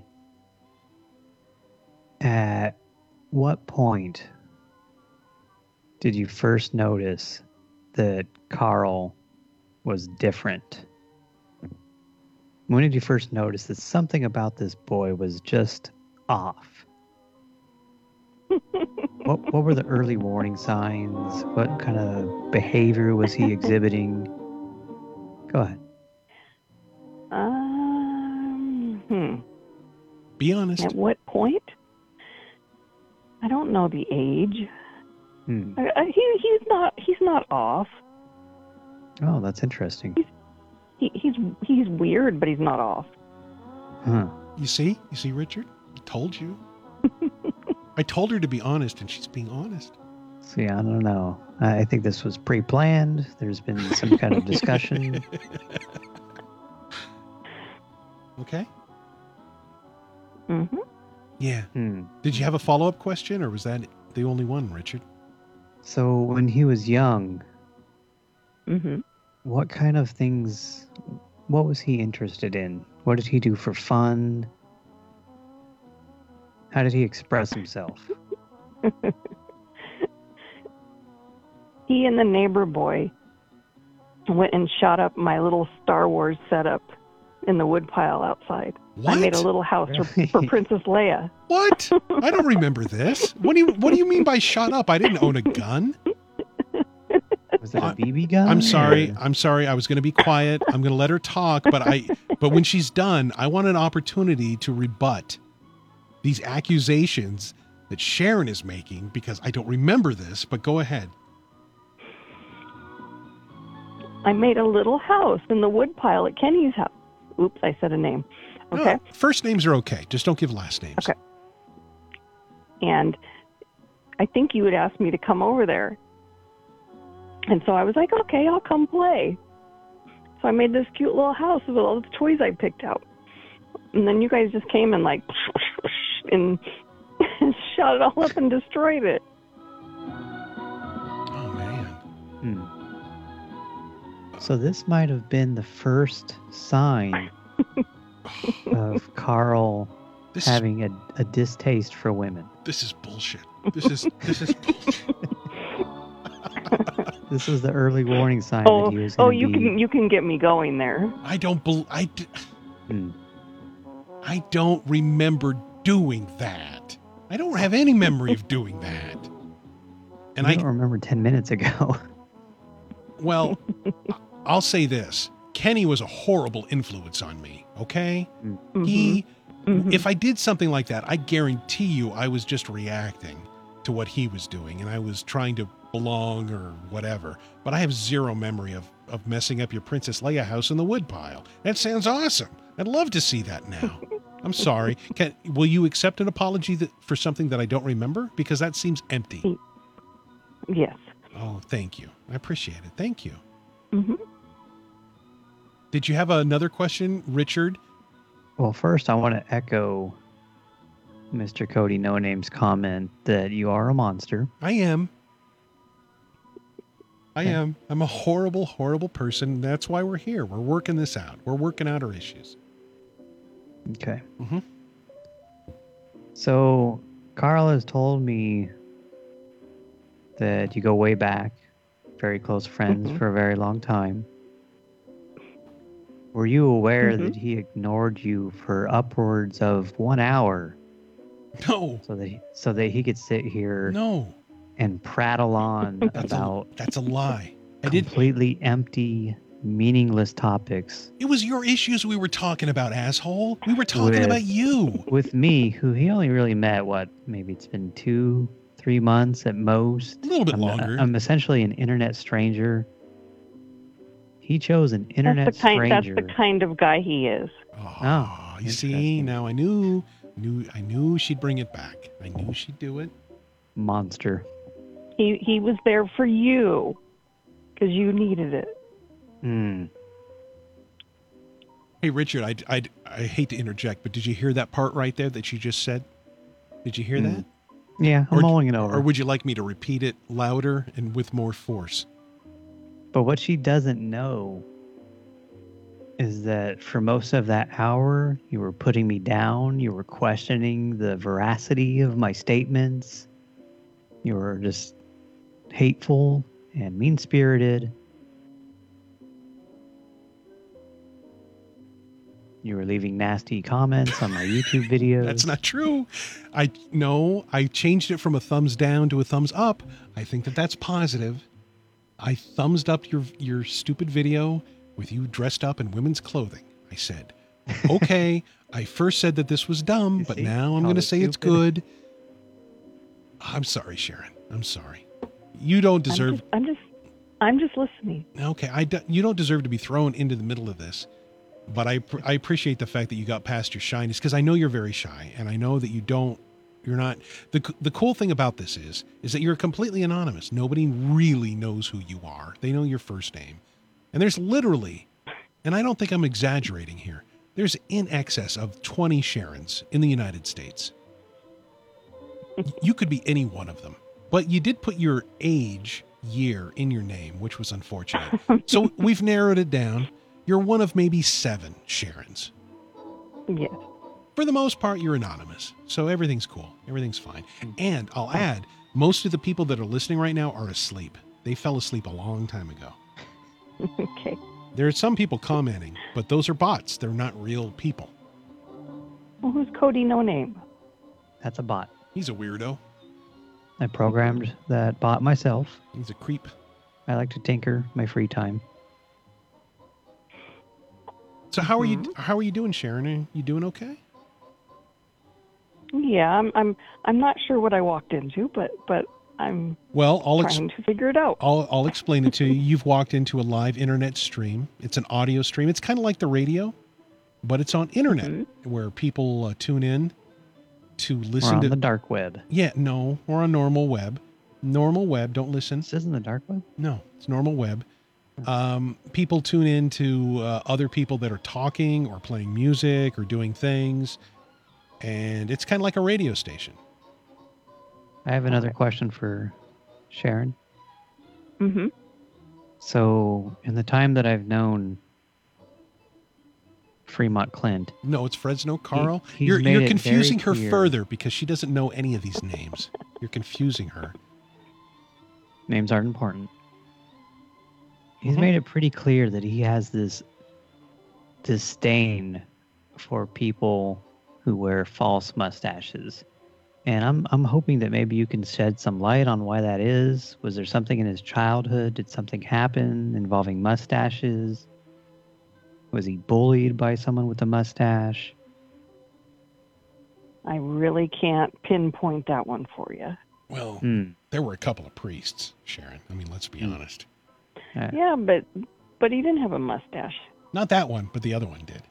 at what point did you first notice that Carl was different? When did you first notice that something about this boy was just off? What were the early warning signs? What kind of behavior was he exhibiting? Go ahead. Be honest. At what point? I don't know the age. He's not off. Oh, that's interesting. He's weird, but he's not off. Huh. You see, Richard? I told you. I told her to be honest, and she's being honest. See, I don't know. I think this was pre-planned. There's been some kind of discussion. Okay. Mm-hmm. Yeah. Did you have a follow-up question, or was that the only one, Richard? So when he was young, Mm-hmm. what kind of things, what was he interested in? What did he do for fun? How did he express himself? He and the neighbor boy went and shot up my little Star Wars setup in the woodpile outside. What? I made a little house Really? for Princess Leia. What? I don't remember this. What do you mean by shut up? I didn't own a gun. Was it a BB gun? I'm sorry. or- I'm sorry. I was going to be quiet. I'm going to let her talk, but when she's done, I want an opportunity to rebut these accusations that Sharon is making because I don't remember this, but go ahead. I made a little house in the woodpile at Kenny's house. Oops, I said a name. Okay. No, first names are okay. Just don't give last names. Okay. And I think you had asked me to come over there. And so I was like, okay, I'll come play. So I made this cute little house with all the toys I picked out. And then you guys just came and like, and shot it all up and destroyed it. Oh, man. So this might have been the first sign of Carl This having a distaste for women. this is bullshit. This is bullshit. This is the early warning sign that he was going to be... you can get me going there. I don't Hmm. I don't remember doing that. I don't have any memory of doing that. And I don't remember 10 minutes ago. Well, I'll say this. Kenny was a horrible influence on me, okay? Mm-hmm. If I did something like that, I guarantee you I was just reacting to what he was doing and I was trying to belong or whatever. But I have zero memory of messing up your Princess Leia house in the woodpile. That sounds awesome. I'd love to see that now. I'm sorry. Will you accept an apology for something that I don't remember? Because that seems empty. Yes. Oh, thank you. I appreciate it. Thank you. Mm-hmm. Did you have another question, Richard? Well, first I want to echo Mr. Cody No Name's comment that you are a monster. I am. I Okay. am. I'm a horrible, horrible person. That's why we're here. We're working this out. We're working out our issues. Okay. Mhm. So Carl has told me that you go way back, very close friends Mhm. for a very long time. Were you aware Mhm. that he ignored you for upwards of 1 hour No. so that he could sit here No. and prattle on That's about a lie. I did. completely empty, meaningless topics It was your issues we were talking about, asshole. We were talking With- about you. with me, who he only really met, maybe it's been 2-3 months at most. A little bit longer. I'm essentially an internet stranger. He chose an internet That's stranger. the kind of guy he is. Oh, you see, interesting. now I knew she'd bring it back. I knew she'd do it. Monster. He was there for you because you needed it. Hey, Richard, I hate to interject, but did you hear that part right there that she just said? Did you hear that? Yeah, I'm Or- mulling it over. Or would you like me to repeat it louder and with more force? But what she doesn't know is that for most of that hour, you were putting me down. You were questioning the veracity of my statements. You were just hateful and mean-spirited. You were leaving nasty comments on my YouTube videos. That's not true. I changed it from a thumbs down to a thumbs up. I think that's positive. I thumbs up your stupid video with you dressed up in women's clothing. I said, Okay, I first said that this was dumb, You but see? now I'm Called going to it say it's stupid. good. I'm sorry, Sharon. I'm sorry. You don't deserve. I'm just listening. Okay, you don't deserve to be thrown into the middle of this, but I appreciate the fact that you got past your shyness, because I know you're very shy, and I know that you're not. The cool thing about this is that you're completely anonymous. Nobody really knows who you are. They know your first name, and there's literally, and I don't think I'm exaggerating here, there's in excess of 20 Sharons in the United States. You could be any one of them, but you did put your year in your name, which was unfortunate. So we've narrowed it down. You're one of maybe 7 Sharons. Yes. For the most part, you're anonymous. So everything's cool. Everything's fine. And I'll add, most of the people that are listening right now are asleep. They fell asleep a long time ago. Okay. There are some people commenting, but those are bots. They're not real people. Well, who's Cody No Name? That's a bot. He's a weirdo. I programmed that bot myself. He's a creep. I like to tinker my free time. So how are you doing, Sharon? Are you doing okay? Yeah, I'm not sure what I walked into, but I'm Well, trying to figure it out. I'll explain it to you. You've walked into a live internet stream. It's an audio stream. It's kind of like the radio, but it's on internet where people tune in to listen We're on to the dark web. Yeah, no, we're on normal web. Normal web, don't listen. This isn't the dark web? No, it's normal web. People tune in to other people that are talking or playing music or doing things, and it's kind of like a radio station. I have another question for Sharon. Mm-hmm. So, in the time that I've known Fremont Clint, No, it's Fresno Carl. he's You're made it confusing very her clear. further because she doesn't know any of these names. You're confusing her. names aren't important. He's Mhm. made it pretty clear that he has this disdain for people who wear false mustaches. And I'm hoping that maybe you can shed some light on why that is. Was there something in his childhood? Did something happen involving mustaches? Was he bullied by someone with a mustache? I really can't pinpoint that one for you. Well, Hmm. there were a couple of priests, Sharon. I mean, let's be honest. Yeah, but he didn't have a mustache. Not that one, but the other one did.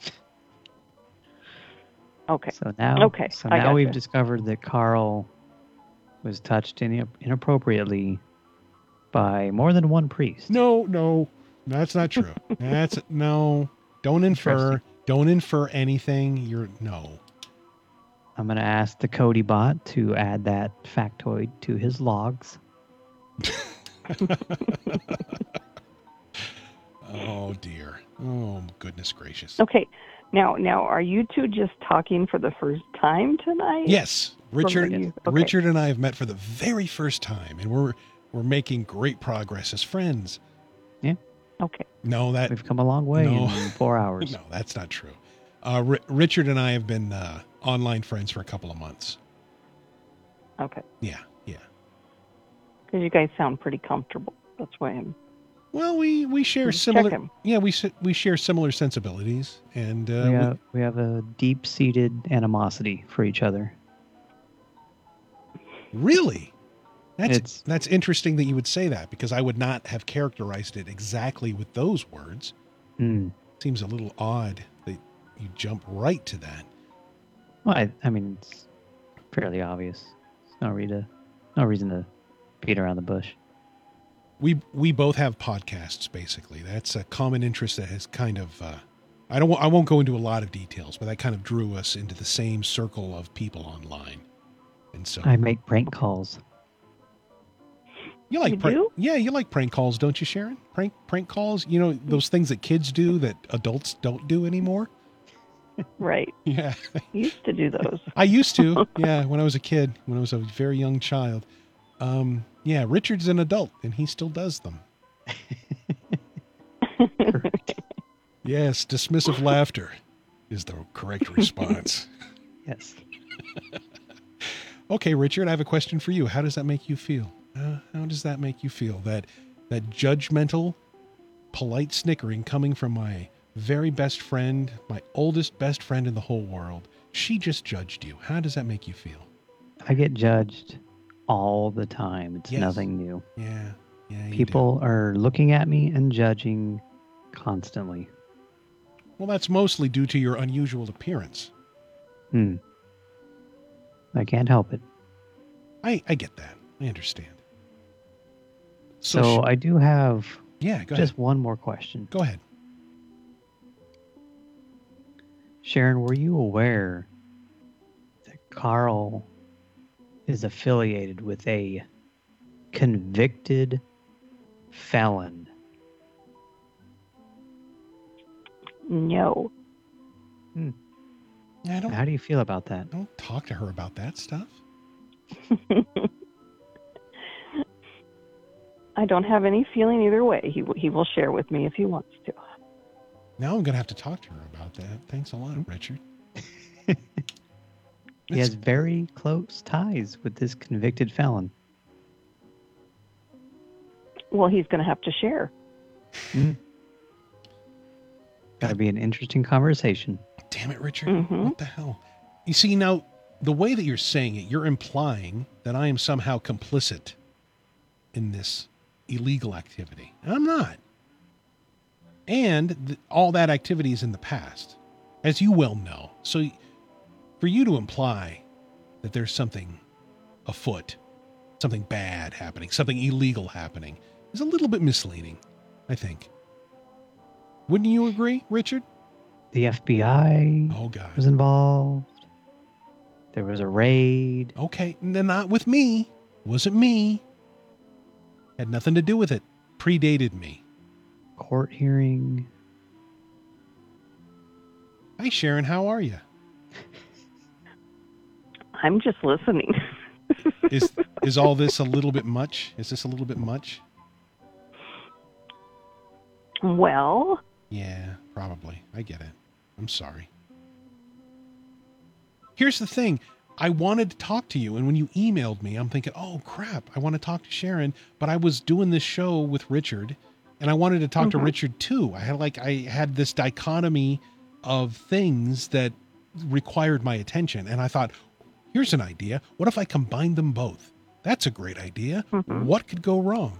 Okay. So now, Okay, I now we've gotcha. discovered that Carl was touched inappropriately by more than one priest. No, that's not true. No. Don't infer. Interesting. Don't infer anything. No. I'm going to ask the Cody bot to add that factoid to his logs. Oh dear. Oh goodness gracious. Okay. Now, are you two just talking for the first time tonight? Yes, Richard. Okay. Richard and I have met for the very first time, and we're making great progress as friends. Okay. No, We've come a long way No. in 4 hours. no, that's not true. Richard and I have been online friends for a couple of months. Okay. Yeah. Because you guys sound pretty comfortable. That's why I'm. Well, we share Just similar. checking. Yeah, we share similar sensibilities, and we have a deep-seated animosity for each other. really, It's- that's interesting that you would say that, because I would not have characterized it exactly with those words. Hmm. Seems a little odd that you jump right to that. Well, I mean, it's fairly obvious. There's no reason to beat around the bush. We both have podcasts. Basically, that's a common interest that has kind of. I won't go into a lot of details, but that kind of drew us into the same circle of people online, and so I make prank calls. you like You prank, do? yeah, you like prank calls, don't you, Sharon? Prank calls. You know, those things that kids do that adults don't do anymore. Right. Yeah, Used to do those. I used to. Yeah, when I was a kid, when I was a very young child. Yeah, Richard's an adult and he still does them. Yes, dismissive laughter is the correct response. Yes. Okay, Richard, I have a question for you. How does that make you feel? How does that make you feel? That judgmental, polite snickering coming from my very best friend, my oldest best friend in the whole world, she just judged you. How does that make you feel? I get judged all the time. It's Yes. nothing new. Yeah, you do. People are looking at me and judging constantly. Well, that's mostly due to your unusual appearance. I can't help it. I get that. I understand. So I do have yeah, go just ahead. one more question. Go ahead. Sharon, were you aware that Carl is affiliated with a convicted felon? No. I don't, How do you feel about that? don't talk to her about that stuff. I don't have any feeling either way. He will share with me if he wants to. Now I'm going to have to talk to her about that. Thanks a lot, Richard. He has very close ties with this convicted felon. Well, he's going to have to share. Gotta be an interesting conversation. Damn it, Richard. Mhm. What the hell? You see, now, the way that you're saying it, you're implying that I am somehow complicit in this illegal activity. And I'm not. And all that activity is in the past, as you well know. So for you to imply that there's something afoot, something bad happening, something illegal happening, is a little bit misleading, I think. Wouldn't you agree, Richard? The FBI Oh, God. was involved. There was a raid. Okay, then not with me. Wasn't me. Had nothing to do with it. Predated me. Court hearing. Hi, Sharon. How are you? I'm just listening. Is all this a little bit much? Is this a little bit much? Well, Yeah, probably. I get it. I'm sorry. Here's the thing. I wanted to talk to you, and when you emailed me, I'm thinking, oh, crap, I want to talk to Sharon, but I was doing this show with Richard, and I wanted to talk to Richard, too. I had this dichotomy of things that required my attention, and I thought, here's an idea. What if I combined them both? That's a great idea. What could go wrong?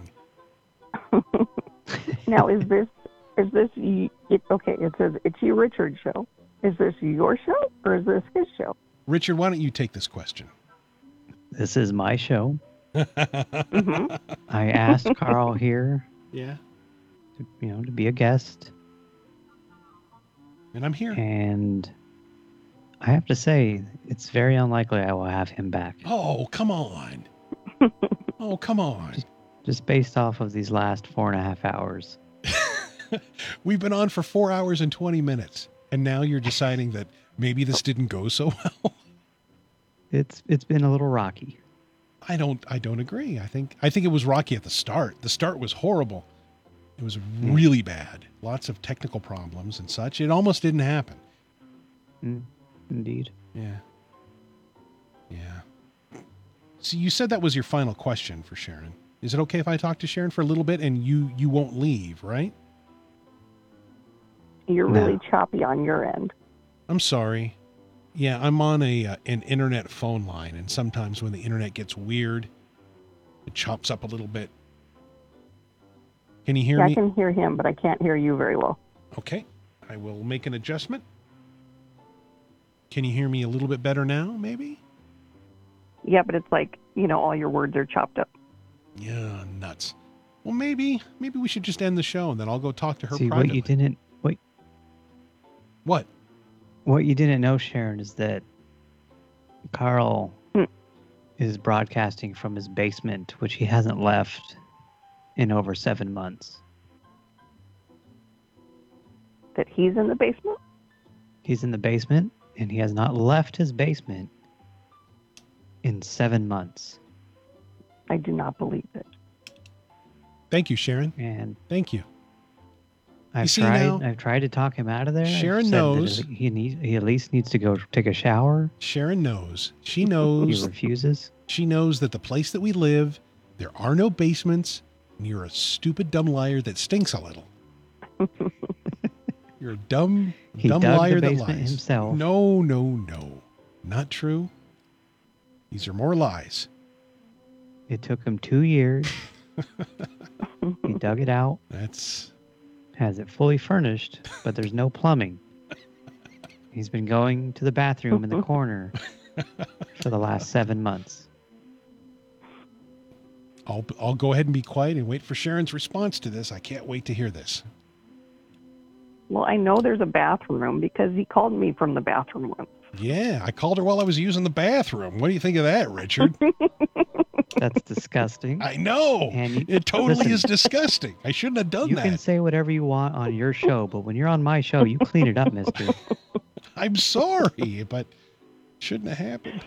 now is this okay? It says it's your Richard show. Is this your show or is this his show? Richard, why don't you take this question? This is my show. Mm-hmm. I asked Carl here, Yeah. to be a guest. And I'm here. And I have to say, it's very unlikely I will have him back. Oh, come on. Oh, come on. Just based off of these last 4.5 hours. We've been on for 4 hours and 20 minutes. And now you're deciding that maybe this didn't go so well. It's been a little rocky. I don't agree. I think it was rocky at the start. The start was horrible. It was really bad. Lots of technical problems and such. It almost didn't happen. Indeed. Yeah. Yeah. So you said that was your final question for Sharon. Is it okay if I talk to Sharon for a little bit and you won't leave, right? You're No. really choppy on your end. I'm sorry. Yeah, I'm on an internet phone line, and sometimes when the internet gets weird, it chops up a little bit. Can you hear Yeah, me? I can hear him, but I can't hear you very well. Okay, I will make an adjustment. Can you hear me a little bit better now, maybe? Yeah, but it's like, all your words are chopped up. Yeah, nuts. Well, maybe we should just end the show, and then I'll go talk to her See, privately. What? What you didn't know, Sharon, is that Carl is broadcasting from his basement, which he hasn't left in over 7 months. That he's in the basement? He's in the basement, and he has not left his basement in 7 months. I do not believe it. Thank you, Sharon. And Thank you. I've see tried. now, I've tried to talk him out of there. I've Sharon said that knows. he at least needs to go take a shower. Sharon knows. She He knows. refuses. She knows that the place that we live, there are no basements, and you're a stupid, dumb liar that stinks a little. You're a dumb He dumb dug liar the that basement lies. himself. No, not true. These are more lies. It took him 2 years. He dug it out, That's has it fully furnished, but there's no plumbing. He's been going to the bathroom in the corner for the last 7 months. I'll go ahead and be quiet and wait for Sharon's response to this. I can't wait to hear this. Well, I know there's a bathroom because he called me from the bathroom once. Yeah, I called her while I was using the bathroom. What do you think of that, Richard? That's disgusting. I know. And It totally listen, is disgusting. I shouldn't have done You that. can say whatever you want on your show, but when you're on my show, you clean it up, mister. I'm sorry, but shouldn't have happened.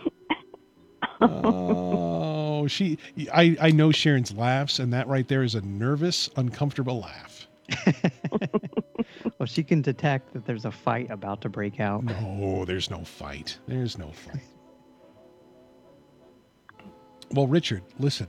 Oh, I know Sharon's laughs, and that right there is a nervous, uncomfortable laugh. Well, she can detect that there's a fight about to break out. No, there's no fight. There's no fight. Well, Richard, listen.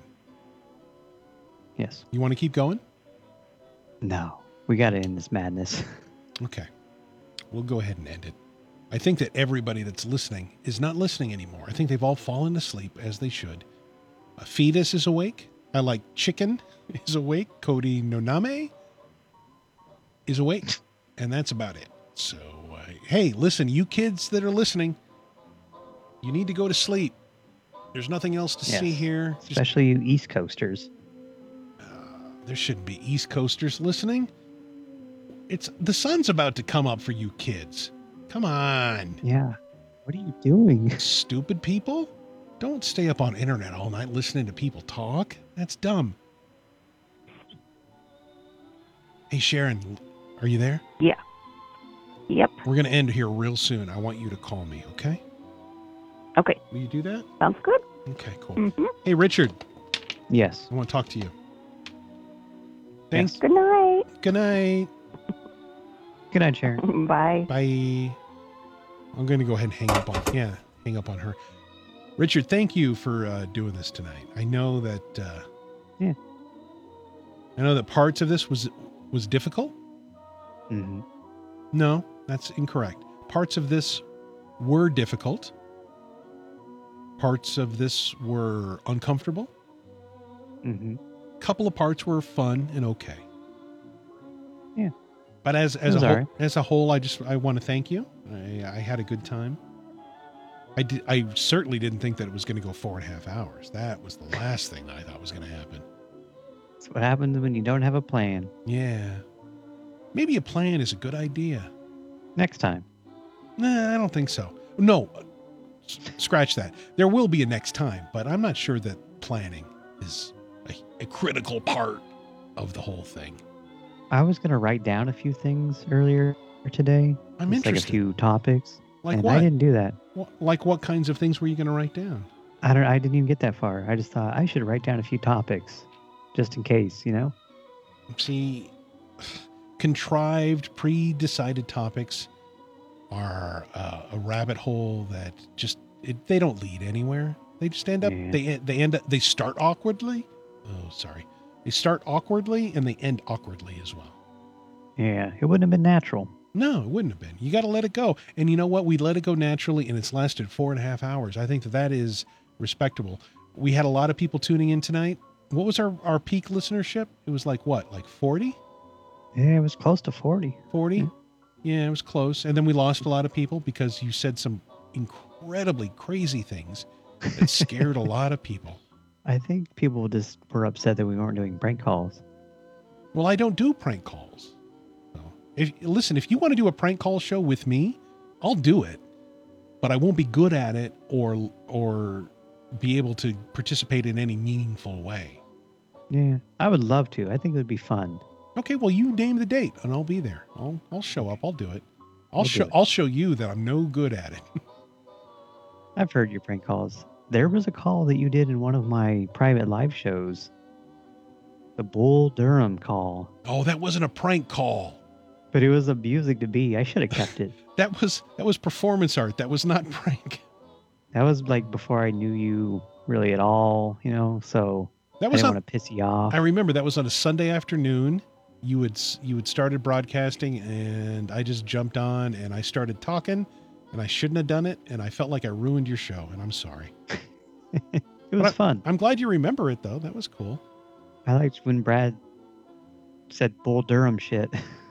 Yes. You want to keep going? No. We got to end this madness. Okay. We'll go ahead and end it. I think that everybody that's listening is not listening anymore. I think they've all fallen asleep, as they should. A fetus is awake. I like chicken is awake. Cody Noname is awake. And that's about it. So, hey, listen, you kids that are listening, you need to go to sleep. There's nothing else to see Yes. here. Just, Especially you East Coasters. there shouldn't be East Coasters listening. The sun's about to come up for you kids. Come on. Yeah. What are you doing? Stupid people. Don't stay up on internet all night listening to people talk. That's dumb. Hey, Sharon, are you there? Yeah. Yep. We're going to end here real soon. I want you to call me, okay? Okay. Will you do that? Sounds good. Okay, cool. Mm-hmm. Hey, Richard, Yes. I want to talk to you. Thanks. Yes. Good night. Good night. Good night, Sharon. Bye. Bye. I'm going to go ahead and hang up on her. Richard, thank you for doing this tonight. I know that Yeah. I know that parts of this was difficult. Hmm. No, that's incorrect. Parts of this were difficult. Parts of this were uncomfortable. Hmm. Couple of parts were fun and okay. Yeah. But as was a whole, all right. I want to thank you. I had a good time. I certainly didn't think that it was going to go 4.5 hours. That was the last thing that I thought was going to happen. That's what happens when you don't have a plan. Yeah. Maybe a plan is a good idea. Next time. Nah, I don't think so. No, scratch that. There will be a next time, but I'm not sure that planning is a critical part of the whole thing. I was going to write down a few things earlier today. I'm Just like a interested. few topics. Like and what? I didn't do that. Like what kinds of things were you going to write down? I didn't even get that far. I just thought I should write down a few topics just in case, you know? See, contrived, pre-decided topics are a rabbit hole that just they don't lead anywhere. They just end up Yeah. they start awkwardly. Oh, sorry. They start awkwardly and they end awkwardly as well. Yeah, it wouldn't have been natural. No, it wouldn't have been. You got to let it go. And you know what? We let it go naturally and it's lasted 4.5 hours. I think that is respectable. We had a lot of people tuning in tonight. What was our peak listenership? It was like what? Like 40? Yeah, it was close to 40. 40? Yeah. Yeah, it was close. And then we lost a lot of people because you said some incredibly crazy things that scared a lot of people. I think people just were upset that we weren't doing prank calls. Well, I don't do prank calls. So, if you want to do a prank call show with me, I'll do it. But I won't be good at it or be able to participate in any meaningful way. Yeah, I would love to. I think it would be fun. Okay, well, you name the date and I'll be there. I'll show up. I'll do it. We'll do it. I'll show you that I'm no good at it. I've heard your prank calls. There was a call that you did in one of my private live shows. The Bull Durham call. Oh, that wasn't a prank call. But it was amusing to be. I should have kept it. That was performance art. That was not prank. That was like before I knew you really at all, you know, so That I was didn't on, want to piss you off. I remember that was on a Sunday afternoon you had started broadcasting, and I just jumped on and I started talking, and I shouldn't have done it, and I felt like I ruined your show, and I'm sorry. It was fun. I'm glad you remember it though. That was cool. I liked when Brad said Bull Durham shit.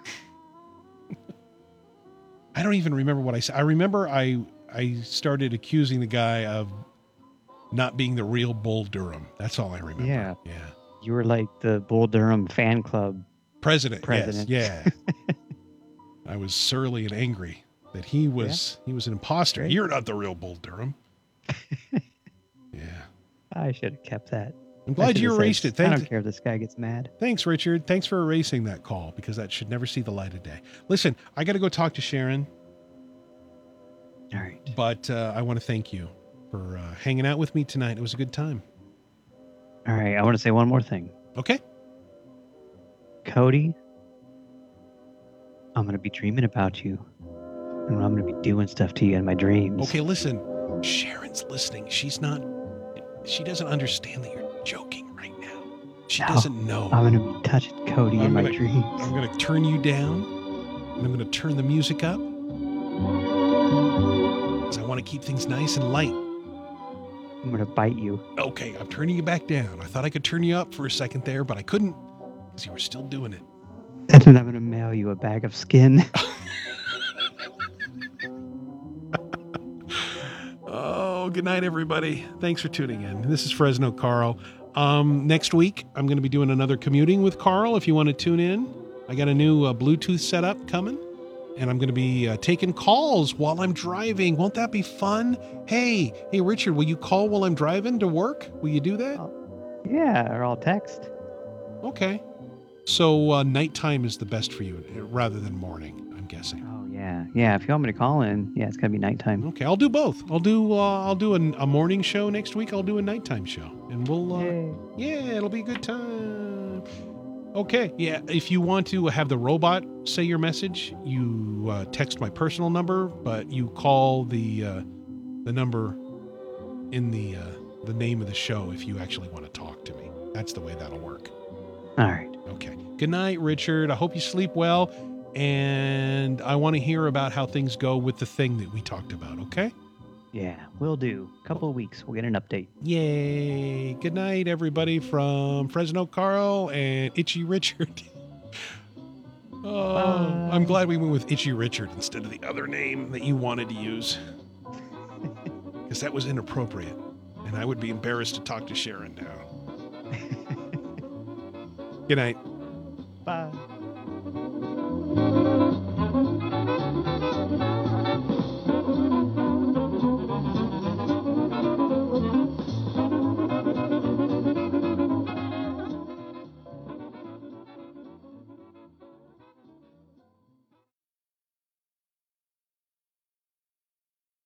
I don't even remember what I said. I remember I started accusing the guy of not being the real Bull Durham. That's all I remember. Yeah. Yeah. You were like the Bull Durham fan club. President. President. Yes, yeah. I was surly and angry that he was an imposter. Great. You're not the real Bull Durham. Yeah. I should have kept that. I'm I glad should you have erased said, it. I Thanks. don't care if this guy gets mad. Thanks, Richard. Thanks for erasing that call because that should never see the light of day. Listen, I got to go talk to Sharon, All right. but I want to thank you for hanging out with me tonight. It was a good time. All right. I want to say one more thing. Okay. Cody, I'm going to be dreaming about you. And I'm going to be doing stuff to you in my dreams. Okay, listen. Sharon's listening. She doesn't understand that you're joking right now. She No, doesn't know. I'm going to be touching Cody in my dreams. I'm going to turn you down, and I'm going to turn the music up. Because I want to keep things nice and light. I'm going to bite you. Okay, I'm turning you back down. I thought I could turn you up for a second there, but I couldn't because you were still doing it. And then I'm going to mail you a bag of skin. Oh, good night, everybody. Thanks for tuning in. This is Fresno Carl. Next week, I'm going to be doing another commuting with Carl. If you want to tune in, I got a new Bluetooth setup coming, and I'm going to be taking calls while I'm driving. Won't that be fun? Hey, Richard, will you call while I'm driving to work? Will you do that? Yeah, or I'll text. Okay. So nighttime is the best for you rather than morning, I'm guessing. Oh, yeah. Yeah, if you want me to call in, yeah, it's going to be nighttime. Okay, I'll do both. I'll do a morning show next week. I'll do a nighttime show, and we'll Yay. yeah, it'll be a good time. Okay, yeah. If you want to have the robot say your message, you text my personal number, but you call the number in the name of the show if you actually want to talk to me. That's the way that'll work. All right. Okay. Good night, Richard. I hope you sleep well. And I want to hear about how things go with the thing that we talked about, okay? Yeah, will do. Couple of weeks, we'll get an update. Yay. Good night, everybody, from Fresno Carl and Itchy Richard. Oh, Bye. I'm glad we went with Itchy Richard instead of the other name that you wanted to use. Because that was inappropriate. And I would be embarrassed to talk to Sharon now. Good night. Bye.